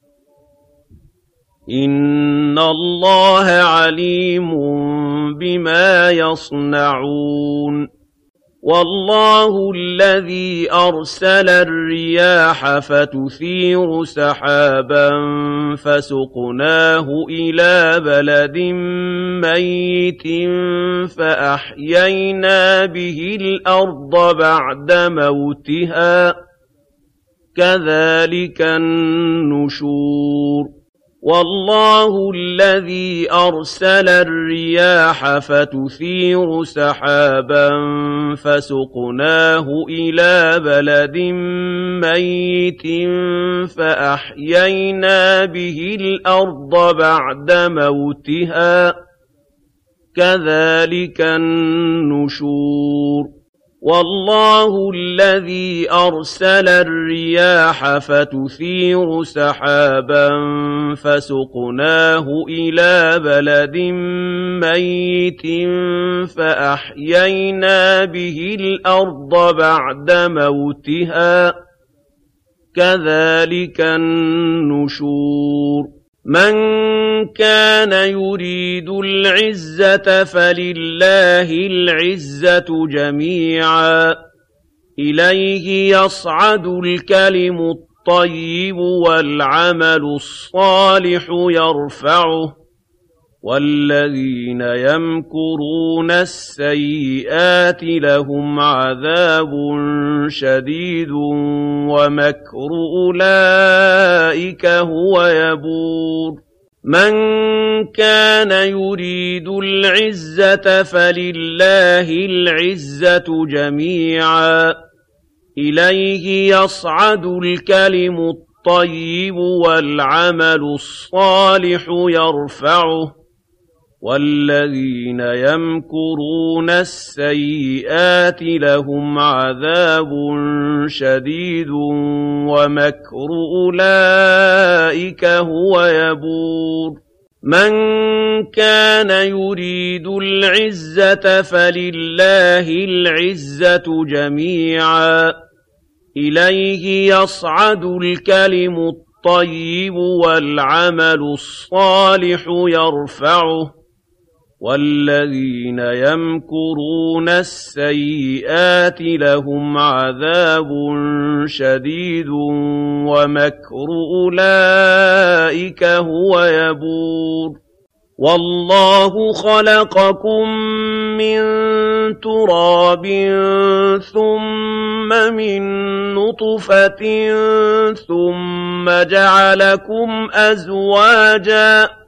إِنَّ اللَّهَ عَلِيمٌ بِمَا يَصْنَعُونَ وَاللَّهُ الَّذِي أَرْسَلَ الرِّيَاحَ فَتُثِيرُ سَحَابًا فَسُقْنَاهُ إِلَىٰ بَلَدٍ مَّيِّتٍ فَأَحْيَيْنَا بِهِ الْأَرْضَ بَعْدَ مَوْتِهَا ۚ كَذَٰلِكَ النُّشُورُ وَاللَّهُ الَّذِي أَرْسَلَ الرِّيَاحَ فَتُثِيرُ سَحَابًا فَسُقْنَاهُ إِلَىٰ بَلَدٍ مَّيِّتٍ فَأَحْيَيْنَا بِهِ الْأَرْضَ بَعْدَ مَوْتِهَا ۚ كَذَٰلِكَ النُّشُورُ وَاللَّهُ الَّذِي أَرْسَلَ الرِّيَاحَ فَتُثِيرُ سَحَابًا فَسُقْنَاهُ إِلَىٰ بَلَدٍ مَّيِّتٍ فَأَحْيَيْنَا بِهِ الْأَرْضَ بَعْدَ مَوْتِهَا ۚ كَذَٰلِكَ النُّشُورُ مَن كَانَ يُرِيدُ الْعِزَّةَ فَلِلَّهِ الْعِزَّةُ جَمِيعًا ۚ إِلَيْهِ يَصْعَدُ الْكَلِمُ الطَّيِّبُ وَالْعَمَلُ الصَّالِحُ يَرْفَعُهُ ۚ وَالَّذِينَ يَمْكُرُونَ السَّيِّئَاتِ لَهُمْ عَذَابٌ شَدِيدٌ وَمَكْرُ أُولَٰئِكَ هُوَ يَبُورُ مَن كَانَ يُرِيدُ الْعِزَّةَ فَلِلَّهِ الْعِزَّةُ جَمِيعًا ۚ إِلَيْهِ يَصْعَدُ الْكَلِمُ الطَّيِّبُ وَالْعَمَلُ الصَّالِحُ يَرْفَعُهُ ۚ وَالَّذِينَ يَمْكُرُونَ السَّيِّئَاتِ لَهُمْ عَذَابٌ شَدِيدٌ وَمَكْرُ أُولَٰئِكَ هُوَ يَبُورُ مَن كَانَ يُرِيدُ الْعِزَّةَ فَلِلَّهِ الْعِزَّةُ جَمِيعًا ۚ إِلَيْهِ يَصْعَدُ الْكَلِمُ الطَّيِّبُ وَالْعَمَلُ الصَّالِحُ يَرْفَعُهُ ۚ وَالَّذِينَ يَمْكُرُونَ السَّيِّئَاتِ لَهُمْ عَذَابٌ شَدِيدٌ وَمَكْرُ أُولَٰئِكَ هُوَ يَبُورُ وَاللَّهُ خَلَقَكُم مِّن تُرَابٍ ثُمَّ مِن نُّطْفَةٍ ثُمَّ جَعَلَكُمْ أَزْوَاجًا ۚ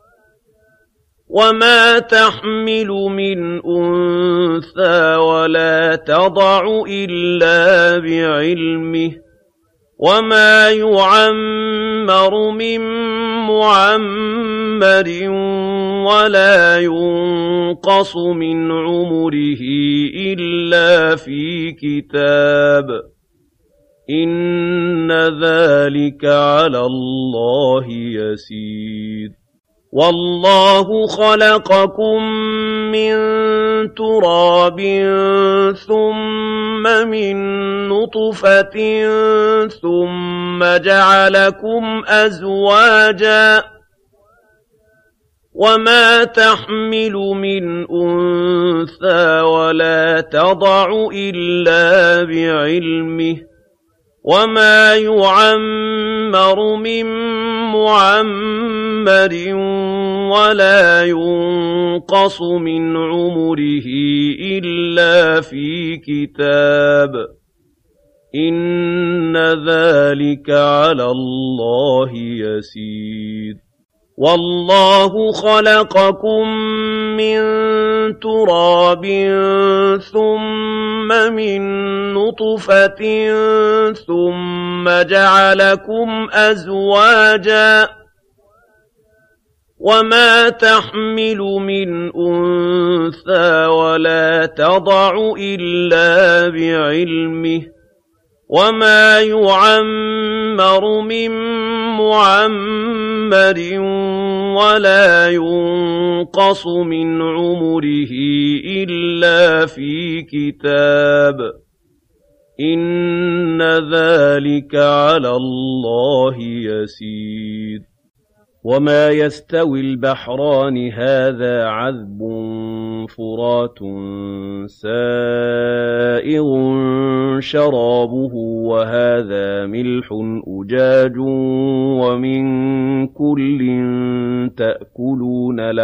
وَمَا تَحْمِلُ مِنْ أُنثَىٰ وَلَا تَضَعُ إِلَّا بِعِلْمِهِ ۚ وَمَا يُعَمَّرُ مِن مُّعَمَّرٍ وَلَا يُنقَصُ مِنْ عُمُرِهِ إِلَّا فِي كِتَابٍ ۚ إِنَّ ذَٰلِكَ عَلَى اللَّهِ يَسِيرٌ وَاللَّهُ خَلَقَكُم مِّن تُرَابٍ ثُمَّ مِن نُّطْفَةٍ ثُمَّ جَعَلَكُمْ أَزْوَاجًا ۚ وَمَا تَحْمِلُ مِنْ أُنثَىٰ وَلَا تَضَعُ إِلَّا بِعِلْمِهِ ۚ وَمَا يُعَمَّرُ مِن مُّعَمَّرٍ وَلَا يُنقَصُ مِنْ عُمُرِهِ إِلَّا فِي كِتَابٍ ۚ إِنَّ ذَٰلِكَ عَلَى اللَّهِ يَسِيرٌ وَاللَّهُ خَلَقَكُم مِّن تُرَابٍ ثُمَّ مِن نُّطْفَةٍ ثُمَّ جَعَلَكُمْ أَزْوَاجًا ۚ وَمَا تَحْمِلُ مِنْ أُنثَىٰ وَلَا تَضَعُ إِلَّا بِعِلْمِهِ ۚ وَمَا يُعَمَّرُ مِن مُّعَمَّرٍ وَلَا يُنقَصُ مِنْ عُمُرِهِ إِلَّا فِي كِتَابٍ ۚ إِنَّ ذَٰلِكَ عَلَى اللَّهِ يَسِيرٌ وَمَا يَسْتَوِي الْبَحْرَانِ هَٰذَا عَذْبٌ فُرَاتٌ سَائِغٌ شَرَابُهُ وَهَٰذَا مِلْحٌ أُجَاجٌ وَمِن كُلٍّ تَأْكُلُونَ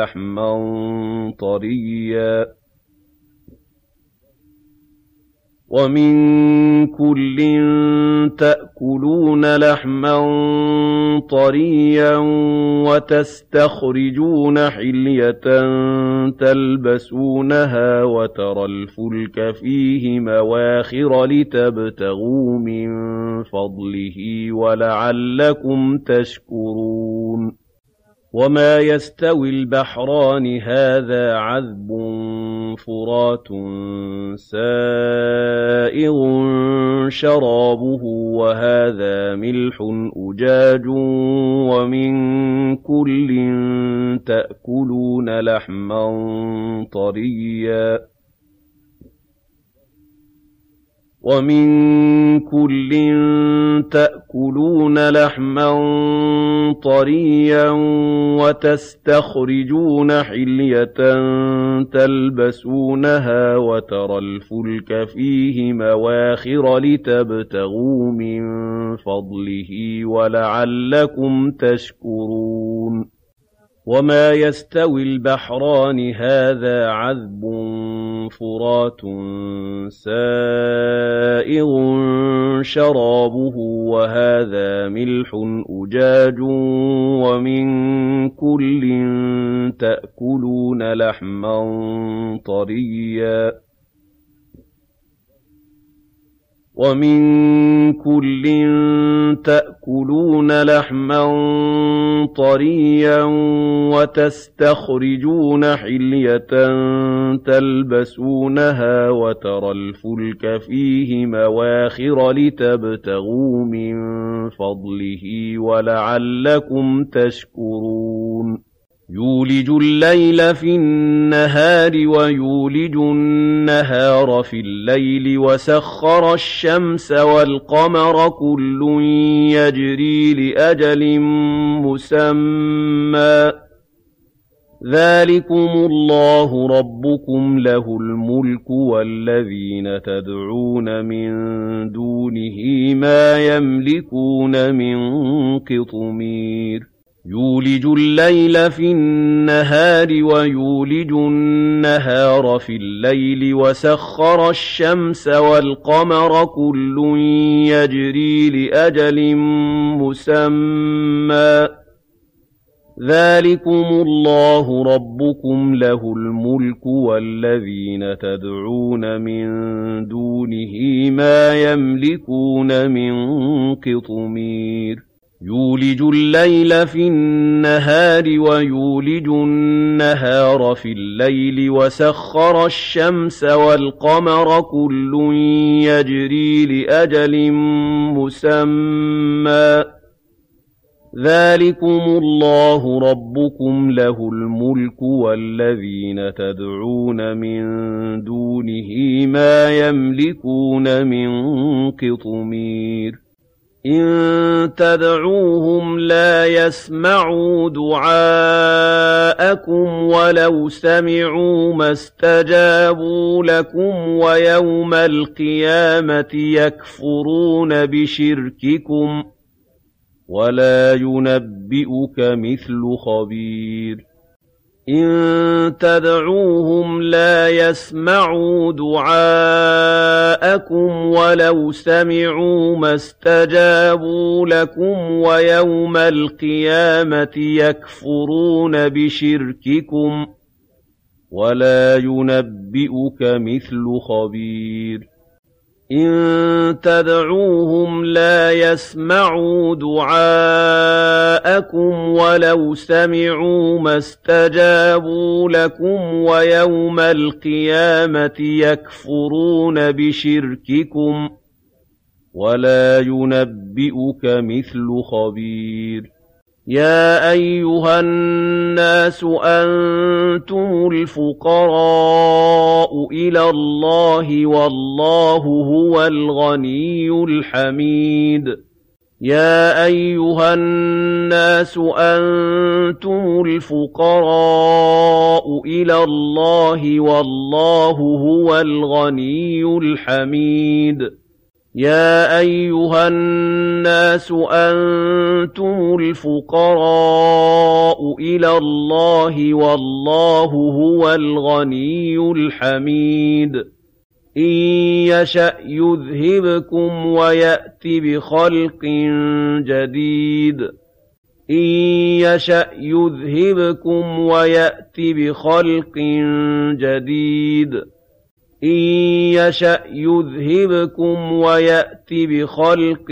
لَحْمًا طَرِيًّا وَتَسْتَخْرِجُونَ حِلْيَةً تَلْبَسُونَهَا وَتَرَى الْفُلْكَ فِيهِ مَوَاخِرَ لِتَبْتَغُوا مِن فَضْلِهِ وَلَعَلَّكُمْ تَشْكُرُونَ وَمَا يَسْتَوِي الْبَحْرَانِ هَٰذَا عَذْبٌ فُرَاتٌ سَائِغٌ شَرَابُهُ وَهَٰذَا مِلْحٌ أُجَاجٌ وَمِن كُلٍّ تَأْكُلُونَ لَحْمًا طَرِيًّا وَتَسْتَخْرِجُونَ حِلْيَةً تَلْبَسُونَهَا وَتَرَى الْفُلْكَ فِيهِ مَوَاخِرَ لِتَبْتَغُوا مِن فَضْلِهِ وَلَعَلَّكُمْ تَشْكُرُونَ وَمَا يَسْتَوِي الْبَحْرَانِ هَٰذَا عَذْبٌ فرات سائغ شرابه وهذا ملح أجاج ومن كل تأكلون لحما طريا وتستخرجون حلية تلبسونها وترى الفلك فيه مواخر لتبتغوا من فضله ولعلكم تشكرون يولج الليل في النهار ويولج النهار في الليل وسخر الشمس والقمر كل يجري لأجل مسمى ذلكم الله ربكم له الملك والذين تدعون من دونه ما يملكون من قطمير يولج الليل في النهار ويولج النهار في الليل وسخر الشمس والقمر كل يجري لأجل مسمى ذلكم الله ربكم له الملك والذين تدعون من دونه ما يملكون من قطمير يولج الليل في النهار ويولج النهار في الليل وسخر الشمس والقمر كل يجري لأجل مسمى ذلكم الله ربكم له الملك والذين تدعون من دونه ما يملكون من قطمير إن تدعوهم لا يسمعوا دعاءكم ولو سمعوا ما استجابوا لكم ويوم القيامة يكفرون بشرككم ولا ينبئك مثل خبير إن تدعوهم لا يسمعوا دعاءكم ولو سمعوا ما استجابوا لكم ويوم القيامة يكفرون بشرككم ولا ينبئك مثل خبير إن تدعوهم لا يسمعوا دعاءكم ولو سمعوا ما استجابوا لكم ويوم القيامة يكفرون بشرككم ولا ينبئك مثل خبير يا أيها الناس أنتم الفقراء إلى الله والله هو الغني الحميد يا أيها الناس أنتم الفقراء إلى الله والله هو الغني الحميد يا أيها الناس أنتم الفقراء إلى الله والله هو الغني الحميد إن يشأ يذهبكم ويأت بخلق جديد إن يشأ يذهبكم ويأت بخلق جديد إن يشأ يذهبكم ويأت بخلق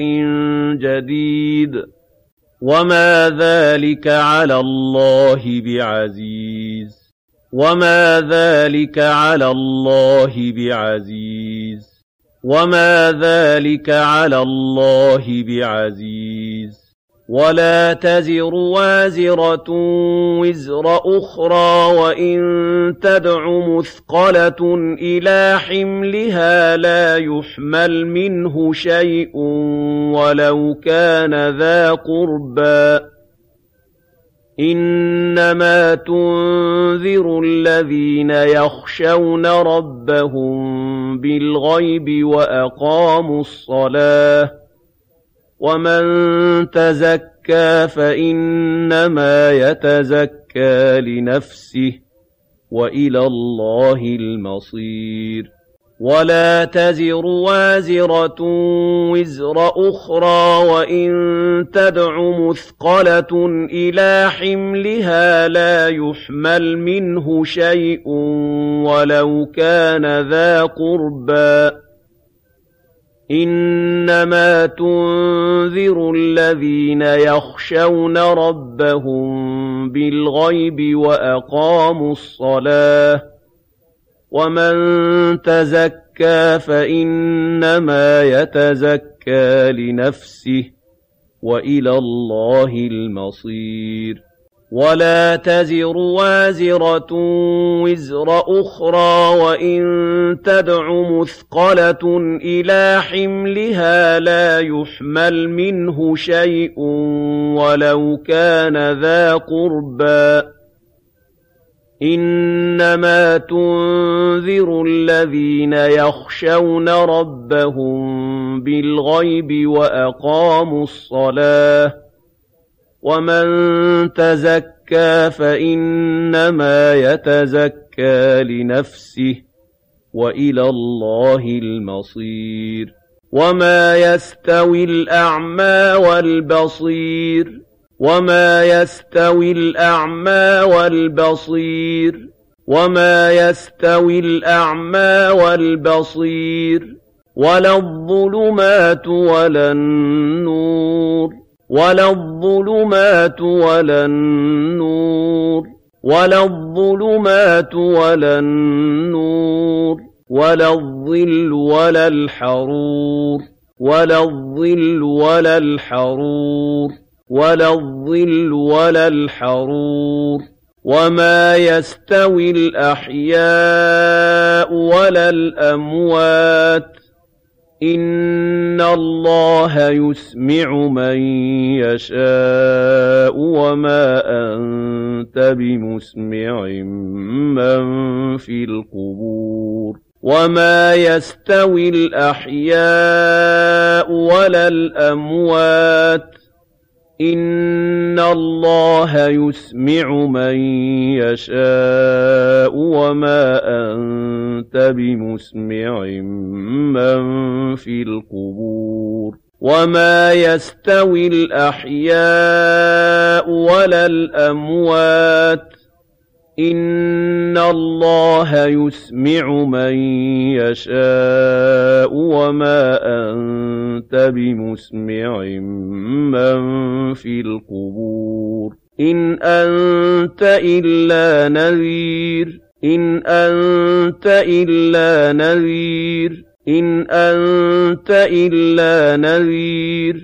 جديد وما ذلك على الله بعزيز وما ذلك على الله بعزيز وما ذلك على الله بعزيز ولا تزر وازرة وزر أخرى وإن تدع مثقلة إلى حملها لا يحمل منه شيء ولو كان ذا قربى إنما تنذر الذين يخشون ربهم بالغيب وأقاموا الصلاة ومن تزكى فإنما يتزكى لنفسه وَإِلَى اللَّهِ الْمَصِيرُ وَلَا تَزِرُ وَازِرَةٌ وِزْرَ أُخْرَىٰ وَإِن تَدْعُ مُثْقَلَةٌ إِلَىٰ حِمْلِهَا لَا يُحْمَلْ مِنْهُ شَيْءٌ وَلَوْ كَانَ ذَا قُرْبَىٰ إِنَّمَا تُنذِرُ الَّذِينَ يَخْشَوْنَ رَبَّهُم بِالْغَيْبِ وَأَقَامُوا الصَّلَاةَ وَمَن تَزَكَّىٰ فَإِنَّمَا يَتَزَكَّىٰ لِنَفْسِهِ وَإِلَى اللَّهِ الْمَصِيرُ وَلَا تَزِرُ وَازِرَةٌ وِزْرَ أُخْرَىٰ وَإِن تَدْعُ مُثْقَلَةٌ إِلَىٰ حِمْلِهَا لَا يُحْمَلْ مِنْهُ شَيْءٌ وَلَوْ كَانَ ذَا قُرْبَىٰ إِنَّمَا تُنذِرُ الَّذِينَ يَخْشَوْنَ رَبَّهُم بِالْغَيْبِ وَأَقَامُوا الصَّلَاةَ وَمَن تَزَكَّىٰ فَإِنَّمَا يَتَزَكَّىٰ لِنَفْسِهِ وَإِلَى اللَّهِ الْمَصِيرُ وَمَا يَسْتَوِي الْأَعْمَىٰ وَالْبَصِيرُ وَمَا يَسْتَوِي الْأَعْمَىٰ وَالْبَصِيرُ وَمَا يَسْتَوِي الْأَعْمَىٰ وَالْبَصِيرُ وَلَا الظُّلُمَاتُ وَلَا النُّورُ وَلَا الظُّلُمَاتُ وَلَا النُّورُ وَلَا الظُّلُمَاتُ وَلَا النُّورُ وَلَا الظِّلُّ وَلَا الْحَرُورُ وَلَا الظِّلُّ وَلَا الْحَرُورُ وَلَا الظِّلُّ وَلَا الْحَرُورُ وَمَا يَسْتَوِي الْأَحْيَاءُ وَلَا الْأَمْوَاتُ إِنَّ اللَّهَ يُسْمِعُ مَن يَشَاءُ وَمَا أَنتَ بِمُسْمِعٍ مَّن فِي الْقُبُورِ وَمَا يَسْتَوِي الْأَحْيَاءُ وَلَا الْأَمْوَاتُ إِنَّ اللَّهَ يُسْمِعُ مَن يَشَاءُ وَمَا أَنتَ بِمُسْمِعٍ مَّن فِي الْقُبُورِ وَمَا يَسْتَوِي الْأَحْيَاءُ وَلَا الْأَمْوَاتُ إِنَّ اللَّهَ يُسْمِعُ مَن يَشَاءُ وَمَا أَنتَ بِمُسْمِعٍ مَّن فِي الْقُبُورِ إِنْ أَنتَ إِلَّا نَذِيرٌ إِنْ أَنتَ إِلَّا نَذِيرٌ إِنْ أَنتَ إِلَّا نَذِيرٌ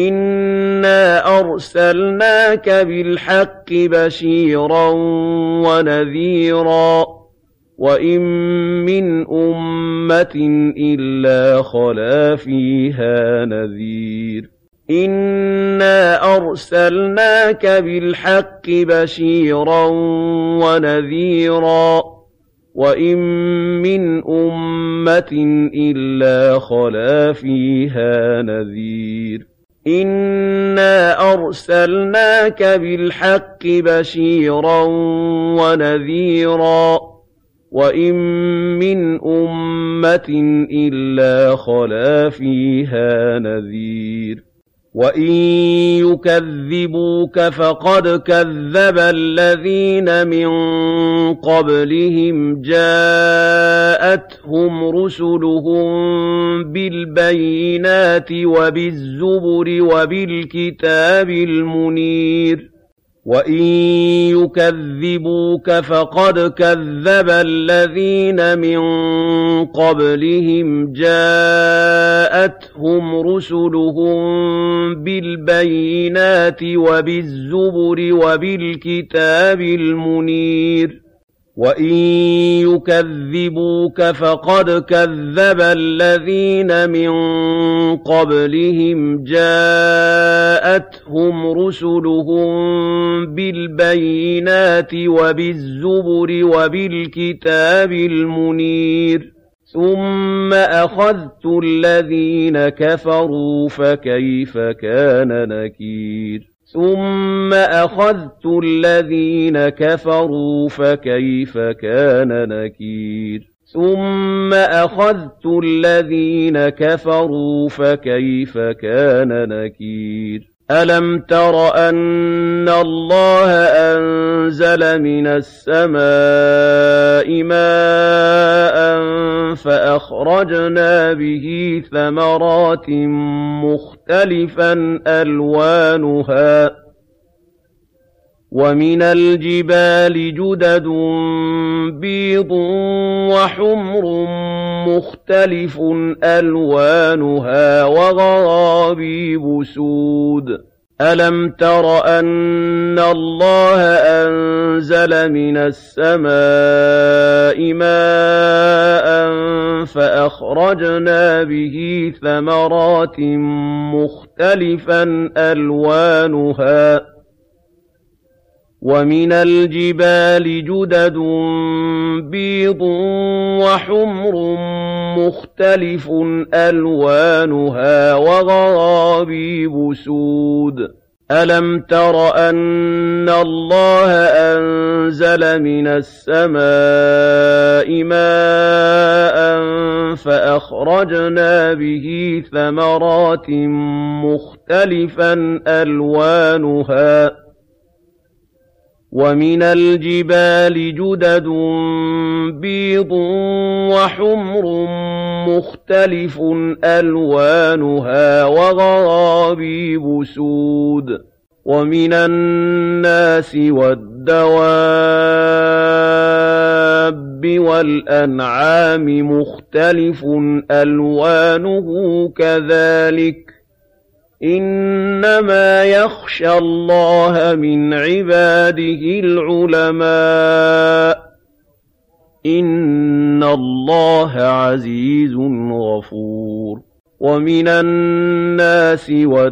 إِنَّا أَرْسَلْنَاكَ بِالْحَقِّ بَشِيرًا وَنَذِيرًا وَإِن مِّنْ أُمَّةٍ إِلَّا خَلَا فِيهَا نَذِيرٌ إِنَّا أَرْسَلْنَاكَ بِالْحَقِّ بَشِيرًا وَنَذِيرًا وَإِن مِّنْ أُمَّةٍ إِلَّا خَلَا فِيهَا نَذِيرٌ إِنَّا أَرْسَلْنَاكَ بِالْحَقِّ بَشِيرًا وَنَذِيرًا وَإِن مِّنْ أُمَّةٍ إِلَّا خَلَا فِيهَا نَذِيرٌ وَإِن يُكَذِّبُوكَ فَقَدْ كَذَّبَ الَّذِينَ مِن قَبْلِهِمْ جَاءَتْهُمْ رُسُلُهُم بِالْبَيِّنَاتِ وَبِالزُّبُرِ وَبِالْكِتَابِ الْمُنِيرِ وَإِن يُكَذِّبُوكَ فَقَدْ كَذَّبَ الَّذِينَ مِن قَبْلِهِمْ جَاءَتْهُمْ رُسُلُهُم بِالْبَيِّنَاتِ وَبِالزُّبُرِ وَبِالْكِتَابِ الْمُنِيرِ وَإِن يُكَذِّبُوكَ فَقَدْ كَذَّبَ الَّذِينَ مِن قَبْلِهِمْ جَاءَتْهُمْ رُسُلُهُم بِالْبَيِّنَاتِ وَبِالزُّبُرِ وَبِالْكِتَابِ الْمُنِيرِ ثُمَّ أَخَذْتُ الَّذِينَ كَفَرُوا فَكَيْفَ كَانَ نَكِيرِ ثُمَّ أَخَذْتُ الَّذِينَ كَفَرُوا فَكَيْفَ كَانَ نَكِيرِ ثُمَّ أَخَذْتُ الَّذِينَ كَفَرُوا فَكَيْفَ كَانَ نَكِيرِ أَلَمْ تَرَ أَنَّ اللَّهَ أَنزَلَ مِنَ السَّمَاءِ مَاءً فَأَخْرَجْنَا بِهِ ثَمَرَاتٍ مُخْتَلِفًا أَلْوَانُهَا وَمِنَ الْجِبَالِ جُدَدٌ بِيضٌ وَحُمْرٌ مُخْتَلِفٌ أَلْوَانُهَا وَغَرَابِيبُ سُودٌ أَلَمْ تَرَ أَنَّ اللَّهَ أَنزَلَ مِنَ السَّمَاءِ مَاءً فَأَخْرَجْنَا بِهِ ثَمَرَاتٍ مُخْتَلِفًا أَلْوَانُهَا وَمِنَ الْجِبَالِ جُدَدٌ بِيضٌ وَحُمْرٌ مُخْتَلِفٌ أَلْوَانُهَا وَغَرَابِيبُ سُودٌ أَلَمْ تَرَ أَنَّ اللَّهَ أَنزَلَ مِنَ السَّمَاءِ مَاءً فَأَخْرَجْنَا بِهِ ثَمَرَاتٍ مُخْتَلِفًا أَلْوَانُهَا وَمِنَ الْجِبَالِ جُدَدٌ بِيضٌ وَحُمْرٌ مُخْتَلِفٌ أَلْوَانُهَا وَغَرَابِيبُ سُودٌ وَمِنَ النَّاسِ وَالدَّوَابِّ وَالْأَنْعَامِ مُخْتَلِفٌ أَلْوَانُهُ كَذَلِكَ إِنَّمَا يَخْشَى اللَّهَ مِنْ عِبَادِهِ الْعُلَمَاءُ إِنَّ اللَّهَ عَزِيزٌ غَفُورٌ وَمِنَ النَّاسِ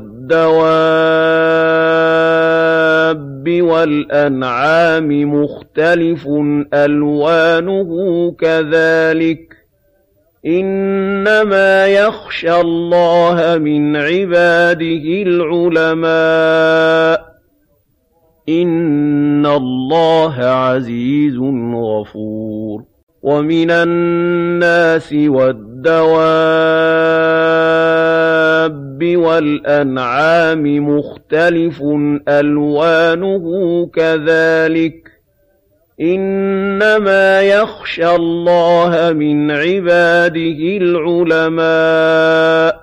وَالدَّوَابِّ وَالْأَنْعَامِ مُخْتَلِفٌ أَلْوَانُهُ كَذَلِكَ إِنَّمَا يَخْشَى اللَّهَ مِنْ عِبَادِهِ الْعُلَمَاءُ إِنَّ اللَّهَ عَزِيزٌ غَفُورٌ وَمِنَ النَّاسِ وَالدَّوَابِّ وَالْأَنْعَامِ مُخْتَلِفٌ أَلْوَانُهُ كَذَلِكَ إِنَّمَا يَخْشَى اللَّهَ مِنْ عِبَادِهِ الْعُلَمَاءُ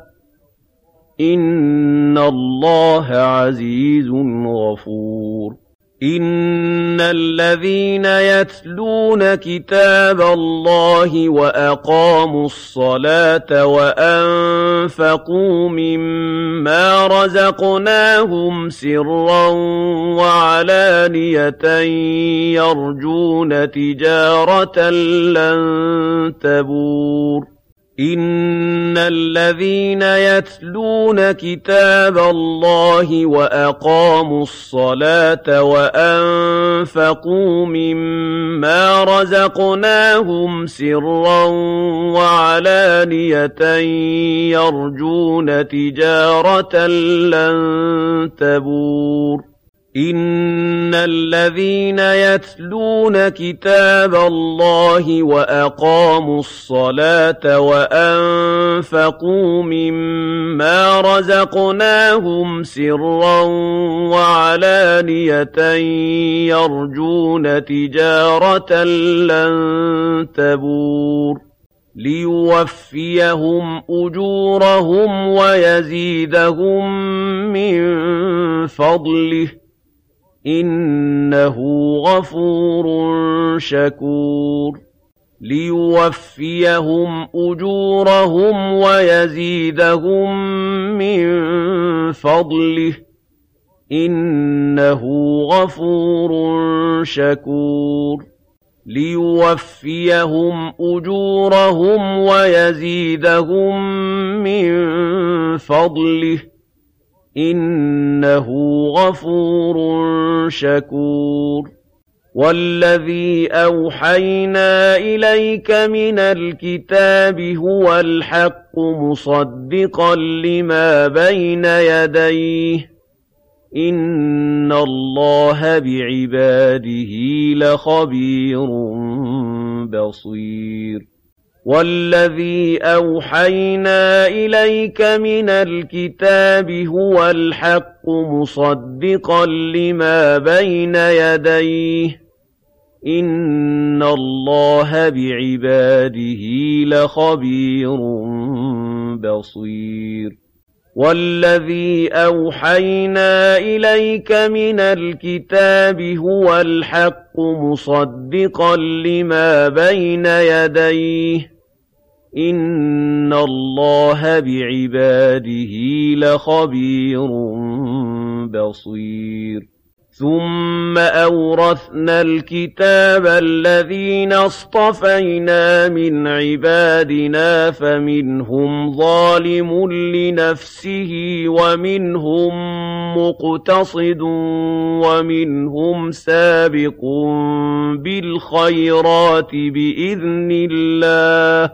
إِنَّ اللَّهَ عَزِيزٌ غَفُورٌ إِنَّ الَّذِينَ يَتْلُونَ كِتَابَ اللَّهِ وَأَقَامُوا الصَّلَاةَ وَأَنفَقُوا مِمَّا رَزَقْنَاهُمْ سِرًّا وَعَلَانِيَةً يَرْجُونَ تِجَارَةً لَّن تَبُورَ إِنَّ الَّذِينَ يَتْلُونَ كِتَابَ اللَّهِ وَأَقَامُوا الصَّلَاةَ وَأَنفَقُوا مِمَّا رَزَقْنَاهُمْ سِرًّا وَعَلَانِيَةً يَرْجُونَ تِجَارَةً لَّن تَبُورَ إِنَّ الَّذِينَ يَتْلُونَ كِتَابَ اللَّهِ وَأَقَامُوا الصَّلَاةَ وَأَنفَقُوا مِمَّا رَزَقْنَاهُمْ سِرًّا وَعَلَانِيَةً يَرْجُونَ تِجَارَةً لَّن تَبُورَ لِيُوَفِّيَهُمْ أُجُورَهُمْ وَيَزِيدَهُم مِّن فَضْلِهِ إِنَّهُ غَفُورٌ شَكُورٌ لِيُوَفِّيَهُمْ أُجُورَهُمْ وَيَزِيدَهُم مِّن فَضْلِهِ إِنَّهُ غَفُورٌ شَكُورٌ لِيُوَفِّيَهُمْ أُجُورَهُمْ وَيَزِيدَهُم مِّن فَضْلِهِ إِنَّهُ غَفُورٌ شَكُورٌ وَالَّذِي أَوْحَيْنَا إِلَيْكَ مِنَ الْكِتَابِ هُوَ الْحَقُّ مُصَدِّقًا لِّمَا بَيْنَ يَدَيْهِ إِنَّ اللَّهَ بِعِبَادِهِ لَخَبِيرٌ بَصِيرٌ وَالَّذِي أَوْحَيْنَا إِلَيْكَ مِنَ الْكِتَابِ هُوَ الْحَقُّ مُصَدِّقًا لِّمَا بَيْنَ يَدَيْهِ ۗ إِنَّ اللَّهَ بِعِبَادِهِ لَخَبِيرٌ بَصِيرٌ وَالَّذِي أَوْحَيْنَا إِلَيْكَ مِنَ الْكِتَابِ هُوَ الْحَقُّ مُصَدِّقًا لِّمَا بَيْنَ يَدَيْهِ ۗ إِنَّ اللَّهَ بِعِبَادِهِ لَخَبِيرٌ بَصِيرٌ ثُمَّ أَوْرَثْنَا الْكِتَابَ الَّذِينَ اصْطَفَيْنَا مِنْ عِبَادِنَا فَمِنْهُمْ ظَالِمٌ لِّنَفْسِهِ وَمِنْهُم مُّقْتَصِدٌ وَمِنْهُمْ سَابِقٌ بِالْخَيْرَاتِ بِإِذْنِ اللَّهِ ۚ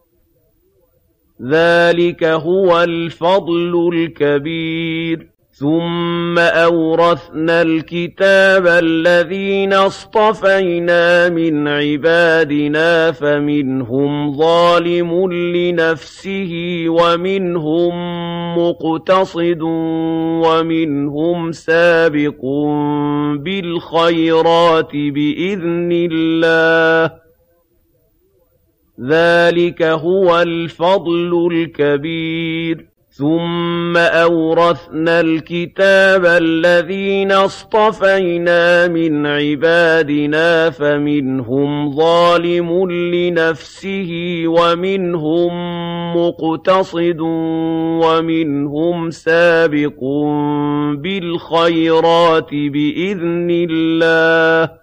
ذَلِكَ هُوَ الْفَضْلُ الْكَبِيرُ ثُمَّ أَوْرَثْنَا الْكِتَابَ الَّذِينَ اصْطَفَيْنَا مِنْ عِبَادِنَا فَمِنْهُمْ ظَالِمٌ لِّنَفْسِهِ وَمِنْهُم مُّقْتَصِدٌ وَمِنْهُمْ سَابِقٌ بِالْخَيْرَاتِ بِإِذْنِ اللَّهِ ۚ ذَلِكَ هُوَ الْفَضْلُ الْكَبِيرُ ثُمَّ أَوْرَثْنَا الْكِتَابَ الَّذِينَ اصْطَفَيْنَا مِنْ عِبَادِنَا فَمِنْهُمْ ظَالِمٌ لِّنَفْسِهِ وَمِنْهُم مُّقْتَصِدٌ وَمِنْهُمْ سَابِقٌ بِالْخَيْرَاتِ بِإِذْنِ اللَّهِ ۚ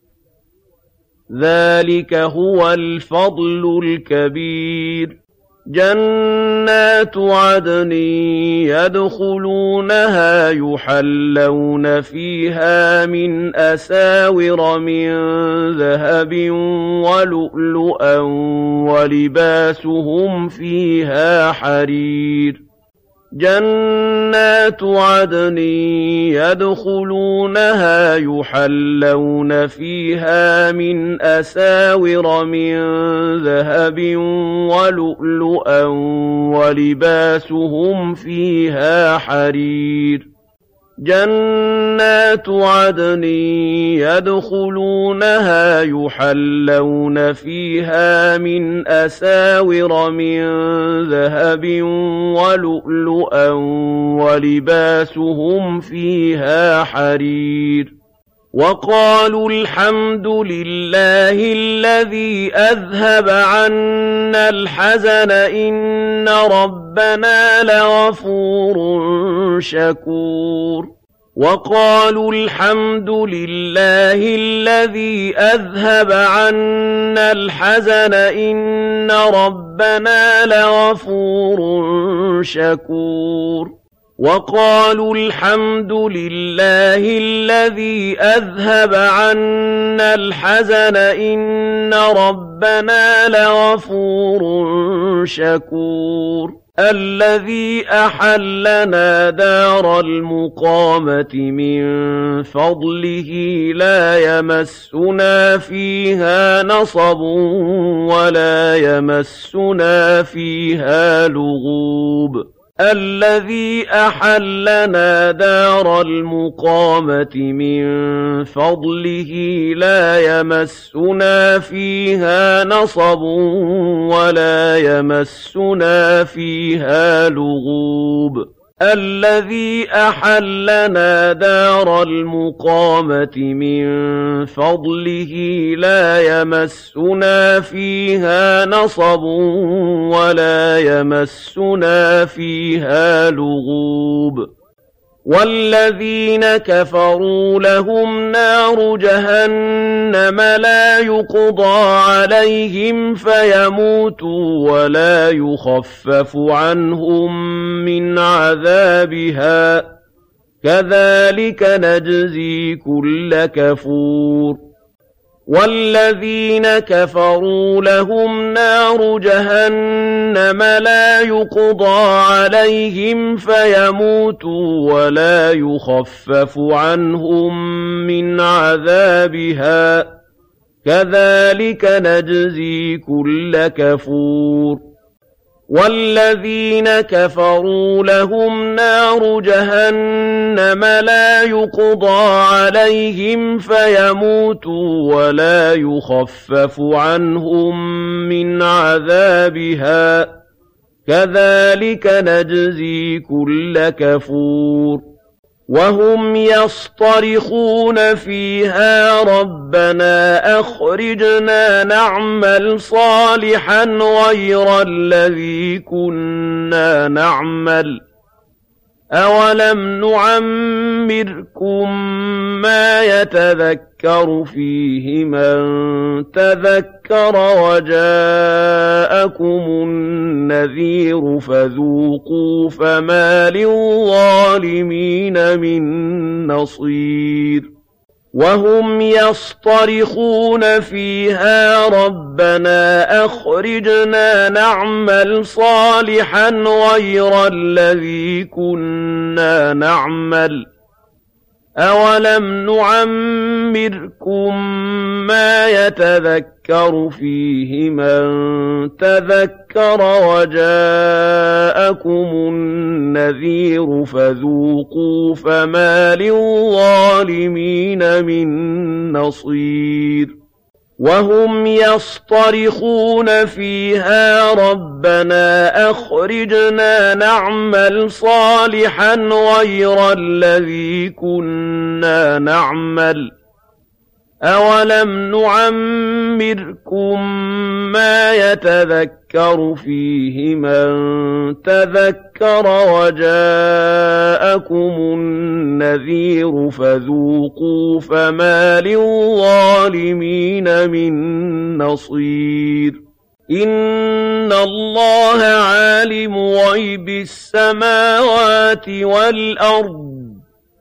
ذَلِكَ هُوَ الْفَضْلُ الْكَبِيرُ جَنَّاتُ عَدْنٍ يَدْخُلُونَهَا يُحَلَّوْنَ فِيهَا مِنْ أَسَاوِرَ مِن ذَهَبٍ وَلُؤْلُؤًا وَلِبَاسُهُمْ فِيهَا حَرِيرٌ جَنَّاتُ عَدْنٍ يَدْخُلُونَهَا يُحَلَّوْنَ فِيهَا مِنْ أَسَاوِرَ مِن ذَهَبٍ وَلُؤْلُؤًا وَلِبَاسُهُمْ فِيهَا حَرِيرٌ جَنَّاتُ عَدْنٍ يَدْخُلُونَهَا يُحَلَّوْنَ فِيهَا مِنْ أَسَاوِرَ مِن ذَهَبٍ وَلُؤْلُؤًا وَلِبَاسُهُمْ فِيهَا حَرِيرٌ وَقَالُوا الْحَمْدُ لِلَّهِ الَّذِي أَذْهَبَ عَنَّا الْحَزَنَ إِنَّ رَبَّنَا لَغَفُورٌ شَكُورٌ وَقَالُوا الْحَمْدُ لِلَّهِ الَّذِي أَذْهَبَ عَنَّا الْحَزَنَ إِنَّ رَبَّنَا لَغَفُورٌ شَكُورٌ وَقَالُوا الْحَمْدُ لِلَّهِ الَّذِي أَذْهَبَ عَنَّا الْحَزَنَ إِنَّ رَبَّنَا لَغَفُورٌ شَكُورٌ الَّذِي أَحَلَّنَا دَارَ الْمُقَامَةِ مِن فَضْلِهِ لَا يَمَسُّنَا فِيهَا نَصَبٌ وَلَا يَمَسُّنَا فِيهَا لُغُوبٌ الَّذِي أَحَلَّنَا دَارَ الْمُقَامَةِ مِن فَضْلِهِ لَا يَمَسُّنَا فِيهَا نَصَبٌ وَلَا يَمَسُّنَا فِيهَا لُغُوبٌ الَّذِي أَحَلَّنَا دَارَ الْمُقَامَةِ مِن فَضْلِهِ لَا يَمَسُّنَا فِيهَا نَصَبٌ وَلَا يَمَسُّنَا فِيهَا لُغُوبٌ وَالَّذِينَ كَفَرُوا لَهُمْ نَارُ جَهَنَّمَ لَا يُقْضَىٰ عَلَيْهِمْ فَيَمُوتُوا وَلَا يُخَفَّفُ عَنْهُم مِّنْ عَذَابِهَا ۚ كَذَٰلِكَ نَجْزِي كُلَّ كَفُورٍ وَالَّذِينَ كَفَرُوا لَهُمْ نَارُ جَهَنَّمَ لَا يُقْضَىٰ عَلَيْهِمْ فَيَمُوتُوا وَلَا يُخَفَّفُ عَنْهُم مِّنْ عَذَابِهَا ۚ كَذَٰلِكَ نَجْزِي كُلَّ كَفُورٍ وَالَّذِينَ كَفَرُوا لَهُمْ نَارُ جَهَنَّمَ لَا يُقْضَىٰ عَلَيْهِمْ فَيَمُوتُوا وَلَا يُخَفَّفُ عَنْهُم مِّنْ عَذَابِهَا ۚ كَذَٰلِكَ نَجْزِي كُلَّ كَفُورٍ وَهُمْ يَصْطَرِخُونَ فِيهَا رَبَّنَا أَخْرِجْنَا نَعْمَلْ صَالِحًا غَيْرَ الَّذِي كُنَّا نَعْمَلُ ۚ أَوَلَمْ نُعَمِّرْكُم مَّا يَتَذَكَّرُ فِيهِ مَن تَذَكَّرَ وَجَاءَكُمُ النَّذِيرُ فَذُوقُوا فَمَا لِلظَّالِمِينَ مِن نَّصِيرٍ وَهُمْ يَصْطَرِخُونَ فِيهَا رَبَّنَا أَخْرِجْنَا نَعْمَلْ صَالِحًا غَيْرَ الَّذِي كُنَّا نَعْمَلُ ۚ أَوَلَمْ نُعَمِّرْكُم مَّا يَتَذَكَّرُ فِيهِ مَن تَذَكَّرَ وَجَاءَكُمُ النَّذِيرُ فَذُوقُوا فَمَا لِلظَّالِمِينَ مِن نَّصِيرٍ وَهُمْ يَصْطَرِخُونَ فِيهَا رَبَّنَا أَخْرِجْنَا نَعْمَلْ صَالِحًا غَيْرَ الَّذِي كُنَّا نَعْمَلُ ۚ أَوَلَمْ نُعَمِّرْكُم مَّا يَتَذَكَّرُ فِيهِ مَن تَذَكَّرَ وَجَاءَكُمُ النَّذِيرُ فَذُوقُوا فَمَا لِلظَّالِمِينَ مِن نَّصِيرٍ إِنَّ اللَّهَ عَالِمُ غَيْبِ السَّمَاوَاتِ وَالْأَرْضِ ۚ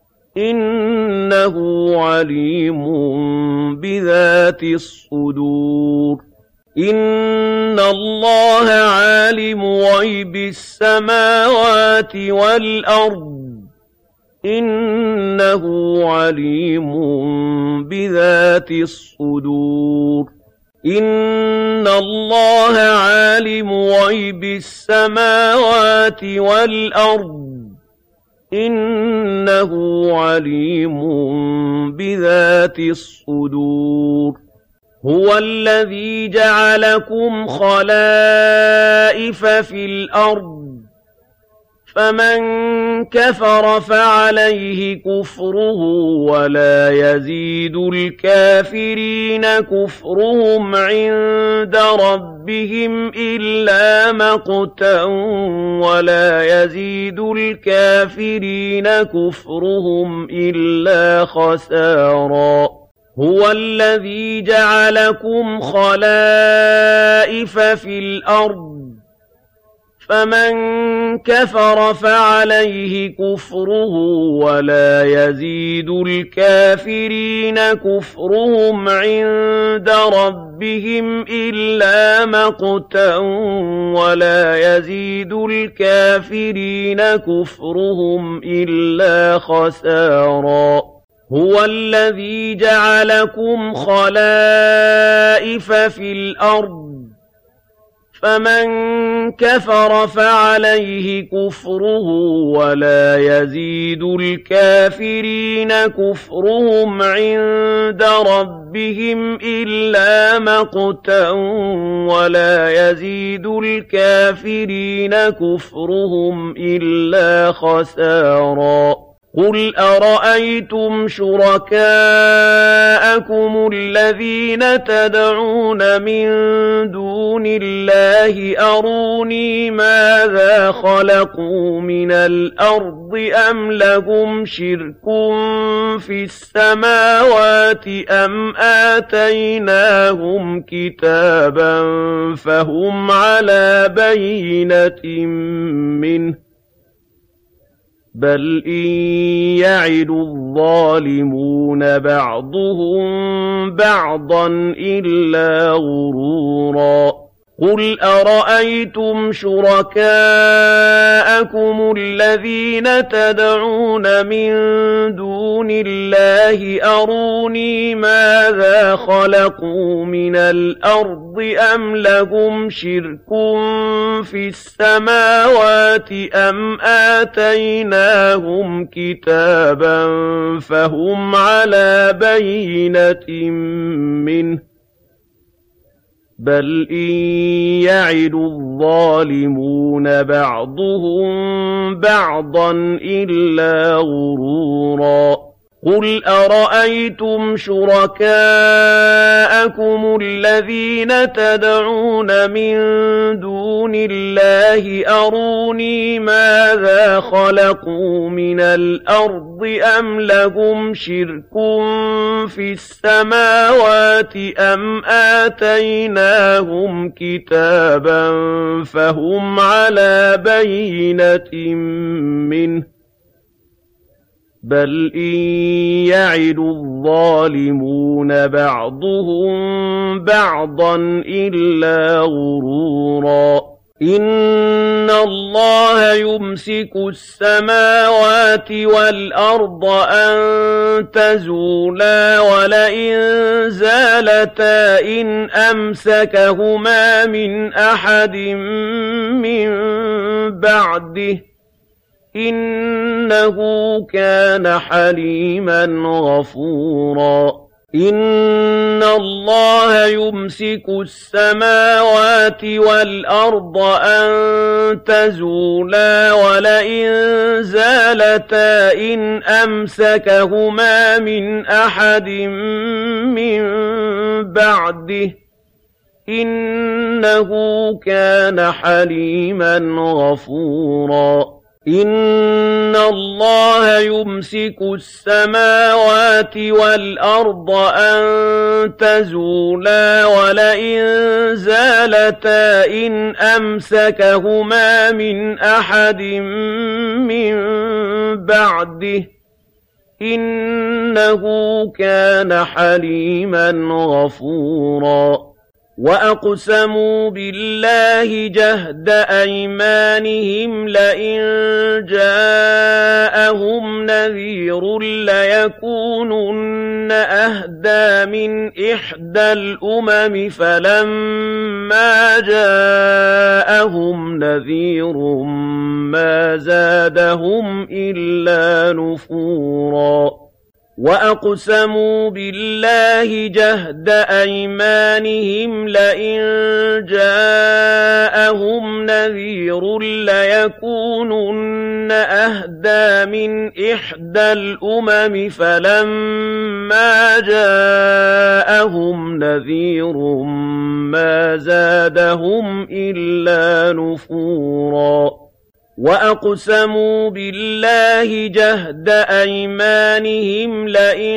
إِنَّهُ عَلِيمٌ بِذَاتِ الصُّدُورِ إِنَّ اللَّهَ عَالِمُ غَيْبِ السَّمَاوَاتِ وَالْأَرْضِ ۚ إِنَّهُ عَلِيمٌ بِذَاتِ الصُّدُورِ إِنَّ اللَّهَ عَالِمُ غَيْبِ السَّمَاوَاتِ وَالْأَرْضِ ۚ إِنَّهُ عَلِيمٌ بِذَاتِ الصُّدُورِ هُوَ الَّذِي جَعَلَكُمْ خَلَائِفَ فِي الْأَرْضِ ۚ فَمَن كَفَرَ فَعَلَيْهِ كُفْرُهُ وَلَا يَزِيدُ الْكَافِرِينَ كُفْرُهُمْ عِندَ رَبِّهِمْ إِلَّا مَقْتًا وَلَا يَزِيدُ الْكَافِرِينَ كُفْرُهُمْ إِلَّا خَسَارًا هُوَ الَّذِي جَعَلَكُمْ خَلَائِفَ فِي الْأَرْضِ ۚ فَمَن كَفَرَ فَعَلَيْهِ كُفْرُهُ وَلَا يَزِيدُ الْكَافِرِينَ كُفْرُهُمْ عِندَ رَبِّهِمْ إِلَّا مَقْتًا وَلَا يَزِيدُ الْكَافِرِينَ كُفْرُهُمْ إِلَّا خَسَارًا هُوَ الَّذِي جَعَلَكُمْ خَلَائِفَ فِي الْأَرْضِ ۚ فَمَن كَفَرَ فَعَلَيْهِ كُفْرُهُ وَلَا يَزِيدُ الْكَافِرِينَ كُفْرُهُمْ عِندَ رَبِّهِمْ إِلَّا مَقْتًا وَلَا يَزِيدُ الْكَافِرِينَ كُفْرُهُمْ إِلَّا خَسَارًا قُلْ أَرَأَيْتُمْ شُرَكَاءَكُمُ الَّذِينَ تَدْعُونَ مِن دُونِ اللَّهِ أَرُونِي مَاذَا خَلَقُوا مِنَ الْأَرْضِ أَمْ لَهُمْ شِرْكٌ فِي السَّمَاوَاتِ أَمْ آتَيْنَاهُمْ كِتَابًا فَهُمْ عَلَىٰ بَيِّنَةٍ مِّنْهُ بَلْ إِن يَعِدُ الظَّالِمُونَ بعضهم بَعْضًا إِلَّا غُرُورًا قُلْ أَرَأَيْتُمْ شُرَكَاءَكُمُ الَّذِينَ تَدْعُونَ مِن دُونِ اللَّهِ أَرُونِي مَاذَا خَلَقُوا مِنَ الْأَرْضِ أَمْ لَهُمْ شِرْكٌ فِي السَّمَاوَاتِ أَمْ آتَيْنَاهُمْ كِتَابًا فَهُمْ عَلَىٰ بَيِّنَةٍ مِّنْهُ بَلْ إِن يَعِدُ الظَّالِمُونَ بعضهم بَعْضًا إِلَّا غُرُورًا قُلْ أَرَأَيْتُمْ شُرَكَاءَكُمُ الَّذِينَ تَدْعُونَ مِن دُونِ اللَّهِ أَرُونِي مَاذَا خَلَقُوا مِنَ الْأَرْضِ أَمْ لَهُمْ شِرْكٌ فِي السَّمَاوَاتِ أَمْ آتَيْنَاهُمْ كِتَابًا فَهُمْ عَلَىٰ بَيِّنَةٍ مِّنْهُ بَلْ إِن يَعِدُ الظَّالِمُونَ بعضهم بَعْضًا إِلَّا غُرُورًا إِنَّ اللَّهَ يُمْسِكُ السَّمَاوَاتِ وَالْأَرْضَ أَن تَزُولَا وَلَئِن زَالَتَا إِنْ أَمْسَكَهُمَا مِنْ أَحَدٍ مِّن بَعْدِهِ إِنَّهُ كَانَ حَلِيمًا غَفُورًا إِنَّ اللَّهَ يُمْسِكُ السَّمَاوَاتِ وَالْأَرْضَ أَن تَزُولَا وَلَئِن زَالَتَا إِنْ أَمْسَكَهُمَا مِنْ أَحَدٍ مِّن بَعْدِهِ إِنَّهُ كَانَ حَلِيمًا غَفُورًا إِنَّ اللَّهَ يُمْسِكُ السَّمَاوَاتِ وَالْأَرْضَ أَن تَزُولَا وَلَئِن زَالَتَا إِنْ أَمْسَكَهُمَا مِنْ أَحَدٍ مِّن بَعْدِهِ إِنَّهُ كَانَ حَلِيمًا غَفُورًا وَأَقْسَمُوا بِاللَّهِ جَهْدَ أَيْمَانِهِمْ لَئِن جَاءَهُمْ نَذِيرٌ لَّيَكُونُنَّ أَهْدَىٰ مِنْ إِحْدَى الْأُمَمِ فَلَمَّا جَاءَهُمْ نَذِيرٌ مَّا زَادَهُمْ إِلَّا نُفُورًا وَأَقْسَمُوا بِاللَّهِ جَهْدَ أَيْمَانِهِمْ لَئِن جَاءَهُمْ نَذِيرٌ لَّيَكُونُنَّ أَهْدَىٰ مِنْ إِحْدَى الْأُمَمِ فَلَمَّا جَاءَهُمْ نَذِيرٌ مَّا زَادَهُمْ إِلَّا نُفُورًا وَأَقْسَمُوا بِاللَّهِ جَهْدَ أَيْمَانِهِمْ لَئِن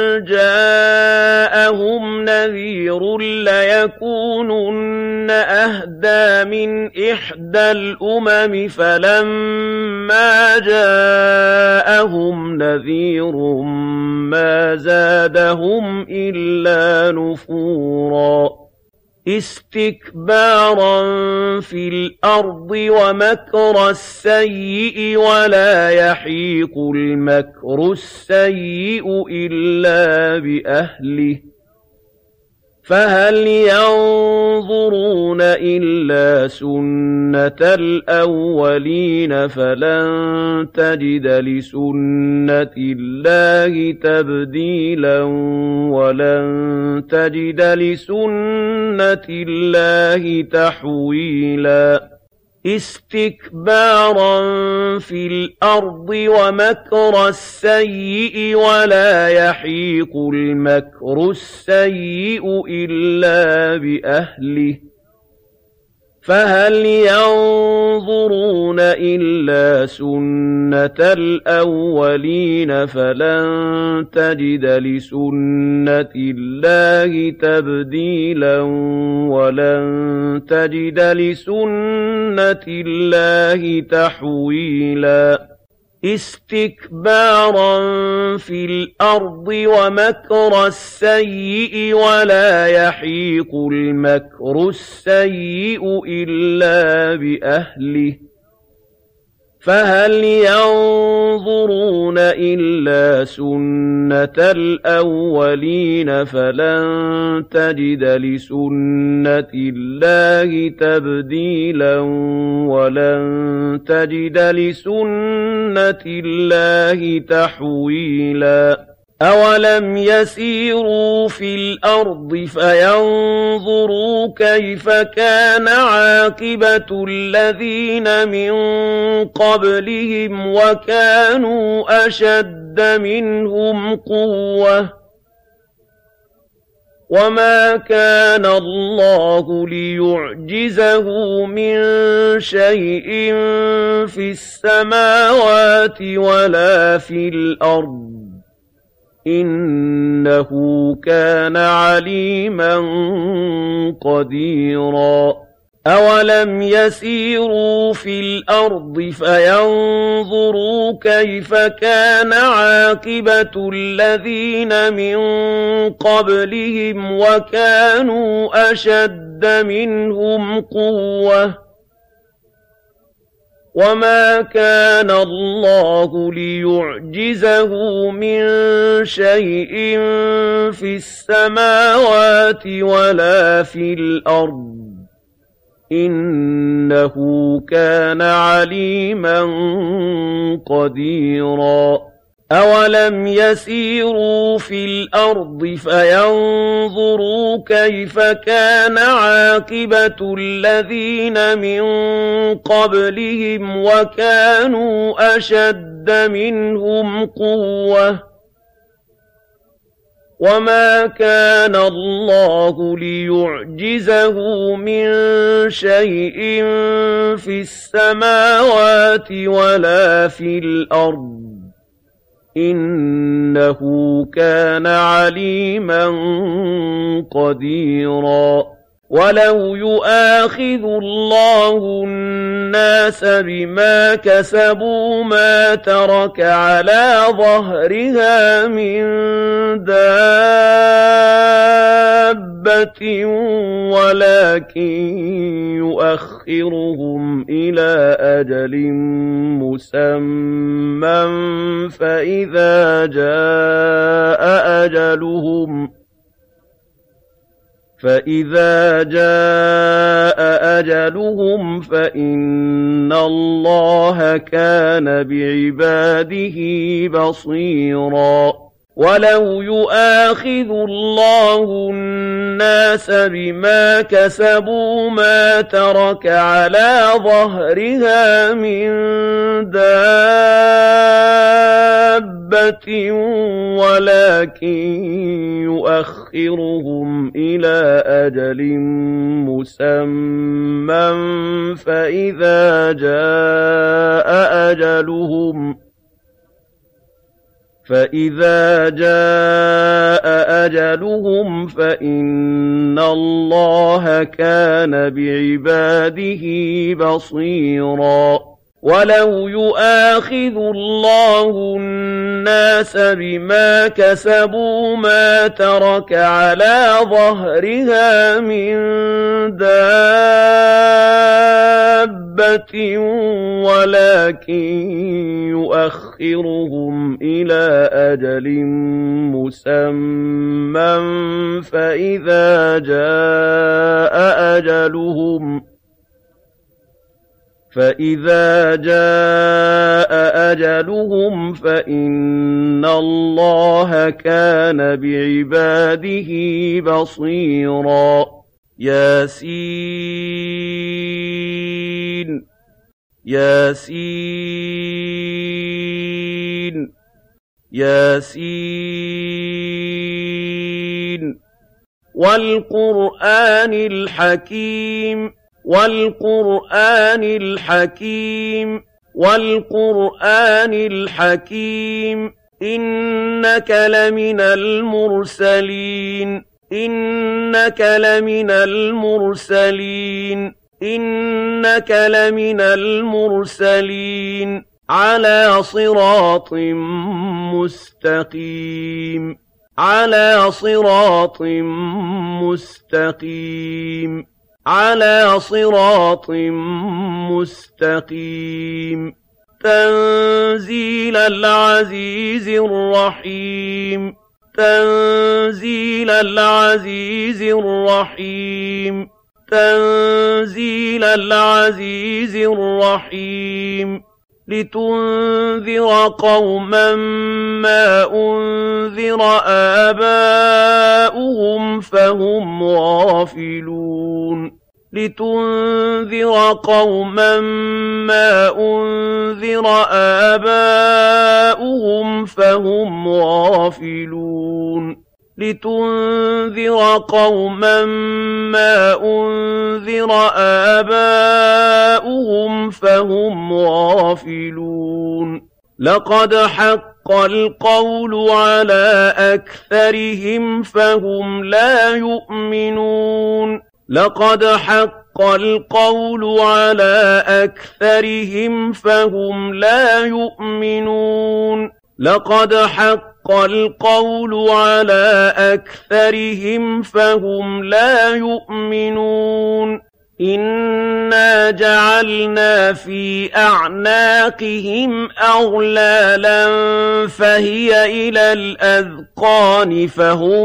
جَاءَهُمْ نَذِيرٌ لَّيَكُونُنَّ أَهْدَىٰ مِنْ إِحْدَى الْأُمَمِ فَلَمَّا جَاءَهُمْ نَذِيرٌ مَّا زَادَهُمْ إِلَّا نُفُورًا اسْتِكْبَارًا فِي الْأَرْضِ وَمَكْرَ السَّيِّئِ وَلَا يَحِيقُ الْمَكْرُ السَّيِّئُ إِلَّا بِأَهْلِهِ فَهَلْ يَنظُرُونَ إِلَّا سُنَّةَ الْأَوَّلِينَ فَلَن تَجِدَ لِسُنَّةِ اللَّهِ تَبْدِيلًا وَلَن تَجِدَ لِسُنَّةِ اللَّهِ تَحْوِيلًا اسْتِكْبَارًا فِي الْأَرْضِ وَمَكْرَ السَّيِّئِ وَلَا يَحِيقُ الْمَكْرُ السَّيِّئُ إِلَّا بِأَهْلِهِ فَهَلْ يَنظُرُونَ إِلَّا سُنَّةَ الْأَوَّلِينَ فَلَن تَجِدَ لِسُنَّةِ اللَّهِ تَبْدِيلًا وَلَن تَجِدَ لِسُنَّةِ اللَّهِ تَحْوِيلًا اسْتِكْبَارًا فِي الْأَرْضِ وَمَكْرَ السَّيِّئِ وَلَا يَحِيقُ الْمَكْرُ السَّيِّئُ إِلَّا بِأَهْلِهِ فَهَلْ يَنظُرُونَ إِلَّا سُنَّتَ الْأَوَّلِينَ فَلَن تَجِدَ لِسُنَّةِ اللَّهِ تَبْدِيلًا وَلَن تَجِدَ لِسُنَّةِ اللَّهِ تَحْوِيلًا أَوَلَمْ يَسِيرُوا فِي الْأَرْضِ فَيَنظُرُوا كَيْفَ كَانَ عَاقِبَةُ الَّذِينَ مِن قَبْلِهِمْ وَكَانُوا أَشَدَّ مِنْهُمْ قُوَّةً وَمَا كَانَ اللَّهُ لِيُعْجِزَهُ مِن شَيْءٍ فِي السَّمَاوَاتِ وَلَا فِي الْأَرْضِ إِنَّهُ كَانَ عَلِيمًا قَدِيرًا أَوَلَمْ يَسِيرُوا فِي الْأَرْضِ فَيَنظُرُوا كَيْفَ كَانَ عَاقِبَةُ الَّذِينَ مِن قَبْلِهِمْ وَكَانُوا أَشَدَّ مِنْهُمْ قُوَّةً وَمَا كَانَ اللَّهُ لِيُعْجِزَهُ مِن شَيْءٍ فِي السَّمَاوَاتِ وَلَا فِي الْأَرْضِ إِنَّهُ كَانَ عَلِيمًا قَدِيرًا أَوَلَمْ يَسِيرُوا فِي الْأَرْضِ فَيَنظُرُوا كَيْفَ كَانَ عَاقِبَةُ الَّذِينَ مِن قَبْلِهِمْ وَكَانُوا أَشَدَّ مِنْهُمْ قُوَّةً وَمَا كَانَ اللَّهُ لِيُعْجِزَهُ مِن شَيْءٍ فِي السَّمَاوَاتِ وَلَا فِي الْأَرْضِ إِنَّهُ كَانَ عَلِيمًا قَدِيرًا وَلَوْ يُؤَاخِذُ اللَّهُ النَّاسَ بِمَا كَسَبُوا مَا تَرَكَ عَلَىٰ ظَهْرِهَا مِن دَابَّةٍ وَلَٰكِن يُؤَخِّرُهُمْ إِلَىٰ أَجَلٍ مُّسَمًّى فَإِذَا جَاءَ أَجَلُهُمْ فَإِنَّ اللَّهَ كَانَ بِعِبَادِهِ بَصِيرًا وَلَوْ يُؤَاخِذُ اللَّهُ النَّاسَ بِمَا كَسَبُوا مَا تَرَكَ عَلَىٰ ظَهْرِهَا مِن دَابَّةٍ وَلَٰكِن يُؤَخِّرُهُمْ إِلَىٰ أَجَلٍ مُّسَمًّى فَإِذَا جَاءَ أَجَلُهُمْ فَإِنَّ اللَّهَ كَانَ بِعِبَادِهِ بَصِيرًا وَلَوْ يُؤَاخِذُ اللَّهُ النَّاسَ بِمَا كَسَبُوا مَا تَرَكَ عَلَىٰ ظَهْرِهَا مِن دَابَّةٍ وَلَٰكِن يُؤَخِّرُهُمْ إِلَىٰ أَجَلٍ مُّسَمًّى فَإِذَا جَاءَ أَجَلُهُمْ فَإِنَّ اللَّهَ كَانَ بِعِبَادِهِ بَصِيرًا يَاسِينَ يَاسِينَ يَاسِينَ وَالْقُرْآنِ الْحَكِيمِ وَالْقُرْآنِ الْحَكِيمِ وَالْقُرْآنِ الْحَكِيمِ إِنَّكَ لَمِنَ الْمُرْسَلِينَ إِنَّكَ لَمِنَ الْمُرْسَلِينَ إِنَّكَ لَمِنَ الْمُرْسَلِينَ عَلَىٰ صِرَاطٍ مُّسْتَقِيمٍ عَلَىٰ صِرَاطٍ مُّسْتَقِيمٍ عَلَىٰ صِرَاطٍ مُّسْتَقِيمٍ تَنزِيلَ الْعَزِيزِ الرَّحِيمِ تَنزِيلَ الْعَزِيزِ الرَّحِيمِ تَنزِيلَ الْعَزِيزِ الرَّحِيمِ لِتُنذِرَ قَوْمًا مَّا أُنذِرَ آبَاؤُهُمْ فَهُمْ غَافِلُونَ لِتُنذِرَ قَوْمًا مَّا أُنذِرَ آبَاؤُهُمْ فَهُمْ غَافِلُونَ لِتُنذِرَ قَوْمًا مَّا أُنذِرَ آبَاؤُهُمْ فَهُمْ غَافِلُونَ لَقَدْ حَقَّ الْقَوْلُ عَلَىٰ أَكْثَرِهِمْ فَهُمْ لَا يُؤْمِنُونَ لَقَدْ حَقَّ الْقَوْلُ عَلَىٰ أَكْثَرِهِمْ فَهُمْ لَا يُؤْمِنُونَ لَقَدْ حَقَّ الْقَوْلُ عَلَىٰ أَكْثَرِهِمْ فَهُمْ لَا يُؤْمِنُونَ إِنَّا جَعَلْنَا فِي أَعْنَاقِهِمْ أَغْلَالًا فَهِيَ إِلَى الْأَذْقَانِ فَهُم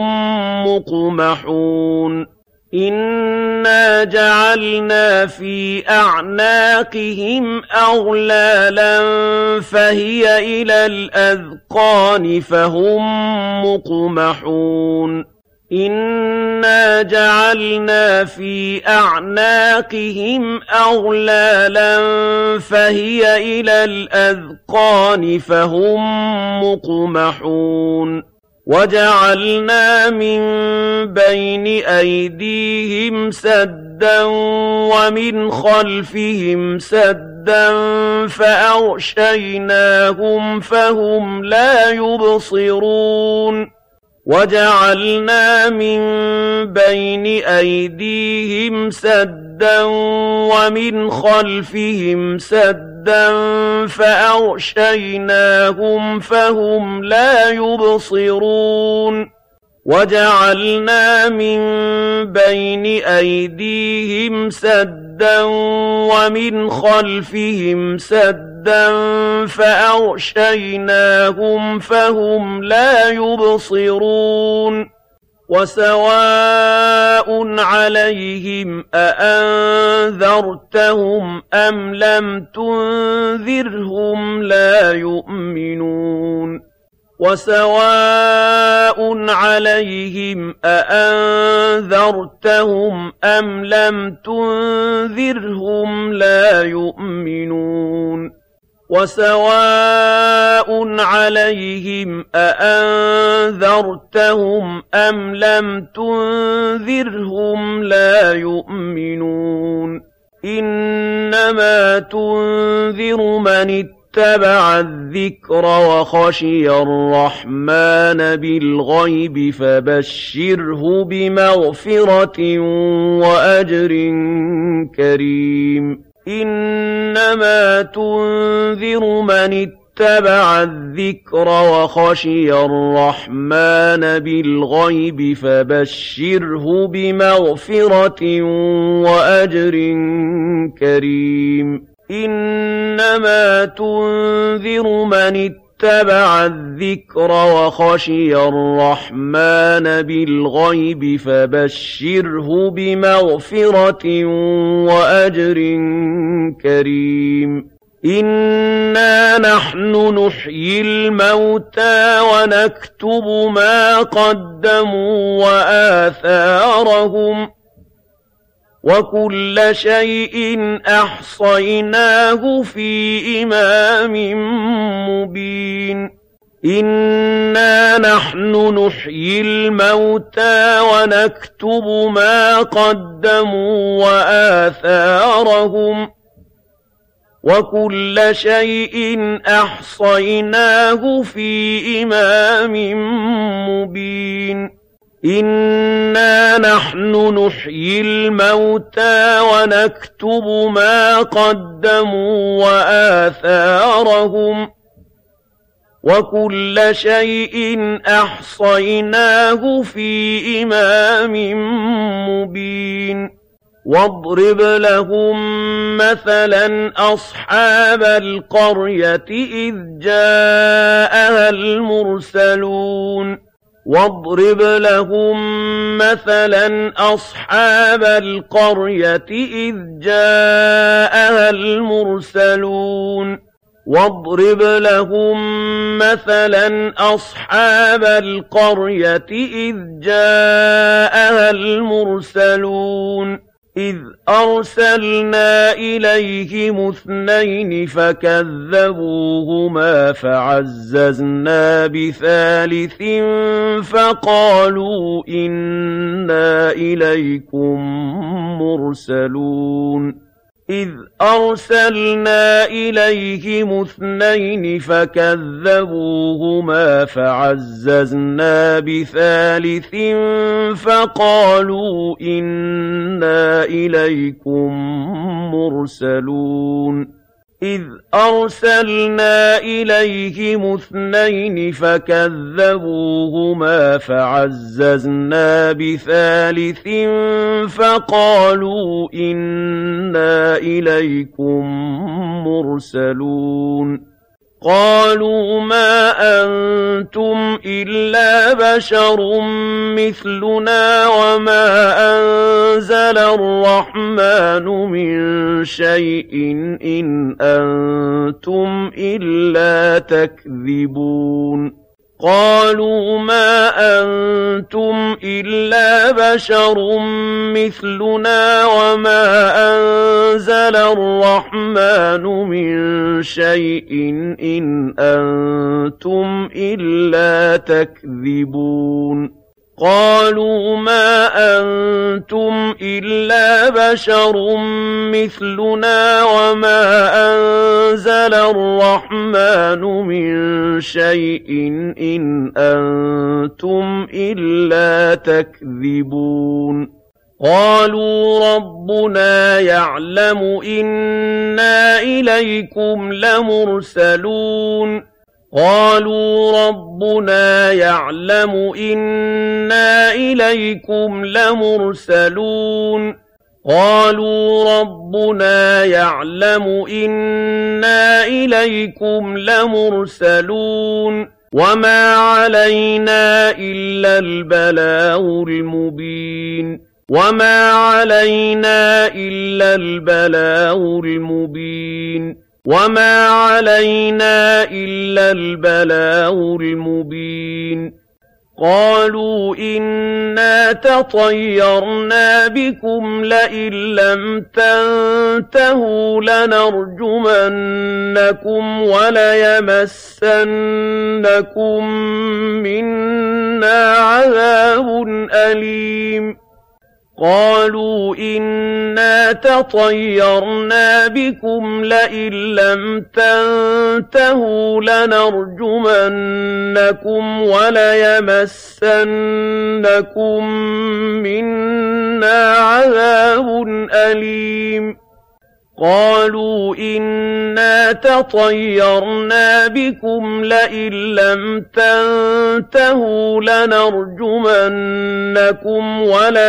مُّقْمَحُونَ إِنَّا جَعَلْنَا فِي أَعْنَاقِهِمْ أَغْلَالًا فَهِيَ إِلَى الْأَذْقَانِ فَهُم مُّقْمَحُونَ إِنَّا جَعَلْنَا فِي أَعْنَاقِهِمْ أَغْلَالًا فَهِيَ إِلَى الْأَذْقَانِ فَهُم مُّقْمَحُونَ وَجَعَلْنَا مِن بَيْنِ أَيْدِيهِمْ سَدًّا وَمِنْ خَلْفِهِمْ سَدًّا فَأَغْشَيْنَاهُمْ فَهُمْ لَا يُبْصِرُونَ وَجَعَلْنَا مِن بَيْنِ أَيْدِيهِمْ سَدًّا وَمِنْ خَلْفِهِمْ سَدًّا فَأَغْشَيْنَاهُمْ فَهُمْ لَا يُبْصِرُونَ وَجَعَلْنَا مِن بَيْنِ أَيْدِيهِمْ سَدًّا وَمِنْ خَلْفِهِمْ سَدًّا فَأَغْشَيْنَاهُمْ فَهُمْ لَا يُبْصِرُونَ وَسَوَاءٌ عَلَيْهِمْ أَأَنذَرْتَهُمْ أَمْ لَمْ تُنذِرْهُمْ لَا يُؤْمِنُونَ وَسَوَاءٌ عَلَيْهِمْ أَأَنذَرْتَهُمْ أَمْ لَمْ تُنذِرْهُمْ لَا يُؤْمِنُونَ وَسَوَاءٌ عَلَيْهِمْ أَأَنذَرْتَهُمْ أَمْ لَمْ تُنذِرْهُمْ لَا يُؤْمِنُونَ إِنَّمَا تُنذِرُ مَنِ اتَّبَعَ الذِّكْرَ وَخَشِيَ الرَّحْمَٰنَ بِالْغَيْبِ فَبَشِّرْهُ بِمَغْفِرَةٍ وَأَجْرٍ كَرِيمٍ إِنَّمَا تُنذِرُ مَنِ اتَّبَعَ الذِّكْرَ وَخَشِيَ الرَّحْمَٰنَ بِالْغَيْبِ فَبَشِّرْهُ بِمَغْفِرَةٍ وَأَجْرٍ كَرِيمٍ إِنَّمَا تُنذِرُ مَنِ اتَّبَعَ الذِّكْرَ وَخَشِيَ الرَّحْمَٰنَ بِالْغَيْبِ فَبَشِّرْهُ بِمَغْفِرَةٍ وَأَجْرٍ كَرِيمٍ إِنَّا نَحْنُ نُحْيِي الْمَوْتَىٰ وَنَكْتُبُ مَا قَدَّمُوا وَآثَارَهُمْ وَكُلَّ شَيْءٍ أَحْصَيْنَاهُ فِي إِمَامٍ مُّبِينٍ إِنَّا نَحْنُ نُحْيِي الْمَوْتَىٰ وَنَكْتُبُ مَا قَدَّمُوا وَآثَارَهُمْ وَكُلَّ شَيْءٍ أَحْصَيْنَاهُ فِي إِمَامٍ مُّبِينٍ إِنَّا نَحْنُ نُحْيِي الْمَوْتَىٰ وَنَكْتُبُ مَا قَدَّمُوا وَآثَارَهُمْ ۚ وَكُلَّ شَيْءٍ أَحْصَيْنَاهُ فِي إِمَامٍ مُّبِينٍ وَاضْرِبْ لَهُم مَّثَلًا أَصْحَابَ الْقَرْيَةِ إِذْ جَاءَهَا الْمُرْسَلُونَ وَاضْرِبْ لَهُم مَّثَلًا أَصْحَابَ الْقَرْيَةِ إِذْ جَاءَهَا الْمُرْسَلُونَ وَاضْرِبْ لَهُم مَّثَلًا أَصْحَابَ الْقَرْيَةِ إِذْ جَاءَهَا الْمُرْسَلُونَ إِذْ أَرْسَلْنَا إِلَيْهِمُ اثْنَيْنِ فَكَذَّبُوهُمَا فَعَزَّزْنَا بِثَالِثٍ فَقَالُوا إِنَّا إِلَيْكُم مُّرْسَلُونَ إِذْ أَرْسَلْنَا إِلَيْهِمُ اثْنَيْنِ فَكَذَّبُوهُمَا فَعَزَّزْنَا بِثَالِثٍ فَقَالُوا إِنَّا إِلَيْكُم مُّرْسَلُونَ إِذْ أَرْسَلْنَا إِلَيْهِمُ اثْنَيْنِ فَكَذَّبُوهُمَا فَعَزَّزْنَا بِثَالِثٍ فَقَالُوا إِنَّا إِلَيْكُم مُّرْسَلُونَ قَالُوا مَا أَنتُمْ إِلَّا بَشَرٌ مِّثْلُنَا وَمَا أَنزَلَ الرَّحْمَٰنُ مِن شَيْءٍ إِنْ أَنتُمْ إِلَّا تَكْذِبُونَ قَالُوا مَا أَنتُمْ إِلَّا بَشَرٌ مِّثْلُنَا وَمَا أَنزَلَ الرَّحْمَٰنُ مِن شَيْءٍ إِنْ أَنتُمْ إِلَّا تَكْذِبُونَ قَالُوا مَا أَنتُمْ إِلَّا بَشَرٌ مِّثْلُنَا وَمَا أَنزَلَ الرَّحْمَٰنُ مِن شَيْءٍ إِنْ أَنتُمْ إِلَّا تَكْذِبُونَ قَالُوا رَبُّنَا يَعْلَمُ إِنَّا إِلَيْكُمْ لَمُرْسَلُونَ قَالُوا رَبُّنَا يَعْلَمُ إِنَّا إِلَيْكُمْ لَمُرْسَلُونَ قَالُوا رَبُّنَا يَعْلَمُ إِنَّا إِلَيْكُمْ لَمُرْسَلُونَ وَمَا عَلَيْنَا إِلَّا الْبَلَاغُ الْمُبِينُ وَمَا عَلَيْنَا إِلَّا الْبَلَاغُ الْمُبِينُ وَمَا عَلَيْنَا إِلَّا الْبَلَاغُ الْمُبِينُ قَالُوا إِنَّا تَطَيَّرْنَا بِكُمْ لَئِن لَّمْ تَنتَهُوا لَنَرْجُمَنَّكُمْ وَلَيَمَسَّنَّكُم مِّنَّا عَذَابٌ أَلِيمٌ قَالُوا إِنَّا تَطَيَّرْنَا بِكُمْ لَئِن لَّمْ تَنتَهُوا لَنَرْجُمَنَّكُمْ وَلَيَمَسَّنَّكُم مِّنَّا عَذَابٌ أَلِيمٌ قَالُوا إِنَّا تَطَيَّرْنَا بِكُمْ لَئِن لَّمْ تَنتَهُوا لَنَرْجُمَنَّكُمْ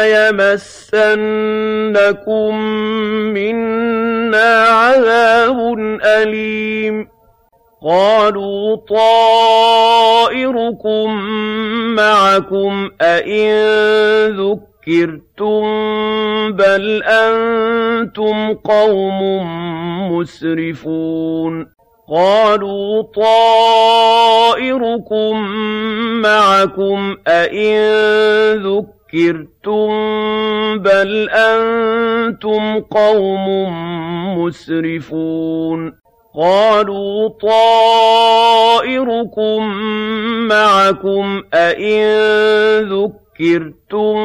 وَلَيَمَسَّنَّكُم مِّنَّا عَذَابٌ أَلِيمٌ قَالُوا طَائِرُكُم مَّعَكُمْ أَئِن ذُكِّرْتُم بَلْ أَنتُمْ قَوْمٌ مُّسْرِفُونَ قَالُوا طَائِرُكُم مَّعَكُمْ أَئِن ذُكِّرْتُم بَلْ أَنتُمْ قَوْمٌ مُّسْرِفُونَ قَالُوا طَائِرُكُم مَّعَكُمْ أَئِن ذُكِّرْتُم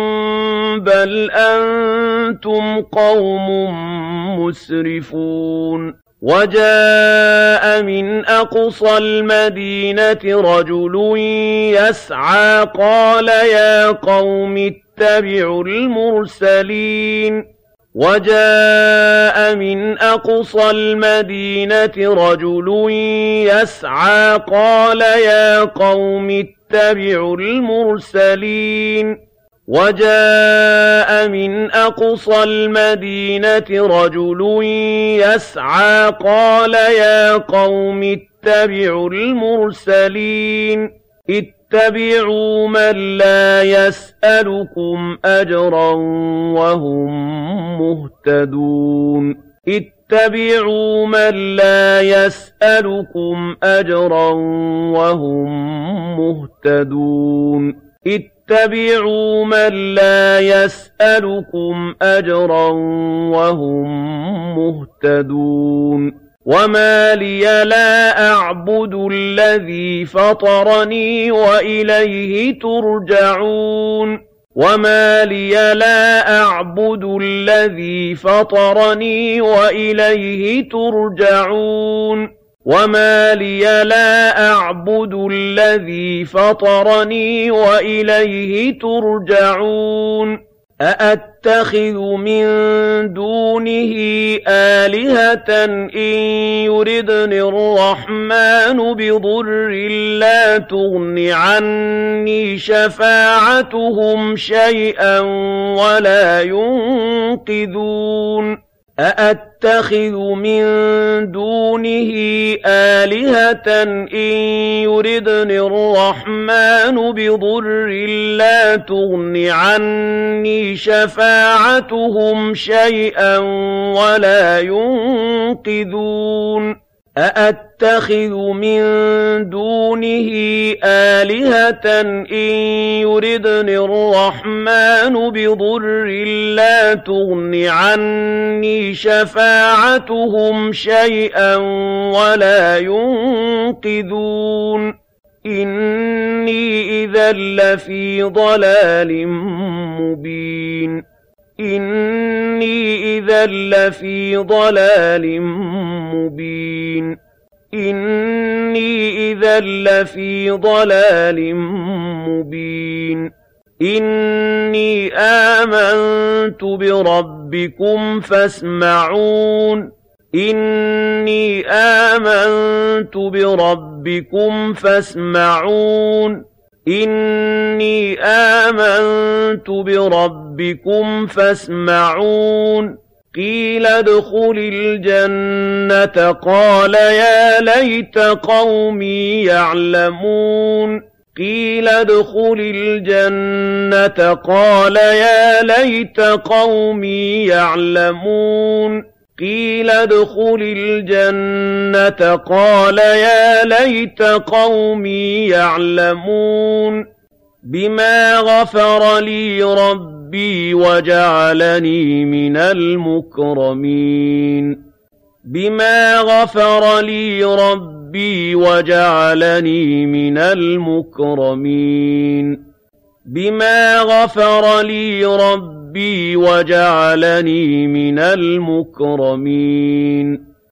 بَلْ أَنتُمْ قَوْمٌ مُّسْرِفُونَ وَجَاءَ مِنْ أَقْصَى الْمَدِينَةِ رَجُلٌ يَسْعَىٰ قَالَ يَا قَوْمِ اتَّبِعُوا الْمُرْسَلِينَ وَجَاءَ مِنْ أَقْصَى الْمَدِينَةِ رَجُلٌ يَسْعَىٰ قَالَ يَا قَوْمِ اتَّبِعُوا الْمُرْسَلِينَ وَجَاءَ مِنْ أَقْصَى الْمَدِينَةِ رَجُلٌ يَسْعَىٰ قَالَ يَا قَوْمِ اتَّبِعُوا الْمُرْسَلِينَ اتَّبِعُوا مَن لَّا يَسْأَلُكُمْ أَجْرًا وَهُم مُّهْتَدُونَ اتَّبِعُوا مَن لَّا يَسْأَلُكُمْ أَجْرًا وَهُم مُّهْتَدُونَ اتَّبِعُوا مَن لَّا يَسْأَلُكُمْ أَجْرًا وَهُم مُّهْتَدُونَ وَمَا لِيَ لَا أَعْبُدُ الَّذِي فَطَرَنِي وَإِلَيْهِ تُرْجَعُونَ وَمَا لِيَ لَا أَعْبُدُ الَّذِي فَطَرَنِي وَإِلَيْهِ تُرْجَعُونَ وَمَا لِيَ لَا أَعْبُدُ الَّذِي فَطَرَنِي وَإِلَيْهِ تُرْجَعُونَ أَأَتَّخِذُ مِن دُونِهِ آلِهَةً إِن يُرِدْنِ الرَّحْمَٰنُ بِضُرٍّ لَّا تُغْنِ عَنِّي شَفَاعَتُهُمْ شَيْئًا وَلَا يُنقِذُونِ أَأَتَّخِذُ مِن دُونِهِ آلِهَةً إِن يُرِدْنِ الرَّحْمَٰنُ بِضُرٍّ لَّا تُغْنِ عَنِّي شَفَاعَتُهُمْ شَيْئًا وَلَا يُنقِذُونِ أَأَتَّخِذُ مِن دُونِهِ آلِهَةً إِن يُرِدْنِ الرَّحْمَٰنُ بِضُرٍّ لَّا تُغْنِ عَنِّي شَفَاعَتُهُمْ شَيْئًا وَلَا يُنقِذُونِ إِنِّي إِذًا لَّفِي ضَلَالٍ مُّبِينٍ إِنِّي إِذًا لَّفِي ضَلَالٍ مُّبِينٍ إِنِّي إِذًا لَّفِي ضَلَالٍ مُّبِينٍ إِنِّي آمَنتُ بِرَبِّكُمْ فَاسْمَعُونِ إِنِّي آمَنتُ بِرَبِّكُمْ فَاسْمَعُونِ إِنِّي آمَنتُ بِرَبِّكُمْ فَاسْمَعُونِ قِيلَ ادْخُلِ الْجَنَّةَ قَالَ يَا لَيْتَ قَوْمِي يَعْلَمُونَ قِيلَ ادْخُلِ الْجَنَّةَ قَالَ يَا لَيْتَ قَوْمِي يَعْلَمُونَ قِيلَ ادْخُلِ الْجَنَّةَ قَالَ يَا لَيْتَ قَوْمِي يَعْلَمُونَ بِمَا غَفَرَ لِي رَبِّي وَجَعَلَنِي مِنَ الْمُكْرَمِينَ بِمَا غَفَرَ لِي رَبِّي وَجَعَلَنِي مِنَ الْمُكْرَمِينَ بِمَا غَفَرَ لِي رَبِّي وَجَعَلَنِي مِنَ الْمُكْرَمِينَ